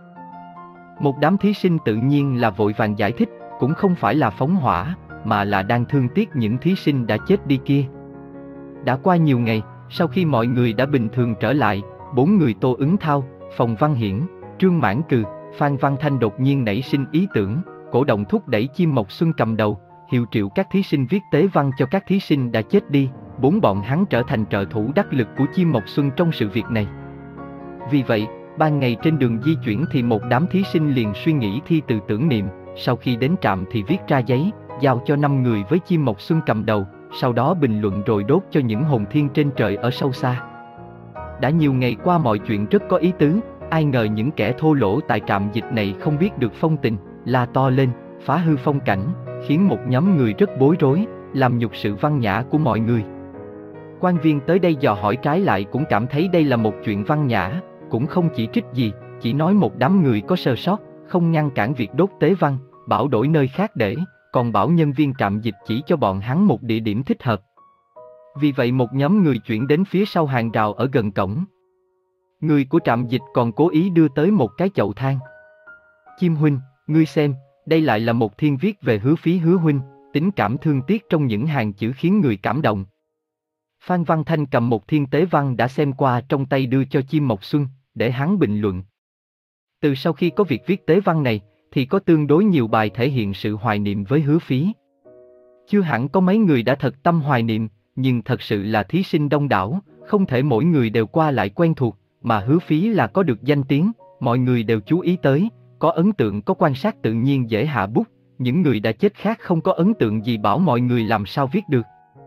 Một đám thí sinh tự nhiên là vội vàng giải thích, cũng không phải là phóng hỏa, mà là đang thương tiếc những thí sinh đã chết đi kia. Đã qua nhiều ngày, sau khi mọi người đã bình thường trở lại, bốn người Tô Ứng Thao, Phòng Văn Hiển, Trương Mãn Cừ, Phan Văn Thanh đột nhiên nảy sinh ý tưởng, cổ động thúc đẩy Chim Mộc Xuân cầm đầu, hiệu triệu các thí sinh viết tế văn cho các thí sinh đã chết đi, bốn bọn hắn trở thành trợ thủ đắc lực của Chim Mộc Xuân trong sự việc này. Vì vậy, ban ngày trên đường di chuyển thì một đám thí sinh liền suy nghĩ thi từ tưởng niệm, sau khi đến trạm thì viết ra giấy, giao cho năm người với Chim Mộc Xuân cầm đầu, sau đó bình luận rồi đốt cho những hồn thiên trên trời ở sâu xa. Đã nhiều ngày qua mọi chuyện rất có ý tứ, ai ngờ những kẻ thô lỗ tại trạm dịch này không biết được phong tình, la to lên, phá hư phong cảnh, khiến một nhóm người rất bối rối, làm nhục sự văn nhã của mọi người. Quan viên tới đây dò hỏi trái lại cũng cảm thấy đây là một chuyện văn nhã, cũng không chỉ trích gì, chỉ nói một đám người có sơ sót, không ngăn cản việc đốt tế văn, bảo đổi nơi khác để, còn bảo nhân viên trạm dịch chỉ cho bọn hắn một địa điểm thích hợp. Vì vậy một nhóm người chuyển đến phía sau hàng rào ở gần cổng. Người của trạm dịch còn cố ý đưa tới một cái chậu than. Chim huynh, ngươi xem, đây lại là một thiên viết về Hứa Phí Hứa huynh, tính cảm thương tiếc trong những hàng chữ khiến người cảm động. Phan Văn Thanh cầm một thiên tế văn đã xem qua trong tay đưa cho Chim Mộc Xuân, để hắn bình luận. Từ sau khi có việc viết tế văn này, thì có tương đối nhiều bài thể hiện sự hoài niệm với Hứa Phí. Chưa hẳn có mấy người đã thật tâm hoài niệm, nhưng thật sự là thí sinh đông đảo, không thể mỗi người đều qua lại quen thuộc, mà Hứa Phí là có được danh tiếng, mọi người đều chú ý tới, có ấn tượng có quan sát tự nhiên dễ hạ bút, những người đã chết khác không có ấn tượng gì bảo mọi người làm sao viết được.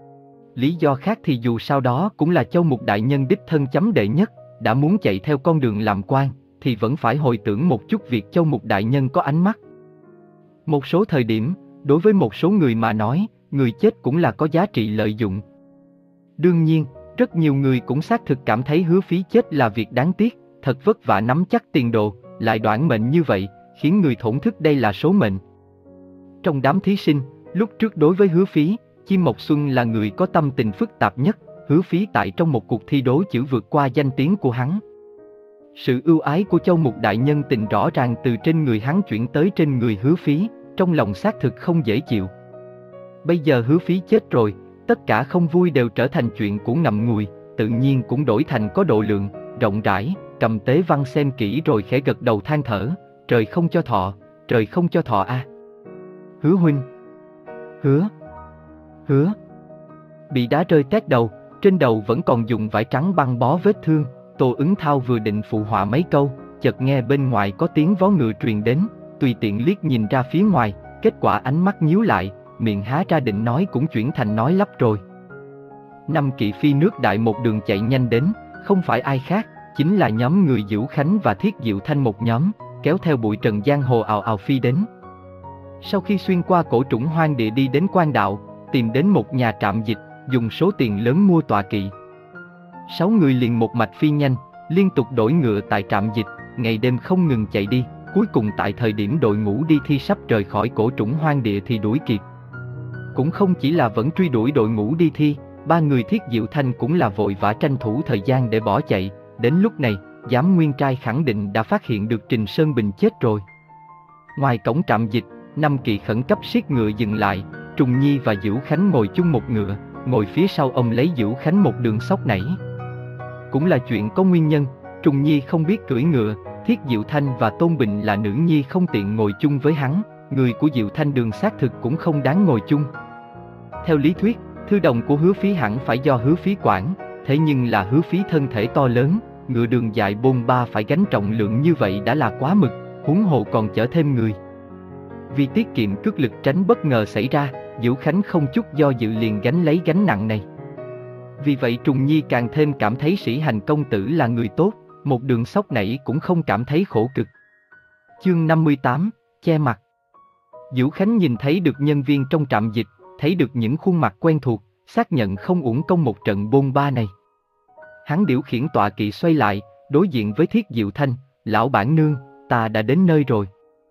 Lý do khác thì dù sao đó cũng là Châu Mục đại nhân đích thân chấm đệ nhất, đã muốn chạy theo con đường làm quan, thì vẫn phải hồi tưởng một chút việc Châu Mục đại nhân có ánh mắt. Một số thời điểm, đối với một số người mà nói, người chết cũng là có giá trị lợi dụng. Đương nhiên, rất nhiều người cũng xác thực cảm thấy Hứa Phí chết là việc đáng tiếc, thật vất vả nắm chắc tiền đồ, lại đoạn mệnh như vậy, khiến người thổn thức đây là số mệnh. Trong đám thí sinh, lúc trước đối với Hứa Phí, Chim Mộc Xuân là người có tâm tình phức tạp nhất, Hứa Phí tại trong một cuộc thi đố chữ vượt qua danh tiếng của hắn. Sự ưu ái của Châu Mục đại nhân tình rõ ràng từ trên người hắn chuyển tới trên người Hứa Phí, trong lòng xác thực không dễ chịu. Bây giờ Hứa Phí chết rồi, tất cả không vui đều trở thành chuyện của ngậm ngùi, tự nhiên cũng đổi thành có độ lượng, rộng rãi, cầm tế văn xem kỹ rồi khẽ gật đầu than thở, trời không cho thọ, trời không cho thọ a. À. Hứa huynh. Hứa. Hứa. Bị đá rơi tét đầu, trên đầu vẫn còn dùng vải trắng băng bó vết thương, Tô Ứng Thao vừa định phụ họa mấy câu, chợt nghe bên ngoài có tiếng vó ngựa truyền đến, tùy tiện liếc nhìn ra phía ngoài, kết quả ánh mắt nhíu lại, miệng há ra định nói cũng chuyển thành nói lắp rồi. Năm kỵ phi nước đại một đường chạy nhanh đến, không phải ai khác, chính là nhóm người Dữu Khánh và Thiết Diệu Thanh một nhóm, kéo theo bụi trần giang hồ ào ào phi đến. Sau khi xuyên qua cổ trũng hoang địa đi đến quan đạo, tìm đến một nhà trạm dịch, dùng số tiền lớn mua tọa kỵ. Sáu người liền một mạch phi nhanh, liên tục đổi ngựa tại trạm dịch, ngày đêm không ngừng chạy đi, cuối cùng tại thời điểm đội ngũ đi thi sắp rời khỏi cổ trũng hoang địa thì đuổi kịp. Cũng không chỉ là vẫn truy đuổi đội ngũ đi thi, ba người Thiết Diệu Thanh cũng là vội vã tranh thủ thời gian để bỏ chạy, đến lúc này, Giám Nguyên Trai khẳng định đã phát hiện được Trình Sơn Bình chết rồi. Ngoài cổng trạm dịch, năm kỵ khẩn cấp siết ngựa dừng lại, Trùng Nhi và Dữu Khánh ngồi chung một ngựa, ngồi phía sau ông lấy Dữu Khánh một đường sóc nảy. Cũng là chuyện có nguyên nhân, Trùng Nhi không biết cưỡi ngựa, Thiết Diệu Thanh và Tôn Bình là nữ nhi không tiện ngồi chung với hắn, người của Diệu Thanh đường xác thực cũng không đáng ngồi chung. Theo lý thuyết, thư đồng của Hứa Phí hẳn phải do Hứa Phí quản, thế nhưng là Hứa Phí thân thể to lớn, ngựa đường dài bôn ba phải gánh trọng lượng như vậy đã là quá mực, huống hồ còn chở thêm người. Vì tiết kiệm cước lực tránh bất ngờ xảy ra, Dữu Khánh không chút do dự liền gánh lấy gánh nặng này. Vì vậy Trùng Nhi càng thêm cảm thấy Sĩ Hành công tử là người tốt, một đường sóc nảy cũng không cảm thấy khổ cực. Chương năm mươi tám, che mặt. Dữu Khánh nhìn thấy được nhân viên trong trạm dịch, thấy được những khuôn mặt quen thuộc, xác nhận không uổng công một trận bôn ba này. Hắn điều khiển tọa kỵ xoay lại, đối diện với Thiết Diệu Thanh, lão bản nương, ta đã đến nơi rồi.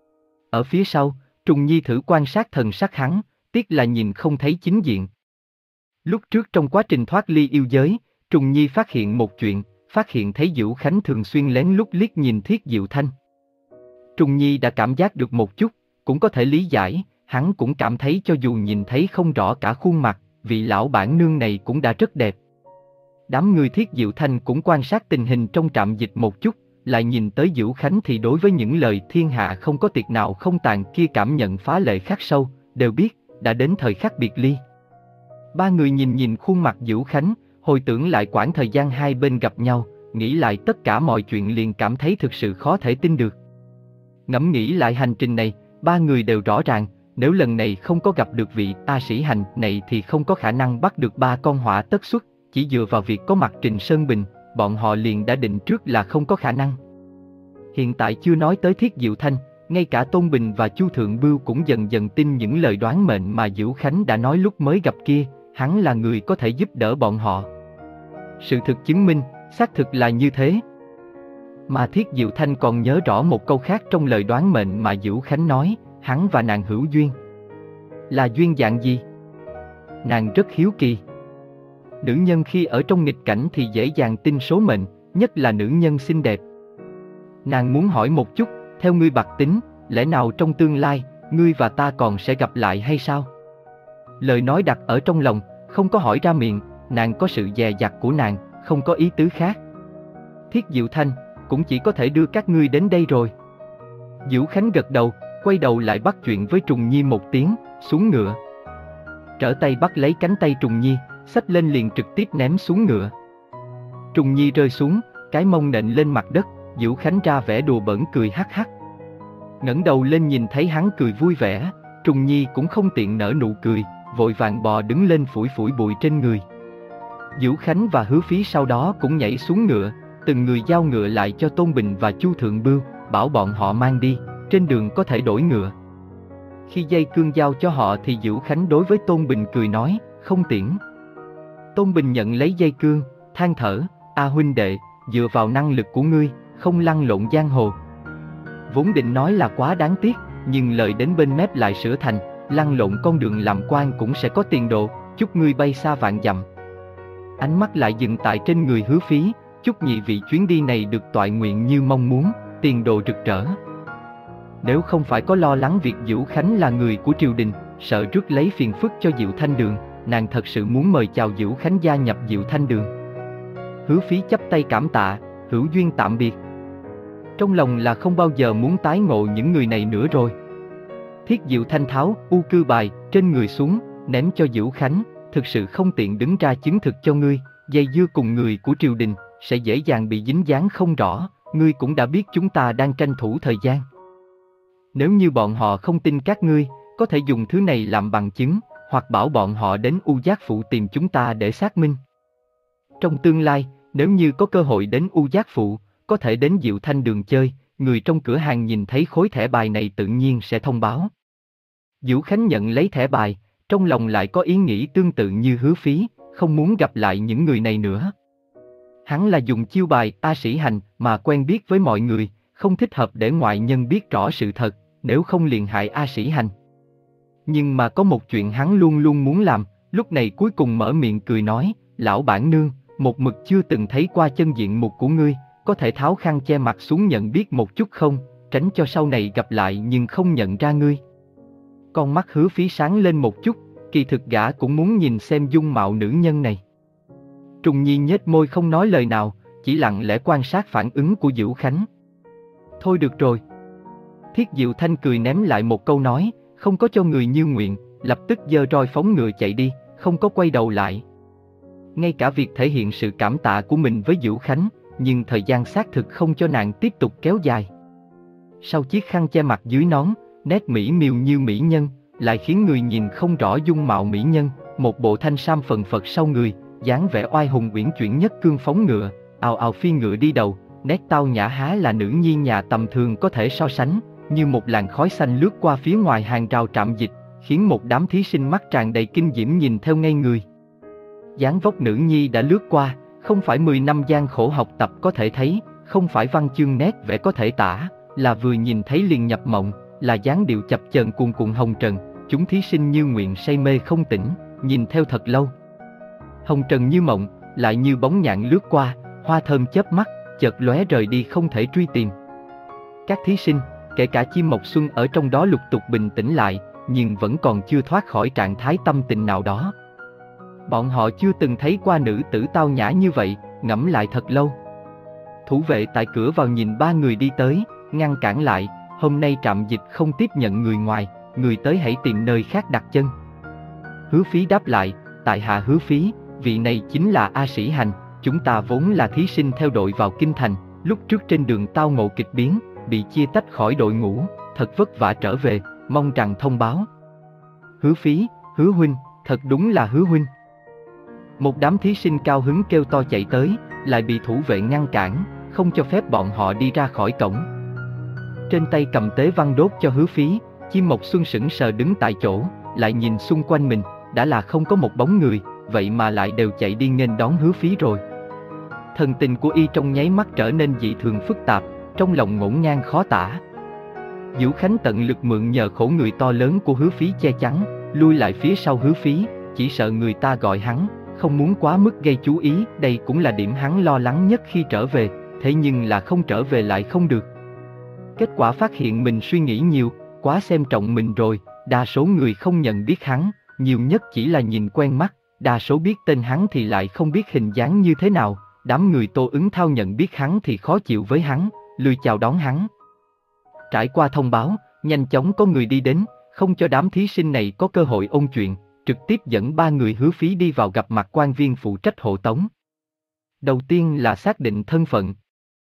Ở phía sau, Trùng Nhi thử quan sát thần sắc hắn, tiếc là nhìn không thấy chính diện. Lúc trước trong quá trình thoát ly yêu giới, Trùng Nhi phát hiện một chuyện, phát hiện thấy Dữu Khánh thường xuyên lén lút liếc nhìn Thiết Diệu Thanh. Trùng Nhi đã cảm giác được một chút, cũng có thể lý giải, hắn cũng cảm thấy cho dù nhìn thấy không rõ cả khuôn mặt, vị lão bản nương này cũng đã rất đẹp. Đám người Thiết Diệu Thanh cũng quan sát tình hình trong trạm dịch một chút, lại nhìn tới Dữu Khánh thì đối với những lời thiên hạ không có tiệc nào không tàn kia cảm nhận phá lệ khắc sâu, đều biết, đã đến thời khắc biệt ly. Ba người nhìn nhìn khuôn mặt Dữu Khánh, hồi tưởng lại quãng thời gian hai bên gặp nhau, nghĩ lại tất cả mọi chuyện liền cảm thấy thực sự khó thể tin được. Ngẫm nghĩ lại hành trình này, ba người đều rõ ràng, nếu lần này không có gặp được vị A Sĩ Hành này thì không có khả năng bắt được ba con hỏa tất xuất, chỉ dựa vào việc có mặt Trình Sơn Bình, bọn họ liền đã định trước là không có khả năng. Hiện tại chưa nói tới Thiết Diệu Thanh, ngay cả Tôn Bình và Chu Thượng Bưu cũng dần dần tin những lời đoán mệnh mà Dữu Khánh đã nói lúc mới gặp kia, hắn là người có thể giúp đỡ bọn họ. Sự thực chứng minh, xác thực là như thế. Mà Thiết Diệu Thanh còn nhớ rõ một câu khác trong lời đoán mệnh mà Dữu Khánh nói, hắn và nàng hữu duyên. Là duyên dạng gì? Nàng rất hiếu kỳ. Nữ nhân khi ở trong nghịch cảnh thì dễ dàng tin số mệnh, nhất là nữ nhân xinh đẹp. Nàng muốn hỏi một chút, theo ngươi bạc tính, lẽ nào trong tương lai, ngươi và ta còn sẽ gặp lại hay sao? Lời nói đặt ở trong lòng, không có hỏi ra miệng, nàng có sự dè dặt của nàng, không có ý tứ khác. Thiết Diệu Thanh, cũng chỉ có thể đưa các ngươi đến đây rồi. Dữu Khánh gật đầu, quay đầu lại bắt chuyện với Trùng Nhi một tiếng, xuống ngựa. Trở tay bắt lấy cánh tay Trùng Nhi, xách lên liền trực tiếp ném xuống ngựa. Trùng Nhi rơi xuống, cái mông nện lên mặt đất, Dữu Khánh ra vẻ đùa bỡn cười hắc hắc. Ngẩng đầu lên nhìn thấy hắn cười vui vẻ, Trùng Nhi cũng không tiện nở nụ cười, vội vàng bò đứng lên phủi phủi bụi trên người. Dữu Khánh và Hứa Phí sau đó cũng nhảy xuống ngựa, từng người giao ngựa lại cho Tôn Bình và Chu Thượng Bưu, bảo bọn họ mang đi, trên đường có thể đổi ngựa. Khi dây cương giao cho họ thì Dữu Khánh đối với Tôn Bình cười nói, không tiễn. Tôn Bình nhận lấy dây cương, than thở, a huynh đệ, dựa vào năng lực của ngươi, không lăn lộn giang hồ. Vốn định nói là quá đáng tiếc, nhưng lời đến bên mép lại sửa thành, lăn lộn con đường làm quan cũng sẽ có tiền đồ, chúc ngươi bay xa vạn dặm. Ánh mắt lại dừng tại trên người Hứa Phí, chúc nhị vị chuyến đi này được toại nguyện như mong muốn, tiền đồ rực rỡ. Nếu không phải có lo lắng việc Dữu Khánh là người của triều đình, sợ rước lấy phiền phức cho Diệu Thanh Đường, nàng thật sự muốn mời chào Dữu Khánh gia nhập Diệu Thanh Đường. Hứa Phí chắp tay cảm tạ, hữu duyên tạm biệt. Trong lòng là không bao giờ muốn tái ngộ những người này nữa rồi. Thiết Diệu Thanh tháo u cư bài trên người xuống, ném cho Dữu Khánh, thực sự không tiện đứng ra chứng thực cho ngươi, dây dưa cùng người của triều đình, sẽ dễ dàng bị dính dáng không rõ, ngươi cũng đã biết chúng ta đang tranh thủ thời gian. Nếu như bọn họ không tin các ngươi, có thể dùng thứ này làm bằng chứng, hoặc bảo bọn họ đến U Giác Phụ tìm chúng ta để xác minh. Trong tương lai, nếu như có cơ hội đến U Giác Phụ, có thể đến Diệu Thanh Đường chơi, người trong cửa hàng nhìn thấy khối thẻ bài này tự nhiên sẽ thông báo. Dữu Khánh nhận lấy thẻ bài, trong lòng lại có ý nghĩ tương tự như Hứa Phí, không muốn gặp lại những người này nữa. Hắn là dùng chiêu bài A Sĩ Hành mà quen biết với mọi người, không thích hợp để ngoại nhân biết rõ sự thật, nếu không liền hại A Sĩ Hành. Nhưng mà có một chuyện hắn luôn luôn muốn làm, lúc này cuối cùng mở miệng cười nói, lão bản nương, một mực chưa từng thấy qua chân diện mục của ngươi, có thể tháo khăn che mặt xuống nhận biết một chút không, tránh cho sau này gặp lại nhưng không nhận ra ngươi. Con mắt Hứa Phí sáng lên một chút, kỳ thực gã cũng muốn nhìn xem dung mạo nữ nhân này. Trùng Nhi nhếch môi không nói lời nào, chỉ lặng lẽ quan sát phản ứng của Dữu Khánh. Thôi được rồi. Thiết Diệu Thanh cười ném lại một câu nói, không có cho người như nguyện, lập tức giơ roi phóng ngựa chạy đi, không có quay đầu lại. Ngay cả việc thể hiện sự cảm tạ của mình với Dữu Khánh, nhưng thời gian xác thực không cho nàng tiếp tục kéo dài. Sau chiếc khăn che mặt dưới nón, nét mỹ miều như mỹ nhân, lại khiến người nhìn không rõ dung mạo mỹ nhân, một bộ thanh sam phần phật sau người, dáng vẻ oai hùng uyển chuyển nhất cương phóng ngựa, ào ào phi ngựa đi đầu, nét tao nhã há là nữ nhi nhà tầm thường có thể so sánh, như một làn khói xanh lướt qua phía ngoài hàng rào trạm dịch, khiến một đám thí sinh mắt tràn đầy kinh diễm nhìn theo ngây người. Dáng vóc nữ nhi đã lướt qua, không phải mười năm gian khổ học tập có thể thấy, không phải văn chương nét vẽ có thể tả, là vừa nhìn thấy liền nhập mộng, là dáng điệu chập chờn cuồn cuộn hồng trần, chúng thí sinh như nguyện say mê không tỉnh, nhìn theo thật lâu. Hồng trần như mộng, lại như bóng nhạn lướt qua, hoa thơm chớp mắt, chợt lóe rời đi không thể truy tìm. Các thí sinh, kể cả chim mộc xuân ở trong đó lục tục bình tĩnh lại, nhưng vẫn còn chưa thoát khỏi trạng thái tâm tình nào đó. Bọn họ chưa từng thấy qua nữ tử tao nhã như vậy, ngẫm lại thật lâu. Thủ vệ tại cửa vào nhìn ba người đi tới, ngăn cản lại, hôm nay trạm dịch không tiếp nhận người ngoài, người tới hãy tìm nơi khác đặt chân. Hứa Phí đáp lại, tại hạ Hứa Phí, vị này chính là A Sĩ Hành, chúng ta vốn là thí sinh theo đội vào kinh thành, lúc trước trên đường tao ngộ kịch biến, bị chia tách khỏi đội ngũ, thật vất vả trở về, mong rằng thông báo. Hứa Phí, Hứa huynh, thật đúng là Hứa huynh. Một đám thí sinh cao hứng kêu to chạy tới, lại bị thủ vệ ngăn cản, không cho phép bọn họ đi ra khỏi cổng. Trên tay cầm tế văn đốt cho Hứa Phí, Chim Mộc Xuân sững sờ đứng tại chỗ, lại nhìn xung quanh mình, đã là không có một bóng người, vậy mà lại đều chạy đi nghênh đón Hứa Phí rồi. Thần tình của y trong nháy mắt trở nên dị thường phức tạp, trong lòng ngổn ngang khó tả. Vũ Khánh tận lực mượn nhờ khổ người to lớn của Hứa Phí che chắn, lui lại phía sau Hứa Phí, chỉ sợ người ta gọi hắn, không muốn quá mức gây chú ý, đây cũng là điểm hắn lo lắng nhất khi trở về, thế nhưng là không trở về lại không được. Kết quả phát hiện mình suy nghĩ nhiều, quá xem trọng mình rồi, đa số người không nhận biết hắn, nhiều nhất chỉ là nhìn quen mắt, đa số biết tên hắn thì lại không biết hình dáng như thế nào, đám người Tô Ứng Thao nhận biết hắn thì khó chịu với hắn, lười chào đón hắn. Trải qua thông báo, nhanh chóng có người đi đến, không cho đám thí sinh này có cơ hội ôn chuyện, trực tiếp dẫn ba người Hứa Phí đi vào gặp mặt quan viên phụ trách hộ tống. Đầu tiên là xác định thân phận.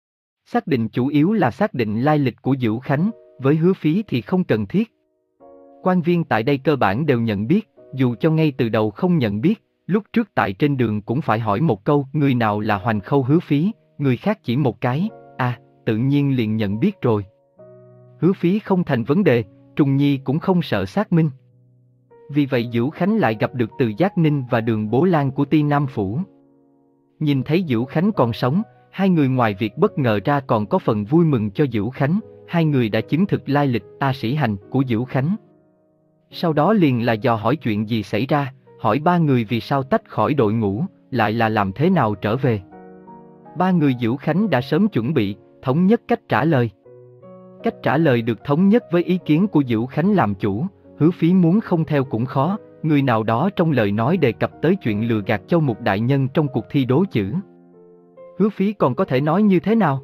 Xác định chủ yếu là xác định lai lịch của Vũ Khánh, với Hứa Phí thì không cần thiết. Quan viên tại đây cơ bản đều nhận biết, dù cho ngay từ đầu không nhận biết, lúc trước tại trên đường cũng phải hỏi một câu người nào là Hoành Khâu Hứa Phí, người khác chỉ một cái, à, tự nhiên liền nhận biết rồi. Hứa Phí không thành vấn đề, Trùng Nhi cũng không sợ xác minh. Vì vậy Vũ Khánh lại gặp được Từ Giác Ninh và Đường Bố Lan của Ti Nam Phủ. Nhìn thấy Vũ Khánh còn sống, hai người ngoài việc bất ngờ ra còn có phần vui mừng cho Vũ Khánh, hai người đã chứng thực lai lịch A Sĩ Hành của Vũ Khánh. Sau đó liền là dò hỏi chuyện gì xảy ra, hỏi ba người vì sao tách khỏi đội ngũ, lại là làm thế nào trở về. Ba người Vũ Khánh đã sớm chuẩn bị, thống nhất cách trả lời. Cách trả lời được thống nhất với ý kiến của Vũ Khánh làm chủ, Hứa Phí muốn không theo cũng khó, người nào đó trong lời nói đề cập tới chuyện lừa gạt Châu Mục đại nhân trong cuộc thi đố chữ. Hứa Phí còn có thể nói như thế nào?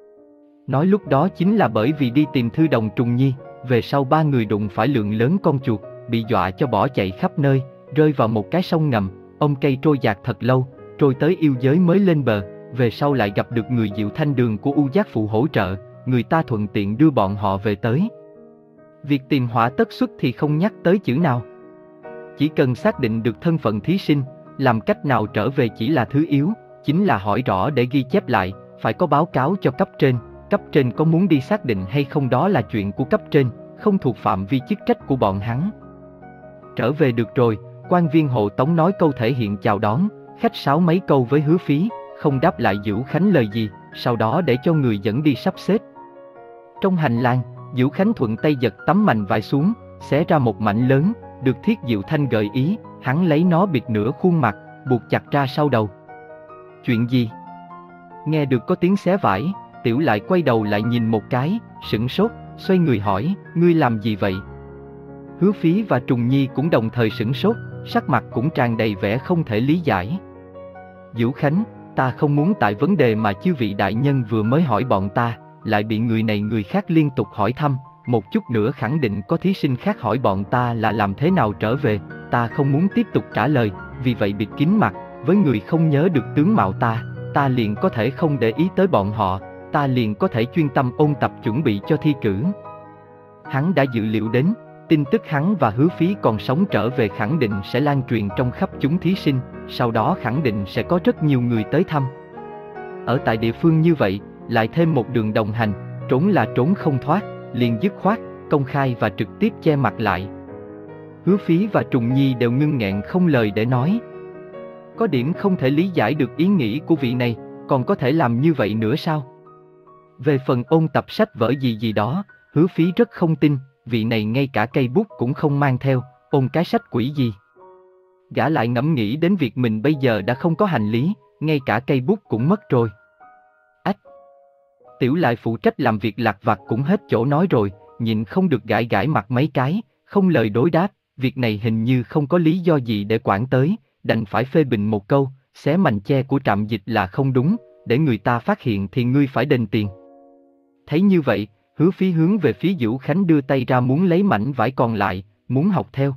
Nói lúc đó chính là bởi vì đi tìm thư đồng Trùng Nhi, về sau ba người đụng phải lượng lớn con chuột, bị dọa cho bỏ chạy khắp nơi, rơi vào một cái sông ngầm, ông cây trôi dạt thật lâu, trôi tới yêu giới mới lên bờ, về sau lại gặp được người Diệu Thanh Đường của U Giác Phụ hỗ trợ, người ta thuận tiện đưa bọn họ về tới. Việc tìm hỏa tất xuất thì không nhắc tới chữ nào. Chỉ cần xác định được thân phận thí sinh, làm cách nào trở về chỉ là thứ yếu, chính là hỏi rõ để ghi chép lại, phải có báo cáo cho cấp trên, cấp trên có muốn đi xác định hay không đó là chuyện của cấp trên, không thuộc phạm vi chức trách của bọn hắn. Trở về được rồi, quan viên hộ tống nói câu thể hiện chào đón, khách sáo mấy câu với Hứa Phí, không đáp lại Vũ Khánh lời gì, sau đó để cho người dẫn đi sắp xếp. Trong hành lang, Vũ Khánh thuận tay giật tấm mành vải xuống, xé ra một mảnh lớn, được Thiết Diệu Thanh gợi ý, hắn lấy nó bịt nửa khuôn mặt, buộc chặt ra sau đầu. Chuyện gì? Nghe được có tiếng xé vải, Tiểu lại quay đầu lại nhìn một cái, sửng sốt, xoay người hỏi, ngươi làm gì vậy? Hứa Phí và Trùng Nhi cũng đồng thời sửng sốt, sắc mặt cũng tràn đầy vẻ không thể lý giải. Vũ Khánh, ta không muốn tại vấn đề mà chư vị đại nhân vừa mới hỏi bọn ta, lại bị người này người khác liên tục hỏi thăm, một chút nữa khẳng định có thí sinh khác hỏi bọn ta là làm thế nào trở về, ta không muốn tiếp tục trả lời, vì vậy bịt kín mặt, với người không nhớ được tướng mạo ta, ta liền có thể không để ý tới bọn họ, ta liền có thể chuyên tâm ôn tập chuẩn bị cho thi cử. Hắn đã dự liệu đến, tin tức hắn và Hứa Phí còn sống trở về khẳng định sẽ lan truyền trong khắp chúng thí sinh, sau đó khẳng định sẽ có rất nhiều người tới thăm. Ở tại địa phương như vậy, lại thêm một đường đồng hành, trốn là trốn không thoát, liền dứt khoát, công khai và trực tiếp che mặt lại. Hứa Phí và Trùng Nhi đều ngưng nghẹn không lời để nói. Có điểm không thể lý giải được ý nghĩ của vị này, còn có thể làm như vậy nữa sao? Về phần ôn tập sách vở gì gì đó, Hứa Phí rất không tin, vị này ngay cả cây bút cũng không mang theo, ôn cái sách quỷ gì. Gã lại ngẫm nghĩ đến việc mình bây giờ đã không có hành lý, ngay cả cây bút cũng mất rồi. Ách! Tiểu lại phụ trách làm việc lặt vặt cũng hết chỗ nói rồi, nhịn không được gãi gãi mặt mấy cái, không lời đối đáp, việc này hình như không có lý do gì để quản tới, đành phải phê bình một câu, xé mành che của trạm dịch là không đúng, để người ta phát hiện thì ngươi phải đền tiền. Thấy như vậy, Hứa Phí hướng về phía Vũ Khánh đưa tay ra muốn lấy mảnh vải còn lại, muốn học theo.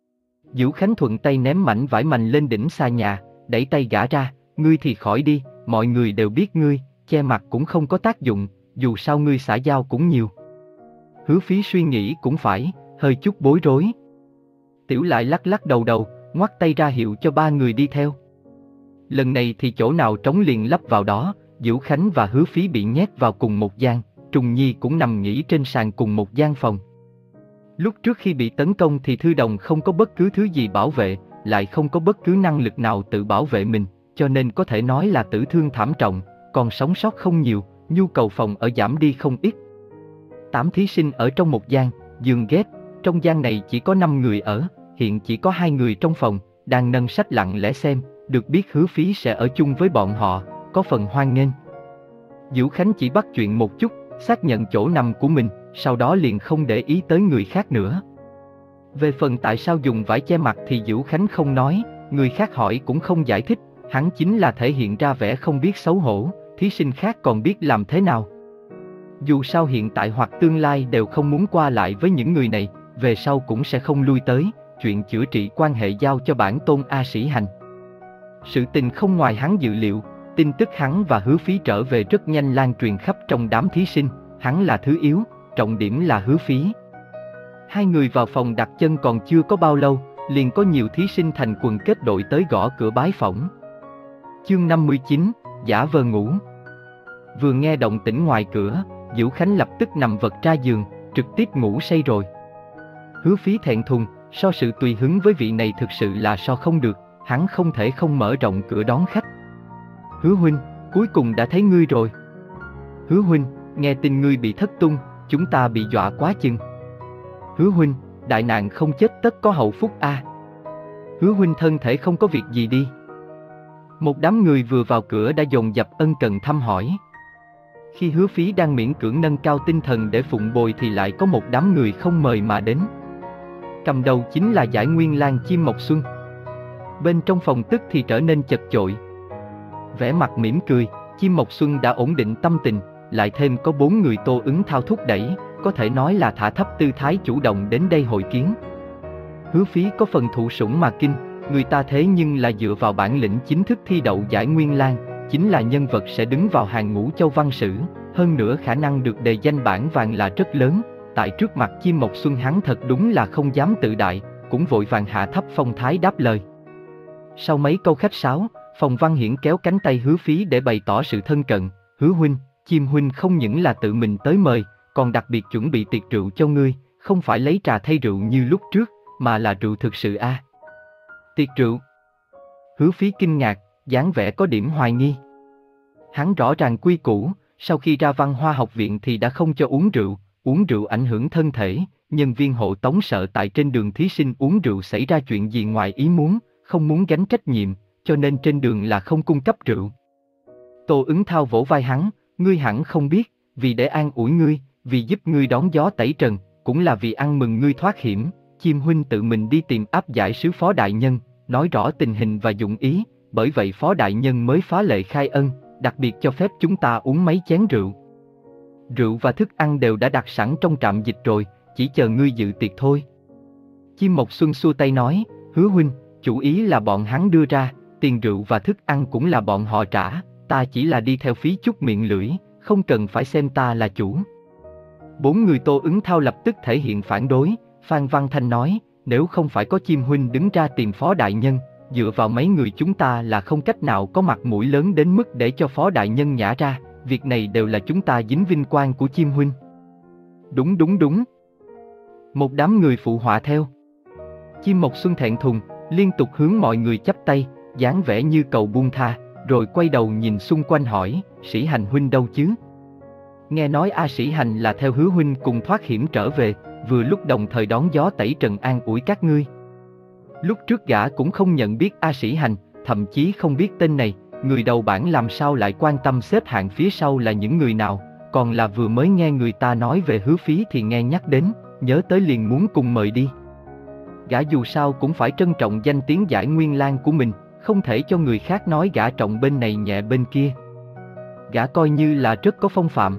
Vũ Khánh thuận tay ném mảnh vải mành lên đỉnh xa nhà, đẩy tay gã ra, ngươi thì khỏi đi, mọi người đều biết ngươi, che mặt cũng không có tác dụng, dù sao ngươi xã giao cũng nhiều. Hứa Phí suy nghĩ cũng phải, hơi chút bối rối. Tiểu lại lắc lắc đầu đầu, ngoắt tay ra hiệu cho ba người đi theo. Lần này thì chỗ nào trống liền lắp vào đó, Diễu Khánh và Hứa Phí bị nhét vào cùng một gian, Trùng Nhi cũng nằm nghỉ trên sàn cùng một gian phòng. Lúc trước khi bị tấn công thì Thư Đồng không có bất cứ thứ gì bảo vệ, lại không có bất cứ năng lực nào tự bảo vệ mình, cho nên có thể nói là tử thương thảm trọng, còn sống sót không nhiều, nhu cầu phòng ở giảm đi không ít. Tám thí sinh ở trong một gian, giường ghép, trong gian này chỉ có năm người ở, hiện chỉ có hai người trong phòng, đang nâng sách lặng lẽ xem, được biết Hứa Phí sẽ ở chung với bọn họ, có phần hoan nghênh. Diễu Khánh chỉ bắt chuyện một chút, xác nhận chỗ nằm của mình, sau đó liền không để ý tới người khác nữa. Về phần tại sao dùng vải che mặt thì Diễu Khánh không nói, người khác hỏi cũng không giải thích, hắn chính là thể hiện ra vẻ không biết xấu hổ, thí sinh khác còn biết làm thế nào. Dù sao hiện tại hoặc tương lai đều không muốn qua lại với những người này, về sau cũng sẽ không lui tới, chuyện chữa trị quan hệ giao cho bản tôn A Sĩ Hành. Sự tình không ngoài hắn dự liệu, tin tức hắn và Hứa Phí trở về rất nhanh lan truyền khắp trong đám thí sinh, hắn là thứ yếu, trọng điểm là Hứa Phí. Hai người vào phòng đặt chân còn chưa có bao lâu, liền có nhiều thí sinh thành quần kết đội tới gõ cửa bái phỏng. Chương năm mươi chín, giả vờ ngủ. Vừa nghe động tĩnh ngoài cửa, Diễu Khánh lập tức nằm vật ra giường, trực tiếp ngủ say rồi. Hứa Phí thẹn thùng, so sự tùy hứng với vị này thực sự là so không được, hắn không thể không mở rộng cửa đón khách. Hứa huynh, cuối cùng đã thấy ngươi rồi. Hứa huynh, nghe tin ngươi bị thất tung, chúng ta bị dọa quá chừng. Hứa huynh, đại nạn không chết tất có hậu phúc a. À. Hứa huynh thân thể không có việc gì đi. Một đám người vừa vào cửa đã dồn dập ân cần thăm hỏi. Khi Hứa Phí đang miễn cưỡng nâng cao tinh thần để phụng bồi thì lại có một đám người không mời mà đến. Cầm đầu chính là Giải Nguyên Lang Chim Mộc Xuân. Bên trong phòng tức thì trở nên chật chội. Vẻ mặt mỉm cười, Chim Mộc Xuân đã ổn định tâm tình, lại thêm có bốn người Tô Ứng Thao thúc đẩy, có thể nói là thả thấp tư thái chủ động đến đây hội kiến. Hứa Phí có phần thụ sủng mà kinh, người ta thế nhưng là dựa vào bản lĩnh chính thức thi đậu Giải Nguyên Lang, chính là nhân vật sẽ đứng vào hàng ngũ châu văn sử, hơn nữa khả năng được đề danh bảng vàng là rất lớn. Tại trước mặt Chim Mộc Xuân hắn thật đúng là không dám tự đại, cũng vội vàng hạ thấp phong thái đáp lời. Sau mấy câu khách sáo, Phòng Văn Hiển kéo cánh tay Hứa Phí để bày tỏ sự thân cận. Hứa huynh, Chim huynh không những là tự mình tới mời, còn đặc biệt chuẩn bị tiệc rượu cho ngươi, không phải lấy trà thay rượu như lúc trước, mà là rượu thực sự a. À. Tiệc rượu? Hứa Phí kinh ngạc, dáng vẻ có điểm hoài nghi. Hắn rõ ràng quy củ, sau khi ra Văn Hoa học viện thì đã không cho uống rượu, uống rượu ảnh hưởng thân thể, nhân viên hộ tống sợ tại trên đường thí sinh uống rượu xảy ra chuyện gì ngoài ý muốn, không muốn gánh trách nhiệm, cho nên trên đường là không cung cấp rượu. Tô Ứng Thao vỗ vai hắn, ngươi hẳn không biết, vì để an ủi ngươi, vì giúp ngươi đón gió tẩy trần, cũng là vì ăn mừng ngươi thoát hiểm, Chim huynh tự mình đi tìm áp giải sứ Phó đại nhân, nói rõ tình hình và dụng ý, bởi vậy Phó đại nhân mới phá lệ khai ân, đặc biệt cho phép chúng ta uống mấy chén rượu. Rượu và thức ăn đều đã đặt sẵn trong trạm dịch rồi, chỉ chờ ngươi dự tiệc thôi. Chim Mộc Xuân xua tay nói, Hứa huynh, chủ ý là bọn hắn đưa ra, tiền rượu và thức ăn cũng là bọn họ trả, ta chỉ là đi theo phí chút miệng lưỡi, không cần phải xem ta là chủ. Bốn người Tô Ứng Thao lập tức thể hiện phản đối. Phan Văn Thanh nói, nếu không phải có Chim huynh đứng ra tìm Phó đại nhân, dựa vào mấy người chúng ta là không cách nào có mặt mũi lớn đến mức để cho Phó đại nhân nhả ra, việc này đều là chúng ta dính vinh quang của Chim huynh. Đúng đúng đúng. Một đám người phụ họa theo. Chim Mộc Xuân thẹn thùng, liên tục hướng mọi người chắp tay, dáng vẻ như cầu buông tha, rồi quay đầu nhìn xung quanh hỏi, Sĩ Hành huynh đâu chứ? Nghe nói A Sĩ Hành là theo Hứa huynh cùng thoát hiểm trở về, vừa lúc đồng thời đón gió tẩy trần an ủi các ngươi. Lúc trước gã cũng không nhận biết A Sĩ Hành, thậm chí không biết tên này, người đầu bảng làm sao lại quan tâm xếp hạng phía sau là những người nào, còn là vừa mới nghe người ta nói về Hứa Phí thì nghe nhắc đến, nhớ tới liền muốn cùng mời đi. Gã dù sao cũng phải trân trọng danh tiếng Giải Nguyên Lang của mình, không thể cho người khác nói gã trọng bên này nhẹ bên kia. Gã coi như là rất có phong phạm.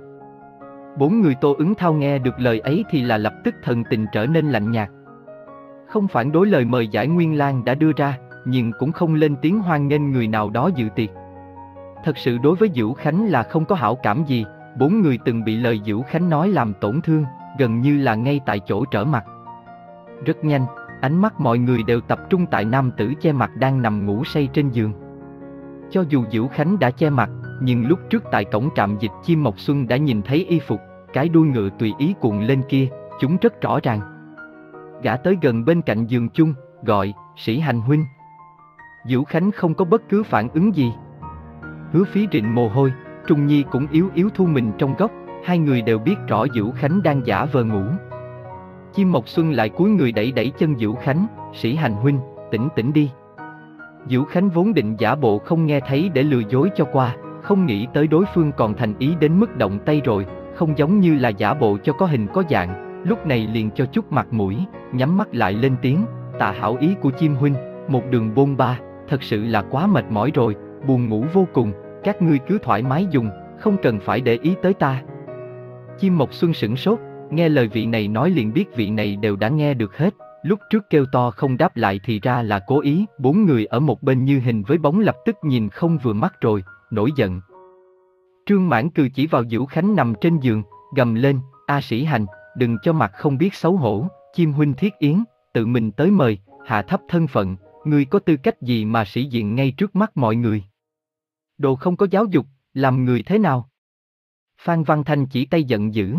Bốn người Tô Ứng Thao nghe được lời ấy thì là lập tức thần tình trở nên lạnh nhạt. Không phản đối lời mời Giải Nguyên Lang đã đưa ra, nhưng cũng không lên tiếng hoan nghênh người nào đó dự tiệc. Thật sự đối với Diễu Khánh là không có hảo cảm gì, bốn người từng bị lời Diễu Khánh nói làm tổn thương, gần như là ngay tại chỗ trở mặt. Rất nhanh, Ánh mắt mọi người đều tập trung tại nam tử che mặt đang nằm ngủ say trên giường. Cho dù Diễu Khánh đã che mặt, nhưng lúc trước tại cổng trạm dịch chim Mộc Xuân đã nhìn thấy y phục, cái đuôi ngựa tùy ý cuộn lên kia, chúng rất rõ ràng. Gã tới gần bên cạnh giường chung, gọi, Sĩ Hành huynh. Diễu Khánh không có bất cứ phản ứng gì. Hứa Phí rịn mồ hôi, Trùng Nhi cũng yếu yếu thu mình trong góc, hai người đều biết rõ Diễu Khánh đang giả vờ ngủ. Chim Mộc Xuân lại cúi người đẩy đẩy chân Diễu Khánh, Sĩ Hành huynh, tỉnh tỉnh đi. Diễu Khánh vốn định giả bộ không nghe thấy để lừa dối cho qua, không nghĩ tới đối phương còn thành ý đến mức động tay rồi, không giống như là giả bộ cho có hình có dạng, lúc này liền cho chút mặt mũi, nhắm mắt lại lên tiếng, tạ hảo ý của Chim huynh, một đường bôn ba, thật sự là quá mệt mỏi rồi, buồn ngủ vô cùng, các ngươi cứ thoải mái dùng, không cần phải để ý tới ta. Chim Mộc Xuân sửng sốt, nghe lời vị này nói liền biết vị này đều đã nghe được hết, lúc trước kêu to không đáp lại thì ra là cố ý. Bốn người ở một bên như hình với bóng lập tức nhìn không vừa mắt rồi, nổi giận. Trương Mãn Cừ chỉ vào Diễu Khánh nằm trên giường, gầm lên, A Sĩ Hành, đừng cho mặt không biết xấu hổ, Chim huynh thiết yến, tự mình tới mời, hạ thấp thân phận, ngươi có tư cách gì mà sĩ diện ngay trước mắt mọi người. Đồ không có giáo dục, làm người thế nào? Phan Văn Thanh chỉ tay giận dữ.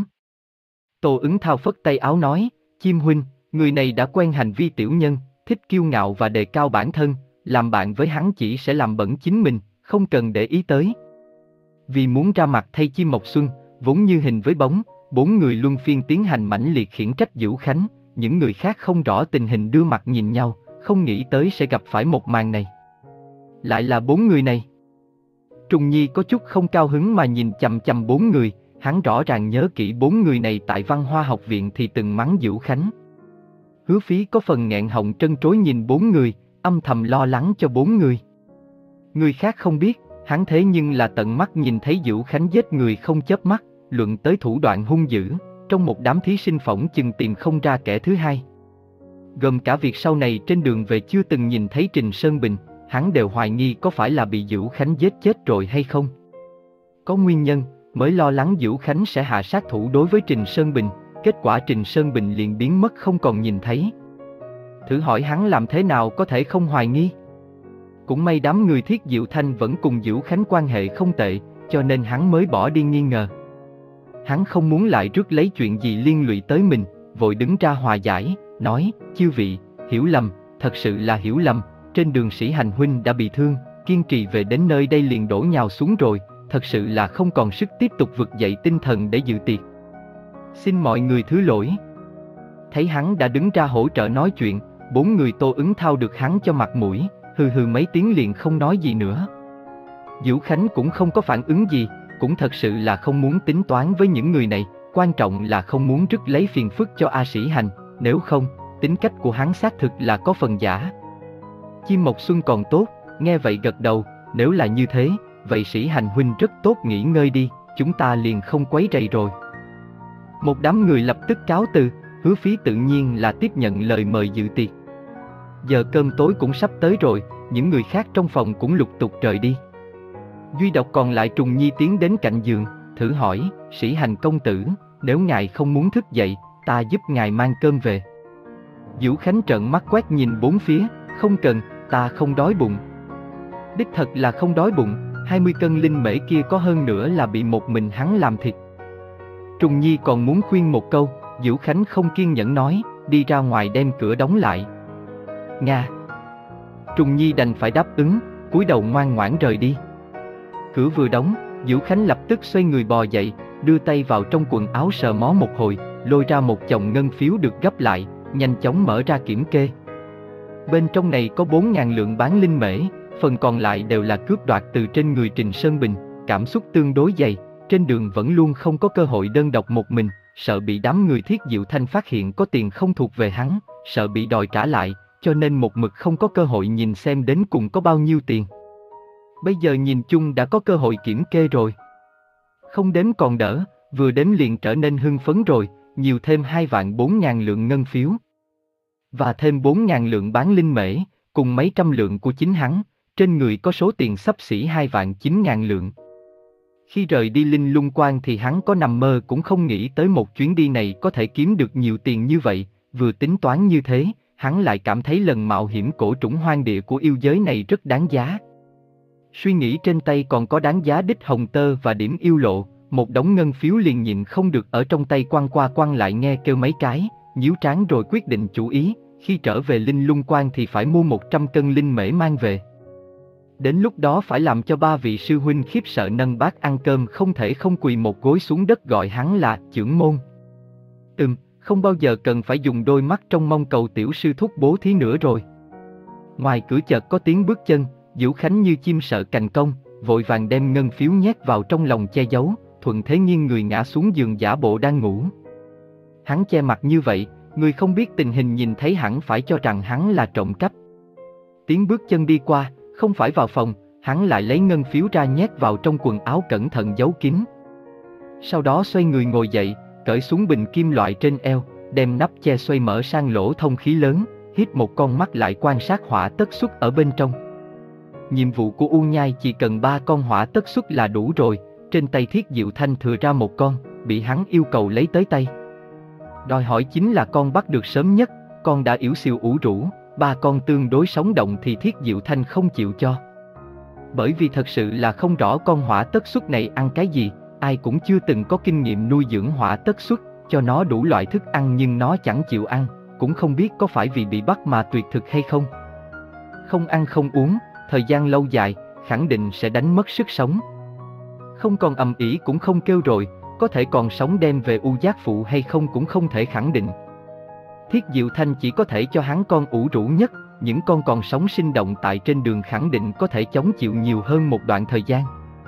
Tô Ứng Thao phất tay áo nói, Chim huynh, người này đã quen hành vi tiểu nhân, thích kiêu ngạo và đề cao bản thân, làm bạn với hắn chỉ sẽ làm bẩn chính mình, không cần để ý tới. Vì muốn ra mặt thay Chim Mộc Xuân, vốn như hình với bóng, bốn người luân phiên tiến hành mãnh liệt khiển trách Diễu Khánh, những người khác không rõ tình hình đưa mặt nhìn nhau, không nghĩ tới sẽ gặp phải một màn này. Lại là bốn người này. Trùng Nhi có chút không cao hứng mà nhìn chằm chằm bốn người, hắn rõ ràng nhớ kỹ bốn người này tại Văn Hoa học viện thì từng mắng Diễu Khánh. Hứa Phí có phần nghẹn họng trân trối nhìn bốn người, âm thầm lo lắng cho bốn người. Người khác không biết, hắn thế nhưng là tận mắt nhìn thấy Diễu Khánh giết người không chớp mắt, luận tới thủ đoạn hung dữ, trong một đám thí sinh phỏng chừng tìm không ra kẻ thứ hai. Gồm cả việc sau này trên đường về chưa từng nhìn thấy Trình Sơn Bình, hắn đều hoài nghi có phải là bị Diễu Khánh giết chết rồi hay không. Có nguyên nhân, mới lo lắng Diễu Khánh sẽ hạ sát thủ đối với Trình Sơn Bình, kết quả Trình Sơn Bình liền biến mất không còn nhìn thấy. Thử hỏi hắn làm thế nào có thể không hoài nghi? Cũng may đám người Thiết Diệu Thanh vẫn cùng Diễu Khánh quan hệ không tệ, cho nên hắn mới bỏ đi nghi ngờ. Hắn không muốn lại rước lấy chuyện gì liên lụy tới mình, vội đứng ra hòa giải, nói, chư vị, hiểu lầm, thật sự là hiểu lầm, trên đường Sĩ Hành huynh đã bị thương, kiên trì về đến nơi đây liền đổ nhào xuống rồi, thật sự là không còn sức tiếp tục vực dậy tinh thần để dự tiệc. Xin mọi người thứ lỗi. Thấy hắn đã đứng ra hỗ trợ nói chuyện, bốn người Tô Ứng Thao được hắn cho mặt mũi, hừ hừ mấy tiếng liền không nói gì nữa. Diễu Khánh cũng không có phản ứng gì, cũng thật sự là không muốn tính toán với những người này, quan trọng là không muốn rước lấy phiền phức cho A Sĩ Hành, nếu không, tính cách của hắn xác thực là có phần giả. Chim Mộc Xuân còn tốt, nghe vậy gật đầu, nếu là như thế, vậy Sĩ Hành huynh rất tốt, nghỉ ngơi đi, chúng ta liền không quấy rầy rồi. Một đám người lập tức cáo từ, Hứa Phí tự nhiên là tiếp nhận lời mời dự tiệc. Giờ cơm tối cũng sắp tới rồi, những người khác trong phòng cũng lục tục rời đi. Duy độc còn lại Trùng Nhi tiến đến cạnh giường, thử hỏi, Sĩ Hành công tử, nếu ngài không muốn thức dậy, ta giúp ngài mang cơm về. Diễu Khánh trợn mắt quét nhìn bốn phía, không cần, ta không đói bụng. Đích thật là không đói bụng, hai mươi cân linh mễ kia có hơn nữa là bị một mình hắn làm thịt. Trùng Nhi còn muốn khuyên một câu, Diễu Khánh không kiên nhẫn nói, đi ra ngoài đem cửa đóng lại. Nga. Trùng Nhi đành phải đáp ứng, cúi đầu ngoan ngoãn rời đi. Cửa vừa đóng, Diễu Khánh lập tức xoay người bò dậy, đưa tay vào trong quần áo sờ mó một hồi, lôi ra một chồng ngân phiếu được gấp lại, nhanh chóng mở ra kiểm kê. Bên trong này có bốn ngàn lượng bán linh mễ, phần còn lại đều là cướp đoạt từ trên người Trình Sơn Bình, cảm xúc tương đối dày, trên đường vẫn luôn không có cơ hội đơn độc một mình, sợ bị đám người Thiết Diệu Thanh phát hiện có tiền không thuộc về hắn, sợ bị đòi trả lại, cho nên một mực không có cơ hội nhìn xem đến cùng có bao nhiêu tiền. Bây giờ nhìn chung đã có cơ hội kiểm kê rồi. Không đếm còn đỡ, vừa đếm liền trở nên hưng phấn rồi, nhiều thêm hai vạn bốn ngàn lượng ngân phiếu. Và thêm bốn ngàn lượng bán linh mễ, cùng mấy trăm lượng của chính hắn, trên người có số tiền xấp xỉ hai vạn chín ngàn lượng. Khi rời đi Linh Lung Quan thì hắn có nằm mơ cũng không nghĩ tới một chuyến đi này có thể kiếm được nhiều tiền như vậy, vừa tính toán như thế, hắn lại cảm thấy lần mạo hiểm cổ trùng hoang địa của yêu giới này rất đáng giá. Suy nghĩ trên tay còn có đáng giá đích hồng tơ và điểm yêu lộ, một đống ngân phiếu liền nhịn không được ở trong tay quăng qua quăng lại nghe kêu mấy cái, nhíu trán rồi quyết định chủ ý, khi trở về Linh Lung Quan thì phải mua một trăm cân linh mễ mang về. Đến lúc đó phải làm cho ba vị sư huynh khiếp sợ nâng bát ăn cơm không thể không quỳ một gối xuống đất gọi hắn là trưởng môn. Ừm, không bao giờ cần phải dùng đôi mắt trong mong cầu tiểu sư thúc bố thí nữa rồi. Ngoài cửa chợt có tiếng bước chân, Vũ Khánh như chim sợ cành cong, vội vàng đem ngân phiếu nhét vào trong lòng che giấu, thuận thế nghiêng người ngã xuống giường giả bộ đang ngủ. Hắn che mặt như vậy, người không biết tình hình nhìn thấy hẳn phải cho rằng hắn là trộm cắp. Tiếng bước chân đi qua, không phải vào phòng, hắn lại lấy ngân phiếu ra nhét vào trong quần áo cẩn thận giấu kín. Sau đó xoay người ngồi dậy, cởi xuống bình kim loại trên eo, đem nắp che xoay mở sang lỗ thông khí lớn, hít một con mắt lại quan sát hỏa tất xuất ở bên trong. Nhiệm vụ của U Nhai chỉ cần ba con hỏa tất xuất là đủ rồi, trên tay Thiết Diệu Thanh thừa ra một con, bị hắn yêu cầu lấy tới tay. Đòi hỏi chính là con bắt được sớm nhất, con đã yểu xìu ủ rũ, ba con tương đối sống động thì Thiết Diệu Thanh không chịu cho. Bởi vì thật sự là không rõ con hỏa tất xuất này ăn cái gì, ai cũng chưa từng có kinh nghiệm nuôi dưỡng hỏa tất xuất, cho nó đủ loại thức ăn nhưng nó chẳng chịu ăn, cũng không biết có phải vì bị bắt mà tuyệt thực hay không. Không ăn không uống, thời gian lâu dài, khẳng định sẽ đánh mất sức sống. Không còn ầm ĩ cũng không kêu rồi, có thể còn sống đem về U Giác Phụ hay không cũng không thể khẳng định. Thiết Diệu Thanh chỉ có thể cho hắn con ủ rũ nhất, những con còn sống sinh động tại trên đường khẳng định có thể chống chịu nhiều hơn một đoạn thời gian.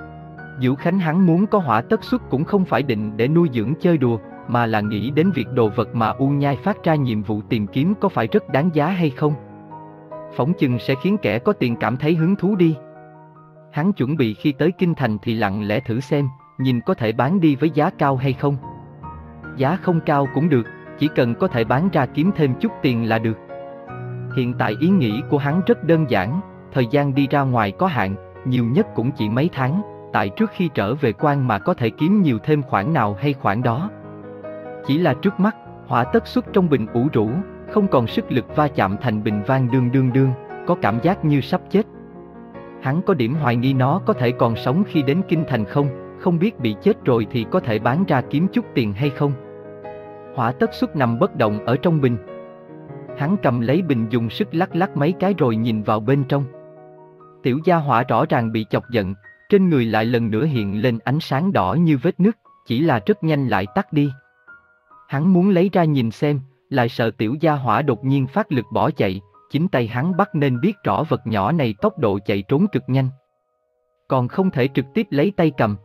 Vũ Khánh hắn muốn có hỏa tất xuất cũng không phải định để nuôi dưỡng chơi đùa, mà là nghĩ đến việc đồ vật mà U Nhai phát ra nhiệm vụ tìm kiếm có phải rất đáng giá hay không. Phỏng chừng sẽ khiến kẻ có tiền cảm thấy hứng thú đi. Hắn chuẩn bị khi tới Kinh Thành thì lặng lẽ thử xem, nhìn có thể bán đi với giá cao hay không. Giá không cao cũng được, chỉ cần có thể bán ra kiếm thêm chút tiền là được. Hiện tại ý nghĩ của hắn rất đơn giản, thời gian đi ra ngoài có hạn, nhiều nhất cũng chỉ mấy tháng, tại trước khi trở về quan mà có thể kiếm nhiều thêm khoản nào hay khoản đó. Chỉ là trước mắt, hỏa tất xuất trong bình ủ rũ, không còn sức lực va chạm thành bình vang đương đương đương, có cảm giác như sắp chết. Hắn có điểm hoài nghi nó có thể còn sống khi đến Kinh Thành không, không biết bị chết rồi thì có thể bán ra kiếm chút tiền hay không. Hỏa tất xuất nằm bất động ở trong bình. Hắn cầm lấy bình dùng sức lắc lắc mấy cái rồi nhìn vào bên trong. Tiểu gia hỏa rõ ràng bị chọc giận, trên người lại lần nữa hiện lên ánh sáng đỏ như vết nứt, chỉ là rất nhanh lại tắt đi. Hắn muốn lấy ra nhìn xem, lại sợ tiểu gia hỏa đột nhiên phát lực bỏ chạy, chính tay hắn bắt nên biết rõ vật nhỏ này tốc độ chạy trốn cực nhanh. Còn không thể trực tiếp lấy tay cầm.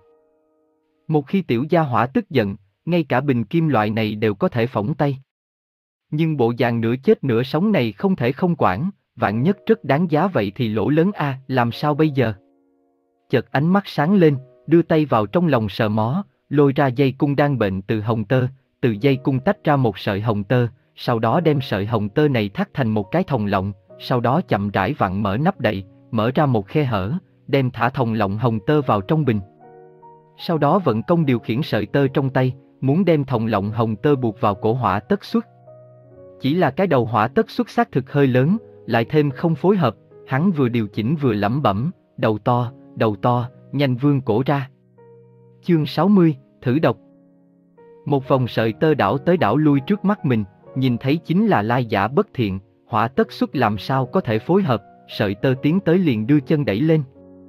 Một khi tiểu gia hỏa tức giận, ngay cả bình kim loại này đều có thể phỏng tay. Nhưng bộ dạng nửa chết nửa sống này không thể không quản, vạn nhất rất đáng giá vậy thì lỗ lớn a, à, làm sao bây giờ? Chợt ánh mắt sáng lên, đưa tay vào trong lòng sờ mó, lôi ra dây cung đang bệnh từ hồng tơ, từ dây cung tách ra một sợi hồng tơ, sau đó đem sợi hồng tơ này thắt thành một cái thòng lọng, sau đó chậm rãi vặn mở nắp đậy, mở ra một khe hở, đem thả thòng lọng hồng tơ vào trong bình. Sau đó vận công điều khiển sợi tơ trong tay, muốn đem thòng lọng hồng tơ buộc vào cổ hỏa tất xuất. Chỉ là cái đầu hỏa tất xuất xác thực hơi lớn, lại thêm không phối hợp, hắn vừa điều chỉnh vừa lẩm bẩm, đầu to, đầu to, nhanh vươn cổ ra. Chương sáu mươi, thử độc. Một vòng sợi tơ đảo tới đảo lui trước mắt mình, nhìn thấy chính là lai giả bất thiện, hỏa tất xuất làm sao có thể phối hợp, sợi tơ tiến tới liền đưa chân đẩy lên.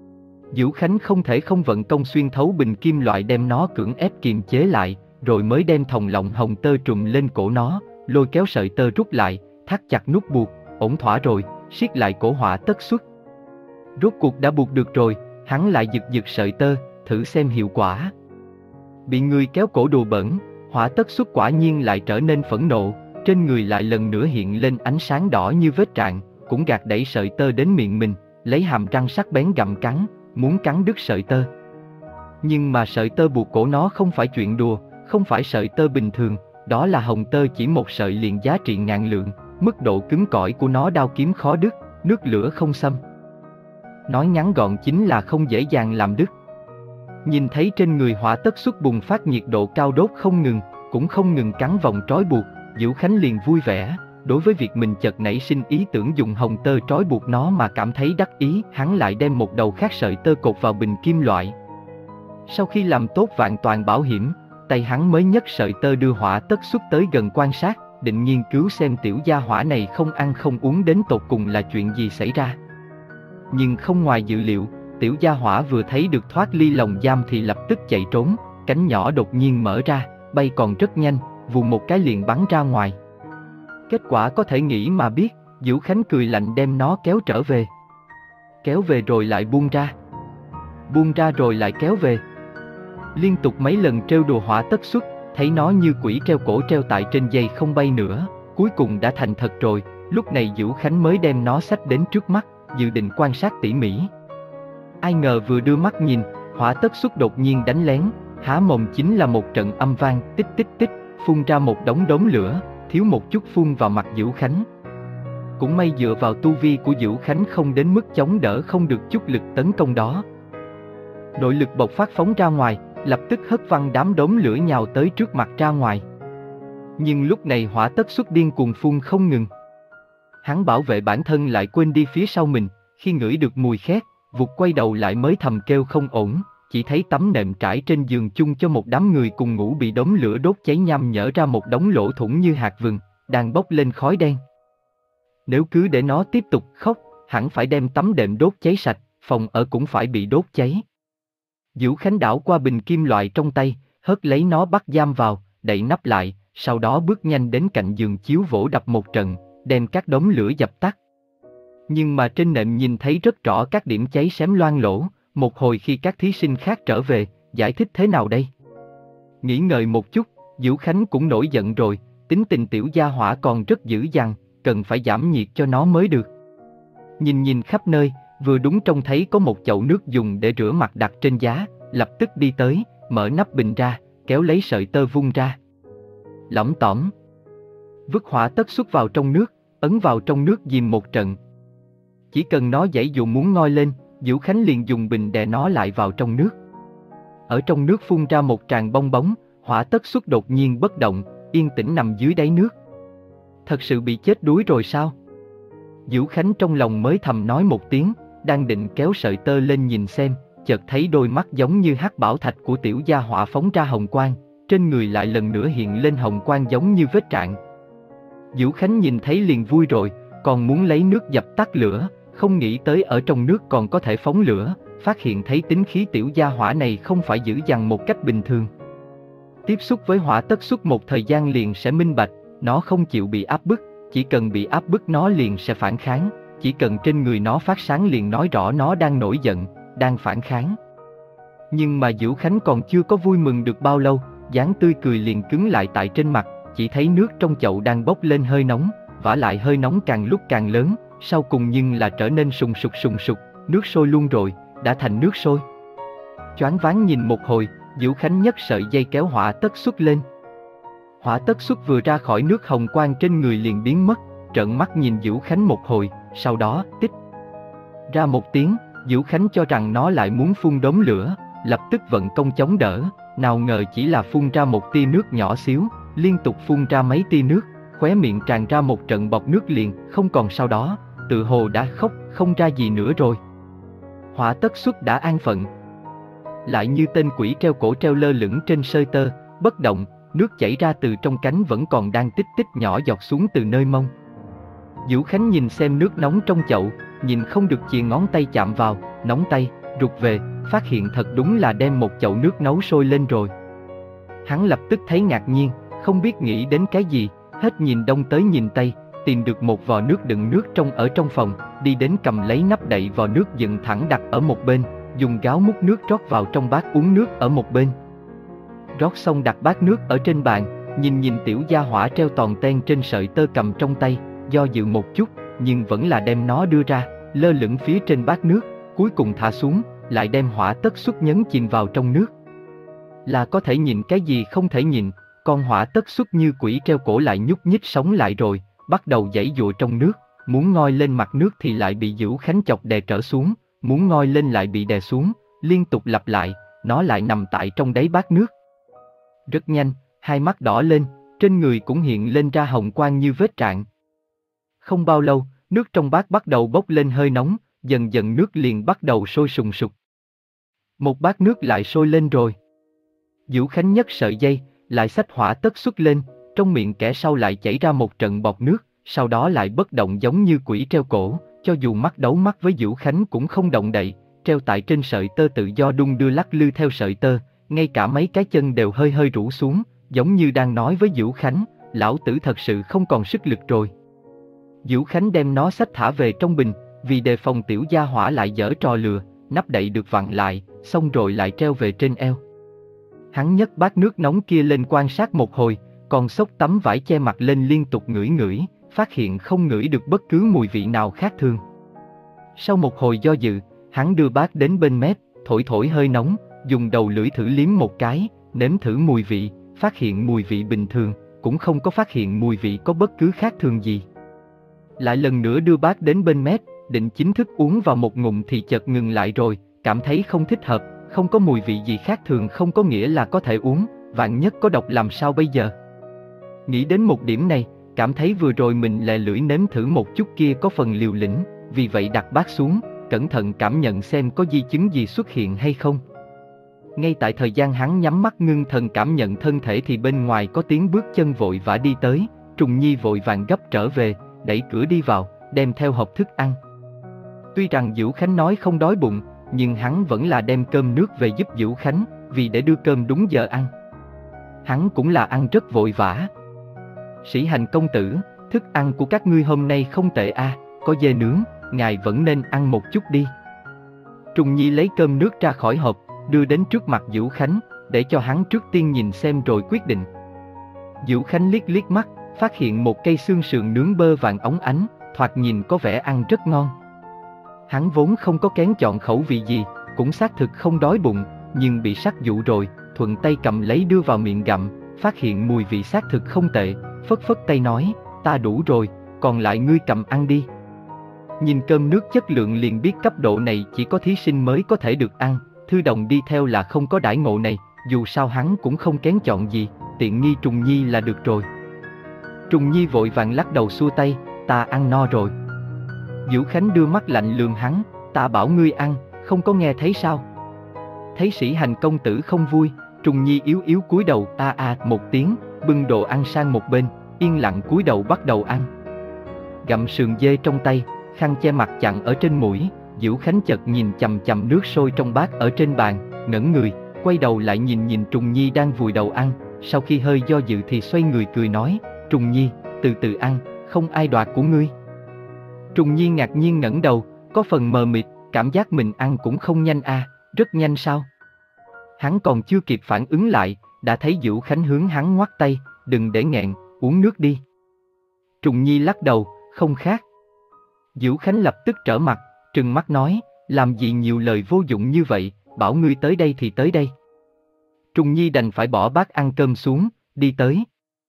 Vũ Khánh không thể không vận công xuyên thấu bình kim loại đem nó cưỡng ép kiềm chế lại, rồi mới đem thòng lọng hồng tơ trùm lên cổ nó, lôi kéo sợi tơ rút lại, thắt chặt nút buộc, ổn thỏa rồi, siết lại cổ hỏa tất xuất. Rốt cuộc đã buộc được rồi, hắn lại giật giật sợi tơ, thử xem hiệu quả. Bị người kéo cổ đùa bẩn, hỏa tất xuất quả nhiên lại trở nên phẫn nộ, trên người lại lần nữa hiện lên ánh sáng đỏ như vết rạn, cũng gạt đẩy sợi tơ đến miệng mình, lấy hàm răng sắc bén gặm cắn, muốn cắn đứt sợi tơ. Nhưng mà sợi tơ buộc cổ nó không phải chuyện đùa, không phải sợi tơ bình thường, đó là hồng tơ chỉ một sợi liền giá trị ngàn lượng, mức độ cứng cỏi của nó đao kiếm khó đứt, nước lửa không xâm. Nói ngắn gọn chính là không dễ dàng làm đứt. Nhìn thấy trên người hỏa tất xuất bùng phát nhiệt độ cao đốt không ngừng, cũng không ngừng cắn vòng trói buộc, Vũ Khánh liền vui vẻ, đối với việc mình chợt nảy sinh ý tưởng dùng hồng tơ trói buộc nó mà cảm thấy đắc ý, hắn lại đem một đầu khác sợi tơ cột vào bình kim loại. Sau khi làm tốt vạn toàn bảo hiểm, tay hắn mới nhấc sợi tơ đưa Hỏa Tất Xuất tới gần quan sát, định nghiên cứu xem tiểu gia hỏa này không ăn không uống đến tột cùng là chuyện gì xảy ra. Nhưng không ngoài dự liệu, tiểu gia hỏa vừa thấy được thoát ly lồng giam thì lập tức chạy trốn, cánh nhỏ đột nhiên mở ra, bay còn rất nhanh, vù một cái liền bắn ra ngoài. Kết quả có thể nghĩ mà biết, Vũ Khánh cười lạnh đem nó kéo trở về. Kéo về rồi lại buông ra. Buông ra rồi lại kéo về. Liên tục mấy lần trêu đùa Hỏa Tất Xuất, thấy nó như quỷ treo cổ treo tại trên dây không bay nữa, cuối cùng đã thành thật rồi, lúc này Vũ Khánh mới đem nó xách đến trước mắt, dự định quan sát tỉ mỉ. Ai ngờ vừa đưa mắt nhìn, Hỏa Tất Xuất đột nhiên đánh lén, há mồm chính là một trận âm vang tích tích tích, phun ra một đống đốm lửa, thiếu một chút phun vào mặt Vũ Khánh. Cũng may dựa vào tu vi của Vũ Khánh không đến mức chống đỡ không được chút lực tấn công đó. Nội lực bộc phát phóng ra ngoài, lập tức hất văng đám đốm lửa nhào tới trước mặt ra ngoài. Nhưng lúc này Hỏa Tất Xuất điên cuồng phun không ngừng. Hắn bảo vệ bản thân lại quên đi phía sau mình, khi ngửi được mùi khét, vụt quay đầu lại mới thầm kêu không ổn, chỉ thấy tấm nệm trải trên giường chung cho một đám người cùng ngủ bị đốm lửa đốt cháy nham nhở ra một đống lỗ thủng như hạt vừng, đang bốc lên khói đen. Nếu cứ để nó tiếp tục khóc, hẳn phải đem tấm đệm đốt cháy sạch, phòng ở cũng phải bị đốt cháy. Vũ Khánh đảo qua bình kim loại trong tay, hất lấy nó bắt giam vào, đậy nắp lại, sau đó bước nhanh đến cạnh giường chiếu vỗ đập một trận, đem các đống lửa dập tắt. Nhưng mà trên nệm nhìn thấy rất rõ các điểm cháy xém loang lỗ, một hồi khi các thí sinh khác trở về, giải thích thế nào đây? Nghĩ ngợi một chút, Vũ Khánh cũng nổi giận rồi, tính tình tiểu gia hỏa còn rất dữ dằn, cần phải giảm nhiệt cho nó mới được. Nhìn nhìn khắp nơi, vừa đúng trông thấy có một chậu nước dùng để rửa mặt đặt trên giá, lập tức đi tới, mở nắp bình ra, kéo lấy sợi tơ vung ra. Lỏng tỏm. Vứt Hỏa Tất Xuất vào trong nước, ấn vào trong nước dìm một trận. Chỉ cần nó giãy dụ muốn ngoi lên, Vũ Khánh liền dùng bình đè nó lại vào trong nước. Ở trong nước phun ra một tràng bong bóng, Hỏa Tất Xuất đột nhiên bất động, yên tĩnh nằm dưới đáy nước. Thật sự bị chết đuối rồi sao? Vũ Khánh trong lòng mới thầm nói một tiếng, đang định kéo sợi tơ lên nhìn xem, chợt thấy đôi mắt giống như hắc bảo thạch của tiểu gia hỏa phóng ra hồng quang, trên người lại lần nữa hiện lên hồng quang giống như vết trạng. Vũ Khánh nhìn thấy liền vui rồi, còn muốn lấy nước dập tắt lửa, không nghĩ tới ở trong nước còn có thể phóng lửa, phát hiện thấy tính khí tiểu gia hỏa này không phải dữ dằn một cách bình thường. Tiếp xúc với Hỏa Tất Xuất một thời gian liền sẽ minh bạch, nó không chịu bị áp bức, chỉ cần bị áp bức nó liền sẽ phản kháng, chỉ cần trên người nó phát sáng liền nói rõ nó đang nổi giận, đang phản kháng. Nhưng mà Vũ Khánh còn chưa có vui mừng được bao lâu, dáng tươi cười liền cứng lại tại trên mặt, chỉ thấy nước trong chậu đang bốc lên hơi nóng, vả lại hơi nóng càng lúc càng lớn, sau cùng nhưng là trở nên sùng sục sùng sục, nước sôi luôn rồi, đã thành nước sôi. Choáng váng nhìn một hồi, Vũ Khánh nhấc sợi dây kéo Hỏa Tất Xuất lên. Hỏa Tất Xuất vừa ra khỏi nước hồng quang trên người liền biến mất, trợn mắt nhìn Vũ Khánh một hồi, sau đó tích ra một tiếng. Vũ Khánh cho rằng nó lại muốn phun đốm lửa, lập tức vận công chống đỡ, nào ngờ chỉ là phun ra một tia nước nhỏ xíu, liên tục phun ra mấy tia nước, khóe miệng tràn ra một trận bọt nước liền, không còn sau đó, tự hồ đã khóc, không ra gì nữa rồi. Hỏa Tất Xuất đã an phận, lại như tên quỷ treo cổ treo lơ lửng trên sợi tơ, bất động, nước chảy ra từ trong cánh vẫn còn đang tích tích nhỏ giọt xuống từ nơi mông. Vũ Khánh nhìn xem nước nóng trong chậu, nhìn không được chìa ngón tay chạm vào, nóng tay, rụt về, phát hiện thật đúng là đem một chậu nước nấu sôi lên rồi. Hắn lập tức thấy ngạc nhiên, không biết nghĩ đến cái gì, hết nhìn đông tới nhìn tây, tìm được một vò nước đựng nước trong ở trong phòng, đi đến cầm lấy nắp đậy vò nước dựng thẳng đặt ở một bên, dùng gáo múc nước rót vào trong bát uống nước ở một bên. Rót xong đặt bát nước ở trên bàn, nhìn nhìn tiểu gia hỏa treo toàn ten trên sợi tơ cầm trong tay, do dự một chút, nhưng vẫn là đem nó đưa ra, lơ lửng phía trên bát nước, cuối cùng thả xuống, lại đem Hỏa Tất Xuất nhấn chìm vào trong nước. Là có thể nhìn cái gì không thể nhìn, con Hỏa Tất Xuất như quỷ treo cổ lại nhúc nhích sống lại rồi, bắt đầu giãy giụa trong nước, muốn ngoi lên mặt nước thì lại bị Vũ Khánh chọc đè trở xuống, muốn ngoi lên lại bị đè xuống, liên tục lặp lại, nó lại nằm tại trong đáy bát nước. Rất nhanh, hai mắt đỏ lên, trên người cũng hiện lên ra hồng quang như vết trạng. Không bao lâu, nước trong bát bắt đầu bốc lên hơi nóng, dần dần nước liền bắt đầu sôi sùng sục. Một bát nước lại sôi lên rồi. Vũ Khánh nhấc sợi dây, lại xách hỏa tất xuất lên, trong miệng kẻ sau lại chảy ra một trận bọt nước, sau đó lại bất động giống như quỷ treo cổ, cho dù mắt đấu mắt với Vũ Khánh cũng không động đậy, treo tại trên sợi tơ tự do đung đưa lắc lư theo sợi tơ, ngay cả mấy cái chân đều hơi hơi rũ xuống, giống như đang nói với Vũ Khánh, lão tử thật sự không còn sức lực rồi. Vũ Khánh đem nó xách thả về trong bình, vì đề phòng tiểu gia hỏa lại giở trò lừa, nắp đậy được vặn lại, xong rồi lại treo về trên eo. Hắn nhấc bát nước nóng kia lên quan sát một hồi, còn xốc tấm vải che mặt lên liên tục ngửi ngửi, phát hiện không ngửi được bất cứ mùi vị nào khác thường. Sau một hồi do dự, hắn đưa bát đến bên mép, thổi thổi hơi nóng, dùng đầu lưỡi thử liếm một cái, nếm thử mùi vị, phát hiện mùi vị bình thường, cũng không có phát hiện mùi vị có bất cứ khác thường gì. Lại lần nữa đưa bát đến bên mép, định chính thức uống vào một ngụm thì chợt ngừng lại rồi, cảm thấy không thích hợp, không có mùi vị gì khác thường không có nghĩa là có thể uống, vạn nhất có độc làm sao bây giờ. Nghĩ đến một điểm này, cảm thấy vừa rồi mình lè lưỡi nếm thử một chút kia có phần liều lĩnh, vì vậy đặt bát xuống, cẩn thận cảm nhận xem có di chứng gì xuất hiện hay không. Ngay tại thời gian hắn nhắm mắt ngưng thần cảm nhận thân thể thì bên ngoài có tiếng bước chân vội vã đi tới, Trùng Nhi vội vàng gấp trở về, đẩy cửa đi vào, đem theo hộp thức ăn. Tuy rằng Vũ Khánh nói không đói bụng, nhưng hắn vẫn là đem cơm nước về giúp Vũ Khánh, vì để đưa cơm đúng giờ ăn. Hắn cũng là ăn rất vội vã. Sĩ Hành công tử, thức ăn của các ngươi hôm nay không tệ a, à, có dê nướng, ngài vẫn nên ăn một chút đi. Trùng Nhi lấy cơm nước ra khỏi hộp, đưa đến trước mặt Vũ Khánh, để cho hắn trước tiên nhìn xem rồi quyết định. Vũ Khánh liếc liếc mắt, phát hiện một cây xương sườn nướng bơ vàng óng ánh, thoạt nhìn có vẻ ăn rất ngon. Hắn vốn không có kén chọn khẩu vị gì, cũng xác thực không đói bụng, nhưng bị sắc dụ rồi, thuận tay cầm lấy đưa vào miệng gặm, phát hiện mùi vị xác thực không tệ, phất phất tay nói, ta đủ rồi, còn lại ngươi cầm ăn đi. Nhìn cơm nước chất lượng liền biết cấp độ này chỉ có thí sinh mới có thể được ăn, Thư Đồng đi theo là không có đãi ngộ này, dù sao hắn cũng không kén chọn gì, tiện nghi Trùng Nhi là được rồi. Trùng Nhi vội vàng lắc đầu xua tay, ta ăn no rồi. Vũ Khánh đưa mắt lạnh lườm hắn, ta bảo ngươi ăn, không có nghe thấy sao? Thấy Sĩ Hành công tử không vui, Trùng Nhi yếu yếu cúi đầu a a một tiếng, bưng đồ ăn sang một bên, yên lặng cúi đầu bắt đầu ăn. Gặm sườn dê trong tay, khăn che mặt chặn ở trên mũi, Vũ Khánh chợt nhìn chằm chằm nước sôi trong bát ở trên bàn, ngẩn người, quay đầu lại nhìn nhìn Trùng Nhi đang vùi đầu ăn, sau khi hơi do dự thì xoay người cười nói, Trùng Nhi, từ từ ăn, không ai đoạt của ngươi. Trùng Nhi ngạc nhiên ngẩng đầu, có phần mờ mịt, cảm giác mình ăn cũng không nhanh a, à, rất nhanh sao? Hắn còn chưa kịp phản ứng lại, đã thấy Vũ Khánh hướng hắn ngoắc tay, đừng để nghẹn, uống nước đi. Trùng Nhi lắc đầu, không khác. Vũ Khánh lập tức trở mặt, trừng mắt nói, làm gì nhiều lời vô dụng như vậy, bảo ngươi tới đây thì tới đây. Trùng Nhi đành phải bỏ bát ăn cơm xuống, đi tới.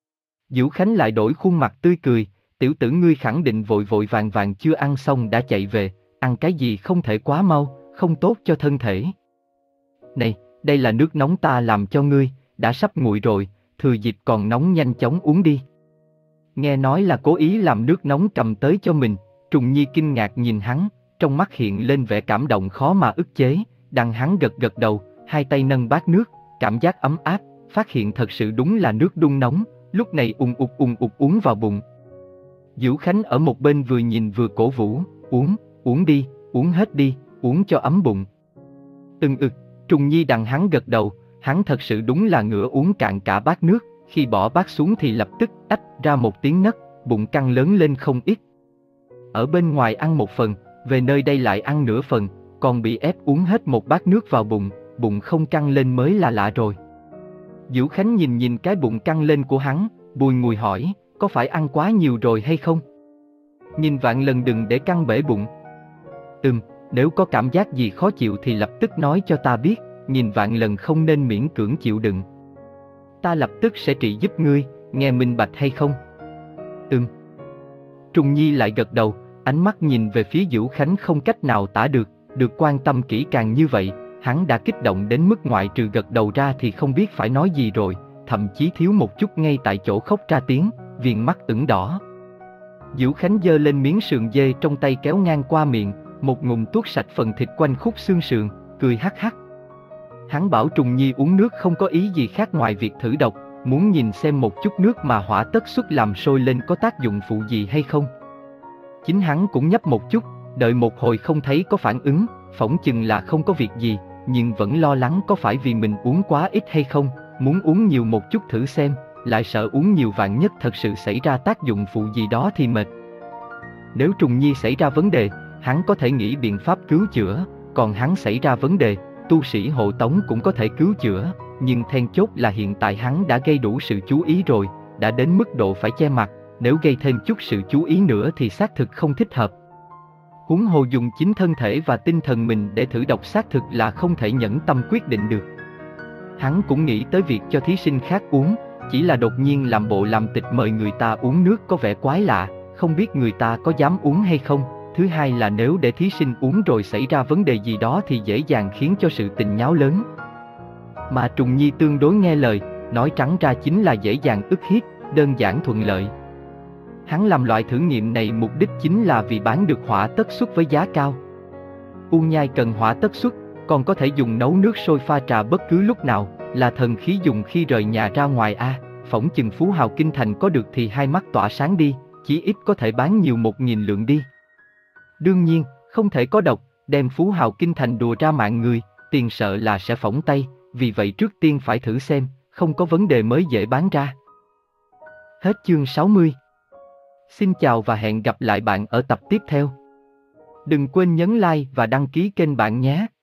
Vũ Khánh lại đổi khuôn mặt tươi cười, tiểu tử ngươi khẳng định vội vội vàng vàng chưa ăn xong đã chạy về, ăn cái gì không thể quá mau, không tốt cho thân thể. Này, đây là nước nóng ta làm cho ngươi, đã sắp nguội rồi, thừa dịp còn nóng nhanh chóng uống đi. Nghe nói là cố ý làm nước nóng cầm tới cho mình, Trùng Nhi kinh ngạc nhìn hắn, trong mắt hiện lên vẻ cảm động khó mà ức chế, đằng hắn gật gật đầu, hai tay nâng bát nước, cảm giác ấm áp, phát hiện thật sự đúng là nước đun nóng, lúc này ùng ục ùng ục uống vào bụng. Vũ Khánh ở một bên vừa nhìn vừa cổ vũ, uống, uống đi, uống hết đi, uống cho ấm bụng. Ưng ực, Trùng Nhi đằng hắn gật đầu, hắn thật sự đúng là ngửa uống cạn cả bát nước, khi bỏ bát xuống thì lập tức ách ra một tiếng nấc, bụng căng lớn lên không ít. Ở bên ngoài ăn một phần, về nơi đây lại ăn nửa phần, còn bị ép uống hết một bát nước vào bụng, bụng không căng lên mới là lạ rồi. Vũ Khánh nhìn nhìn cái bụng căng lên của hắn, bùi ngùi hỏi, có phải ăn quá nhiều rồi hay không? Nhìn vạn lần đừng để căng bể bụng. Ừm, nếu có cảm giác gì khó chịu thì lập tức nói cho ta biết, nhìn vạn lần không nên miễn cưỡng chịu đựng. Ta lập tức sẽ trị giúp ngươi, nghe minh bạch hay không? Ừm. Trùng Nhi lại gật đầu, ánh mắt nhìn về phía Vũ Khánh không cách nào tả được, được quan tâm kỹ càng như vậy, hắn đã kích động đến mức ngoại trừ gật đầu ra thì không biết phải nói gì rồi, thậm chí thiếu một chút ngay tại chỗ khóc ra tiếng, viền mắt ửng đỏ. Diễu Khánh giơ lên miếng sườn dê trong tay kéo ngang qua miệng, một ngụm tuốt sạch phần thịt quanh khúc xương sườn, cười hắc hắc. Hắn bảo Trùng Nhi uống nước không có ý gì khác ngoài việc thử độc, muốn nhìn xem một chút nước mà hỏa tất xuất làm sôi lên có tác dụng phụ gì hay không. Chính hắn cũng nhấp một chút, đợi một hồi không thấy có phản ứng, phỏng chừng là không có việc gì, nhưng vẫn lo lắng có phải vì mình uống quá ít hay không, muốn uống nhiều một chút thử xem, lại sợ uống nhiều vạn nhất thật sự xảy ra tác dụng phụ gì đó thì mệt. Nếu Trùng Nhi xảy ra vấn đề, hắn có thể nghĩ biện pháp cứu chữa, còn hắn xảy ra vấn đề, tu sĩ hộ tống cũng có thể cứu chữa, nhưng then chốt là hiện tại hắn đã gây đủ sự chú ý rồi, đã đến mức độ phải che mặt, nếu gây thêm chút sự chú ý nữa thì xác thực không thích hợp. Huống hồ dùng chính thân thể và tinh thần mình để thử độc xác thực là không thể nhẫn tâm quyết định được. Hắn cũng nghĩ tới việc cho thí sinh khác uống, chỉ là đột nhiên làm bộ làm tịch mời người ta uống nước có vẻ quái lạ, không biết người ta có dám uống hay không. Thứ hai là nếu để thí sinh uống rồi xảy ra vấn đề gì đó thì dễ dàng khiến cho sự tình nháo lớn. Mà Trùng Nhi tương đối nghe lời, nói trắng ra chính là dễ dàng ức hiếp, đơn giản thuận lợi. Hắn làm loại thử nghiệm này mục đích chính là vì bán được hỏa tất xuất với giá cao. U Nhai cần hỏa tất xuất, còn có thể dùng nấu nước sôi pha trà bất cứ lúc nào, là thần khí dùng khi rời nhà ra ngoài a. À, phỏng chừng Phú Hào Kinh Thành có được thì hai mắt tỏa sáng đi, chí ít có thể bán nhiều một nghìn lượng đi. Đương nhiên, không thể có độc, đem Phú Hào Kinh Thành đùa ra mạng người, tiền sợ là sẽ phỏng tay, vì vậy trước tiên phải thử xem, không có vấn đề mới dễ bán ra. Hết chương sáu mươi. Xin chào và hẹn gặp lại bạn ở tập tiếp theo. Đừng quên nhấn like và đăng ký kênh bạn nhé.